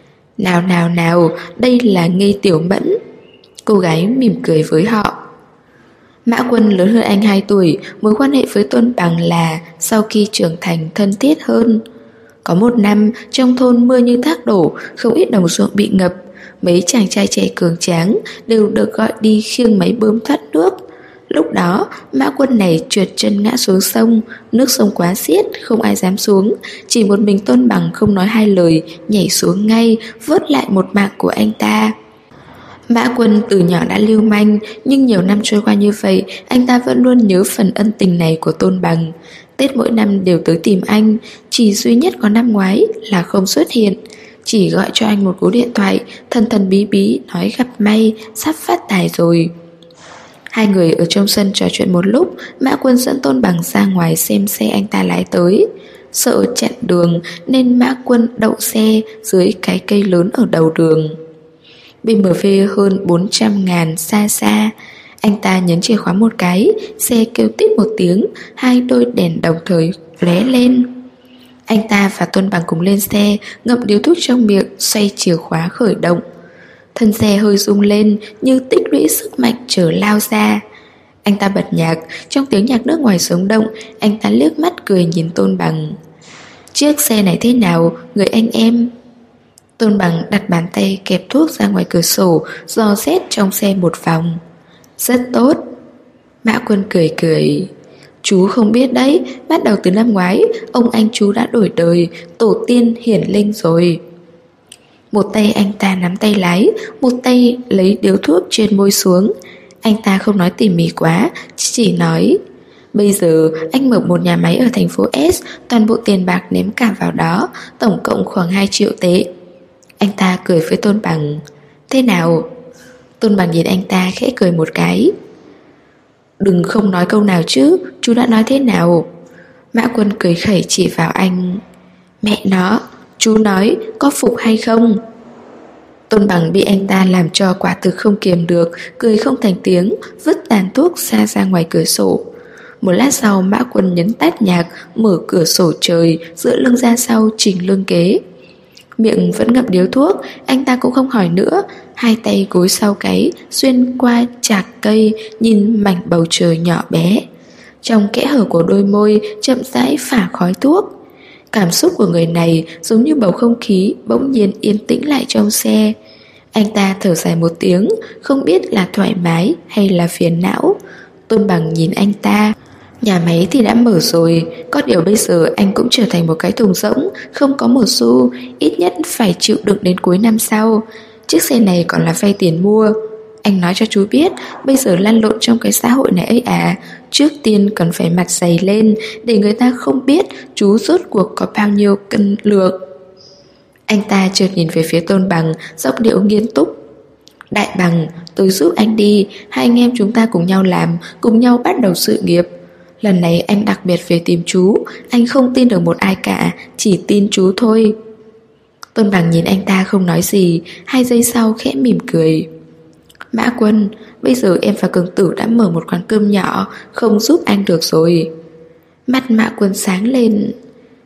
[SPEAKER 1] Nào, đây là Nghi Tiểu Mẫn. Cô gái mỉm cười với họ. Mã Quân lớn hơn anh 2 tuổi, mối quan hệ với Tôn Bằng là sau khi trưởng thành thân thiết hơn. Có một năm, trong thôn mưa như thác đổ, không ít đồng ruộng bị ngập. Mấy chàng trai trẻ cường tráng đều được gọi đi khiêng máy bơm thoát nước. Lúc đó, Mã Quân này trượt chân ngã xuống sông, nước sông quá xiết, không ai dám xuống. Chỉ một mình Tôn Bằng không nói hai lời, nhảy xuống ngay, vớt lại một mạng của anh ta. Mã Quân từ nhỏ đã lưu manh, nhưng nhiều năm trôi qua như vậy, anh ta vẫn luôn nhớ phần ân tình này của Tôn Bằng. Tết mỗi năm đều tới tìm anh, chỉ duy nhất có năm ngoái là không xuất hiện. Chỉ gọi cho anh một cú điện thoại, thần thần bí bí nói gặp may, sắp phát tài rồi. Hai người ở trong sân trò chuyện một lúc, Mã Quân dẫn Tôn Bằng ra ngoài xem xe anh ta lái tới. Sợ chặn đường nên Mã Quân đậu xe dưới cái cây lớn ở đầu đường. BMW hơn 400.000 xa xa. Anh ta nhấn chìa khóa một cái, xe kêu tít một tiếng, hai đôi đèn đồng thời lóe lên. Anh ta và Tôn Bằng cùng lên xe, ngậm điếu thuốc trong miệng, xoay chìa khóa khởi động. Thân xe hơi rung lên như tích lũy sức mạnh chở lao ra. Anh ta bật nhạc, trong tiếng nhạc nước ngoài sống động, anh ta liếc mắt cười nhìn Tôn Bằng. Chiếc xe này thế nào, người anh em? Tôn Bằng đặt bàn tay kẹp thuốc ra ngoài cửa sổ, dò xét trong xe một vòng. Rất tốt. Mã Quân cười cười. Chú không biết đấy, bắt đầu từ năm ngoái, ông anh chú đã đổi đời, tổ tiên hiển linh rồi. Một tay anh ta nắm tay lái, một tay lấy điếu thuốc trên môi xuống. Anh ta không nói tỉ mỉ quá, chỉ nói: bây giờ anh mở một nhà máy ở thành phố S, toàn bộ tiền bạc ném cả vào đó, tổng cộng khoảng 2 triệu tệ. Anh ta cười với Tôn Bằng. Thế nào? Tôn Bằng nhìn anh ta khẽ cười một cái. Đừng không nói câu nào chứ, chú đã nói thế nào? Mã Quân cười khẩy chỉ vào anh. Mẹ nó, chú nói có phục hay không? Tôn Bằng bị anh ta làm cho quả thực không kiềm được, cười không thành tiếng, vứt tàn thuốc xa ra ngoài cửa sổ. Một lát sau Mã Quân nhấn tắt nhạc, mở cửa sổ trời, dựa lưng ra sau chỉnh lưng kế. Miệng vẫn ngậm điếu thuốc, anh ta cũng không hỏi nữa, hai tay gối sau gáy, xuyên qua chạc cây, nhìn mảnh bầu trời nhỏ bé. Trong kẽ hở của đôi môi chậm rãi phả khói thuốc. Cảm xúc của người này giống như bầu không khí bỗng nhiên yên tĩnh lại trong xe. Anh ta thở dài một tiếng, không biết là thoải mái hay là phiền não. Tôn Bằng nhìn anh ta. Nhà máy thì đã mở rồi, có điều bây giờ anh cũng trở thành một cái thùng rỗng, không có một xu, ít nhất phải chịu đựng đến cuối năm sau. Chiếc xe này còn là vay tiền mua. Anh nói cho chú biết, bây giờ lăn lộn trong cái xã hội này ấy à, trước tiên cần phải mặt dày lên, để người ta không biết chú rốt cuộc có bao nhiêu cân lượng. Anh ta chợt nhìn về phía Tôn Bằng, giọng điệu nghiêm túc. Đại Bằng, tôi giúp anh đi, hai anh em chúng ta cùng nhau làm, cùng nhau bắt đầu sự nghiệp. Lần này anh đặc biệt về tìm chú, anh không tin được một ai cả, chỉ tin chú thôi. Tôn Bằng nhìn anh ta không nói gì, 2 giây sau khẽ mỉm cười. Mã Quân, bây giờ em và Cường Tử đã mở một quán cơm nhỏ, không giúp anh được rồi. Mắt Mã Quân sáng lên.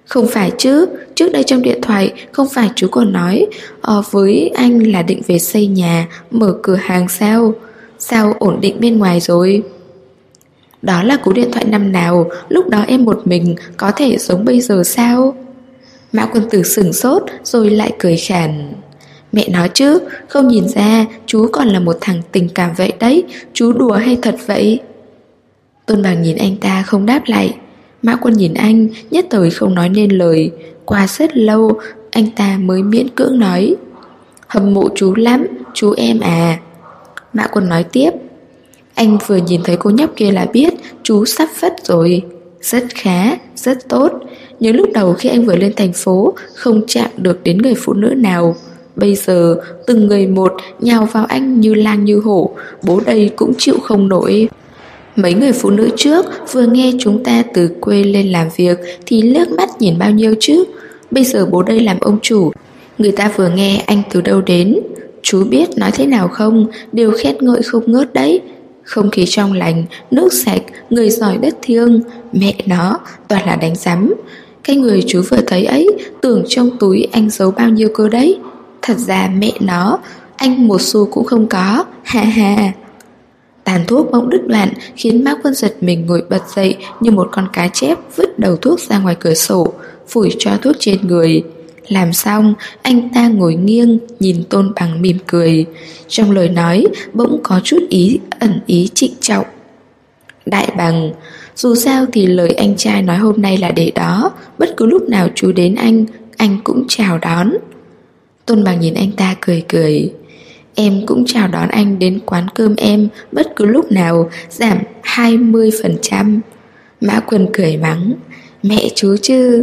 [SPEAKER 1] Không phải chứ, trước đây trong điện thoại không phải chú còn nói với anh là định về xây nhà, mở cửa hàng sao? Sao ổn định bên ngoài rồi? Đó là cú điện thoại năm nào, lúc đó em một mình, có thể giống bây giờ sao? Mã Quân Tử sửng sốt rồi lại cười khàn. Mẹ nói chứ, không nhìn ra chú còn là một thằng tình cảm vậy đấy, chú đùa hay thật vậy? Tôn Bằng nhìn anh ta không đáp lại. Mã Quân nhìn anh, nhất thời không nói nên lời. Qua rất lâu, anh ta mới miễn cưỡng nói: hâm mộ chú lắm, chú em à. Mã Quân nói tiếp: anh vừa nhìn thấy cô nhóc kia là biết chú sắp phất rồi. Rất khá, rất tốt. Nhớ lúc đầu khi anh vừa lên thành phố, không chạm được đến người phụ nữ nào. Bây giờ từng người một nhào vào anh như lang như hổ, bố đây cũng chịu không nổi. Mấy người phụ nữ trước vừa nghe chúng ta từ quê lên làm việc thì liếc mắt nhìn bao nhiêu chứ. Bây giờ bố đây làm ông chủ, người ta vừa nghe anh từ đâu đến, chú biết nói thế nào không, đều khen ngợi không ngớt đấy. Không khí trong lành, nước sạch, người giỏi đất thiêng. Mẹ nó, toàn là đánh rắm. Cái người chú vừa thấy ấy, tưởng trong túi anh giấu bao nhiêu cơ đấy. Thật ra mẹ nó, anh một xu cũng không có. Ha ha. Tàn thuốc bỗng đứt đoạn khiến Mác Quân giật mình ngồi bật dậy như một con cá chép, vứt đầu thuốc ra ngoài cửa sổ, phủi tro thuốc trên người. Làm xong, anh ta ngồi nghiêng nhìn Tôn Bằng mỉm cười. Trong lời nói bỗng có chút ẩn ý trịnh trọng. Đại Bằng, dù sao thì lời anh trai nói hôm nay là để đó, bất cứ lúc nào chú đến anh cũng chào đón. Tôn Bằng nhìn anh ta cười cười. Em cũng chào đón anh đến quán cơm em bất cứ lúc nào, giảm 20%. Mã Quân cười mắng. Mẹ chú chứ.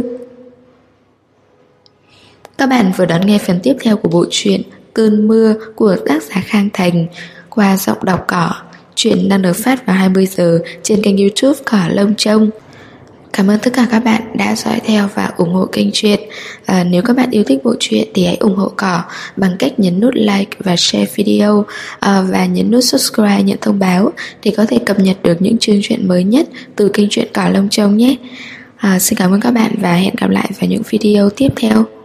[SPEAKER 1] Các bạn vừa đón nghe phần tiếp theo của bộ truyện Cơn Mưa của tác giả Khang Thành qua giọng đọc Cỏ. Truyện đang được phát vào 20 giờ trên kênh YouTube Cỏ Lông Trông. Cảm ơn tất cả các bạn đã dõi theo và ủng hộ kênh truyện. Nếu các bạn yêu thích bộ truyện thì hãy ủng hộ Cỏ bằng cách nhấn nút like và share video, và nhấn nút subscribe nhận thông báo để có thể cập nhật được những chương truyện mới nhất từ kênh truyện Cỏ Lông Trông nhé. Xin cảm ơn các bạn và hẹn gặp lại vào những video tiếp theo.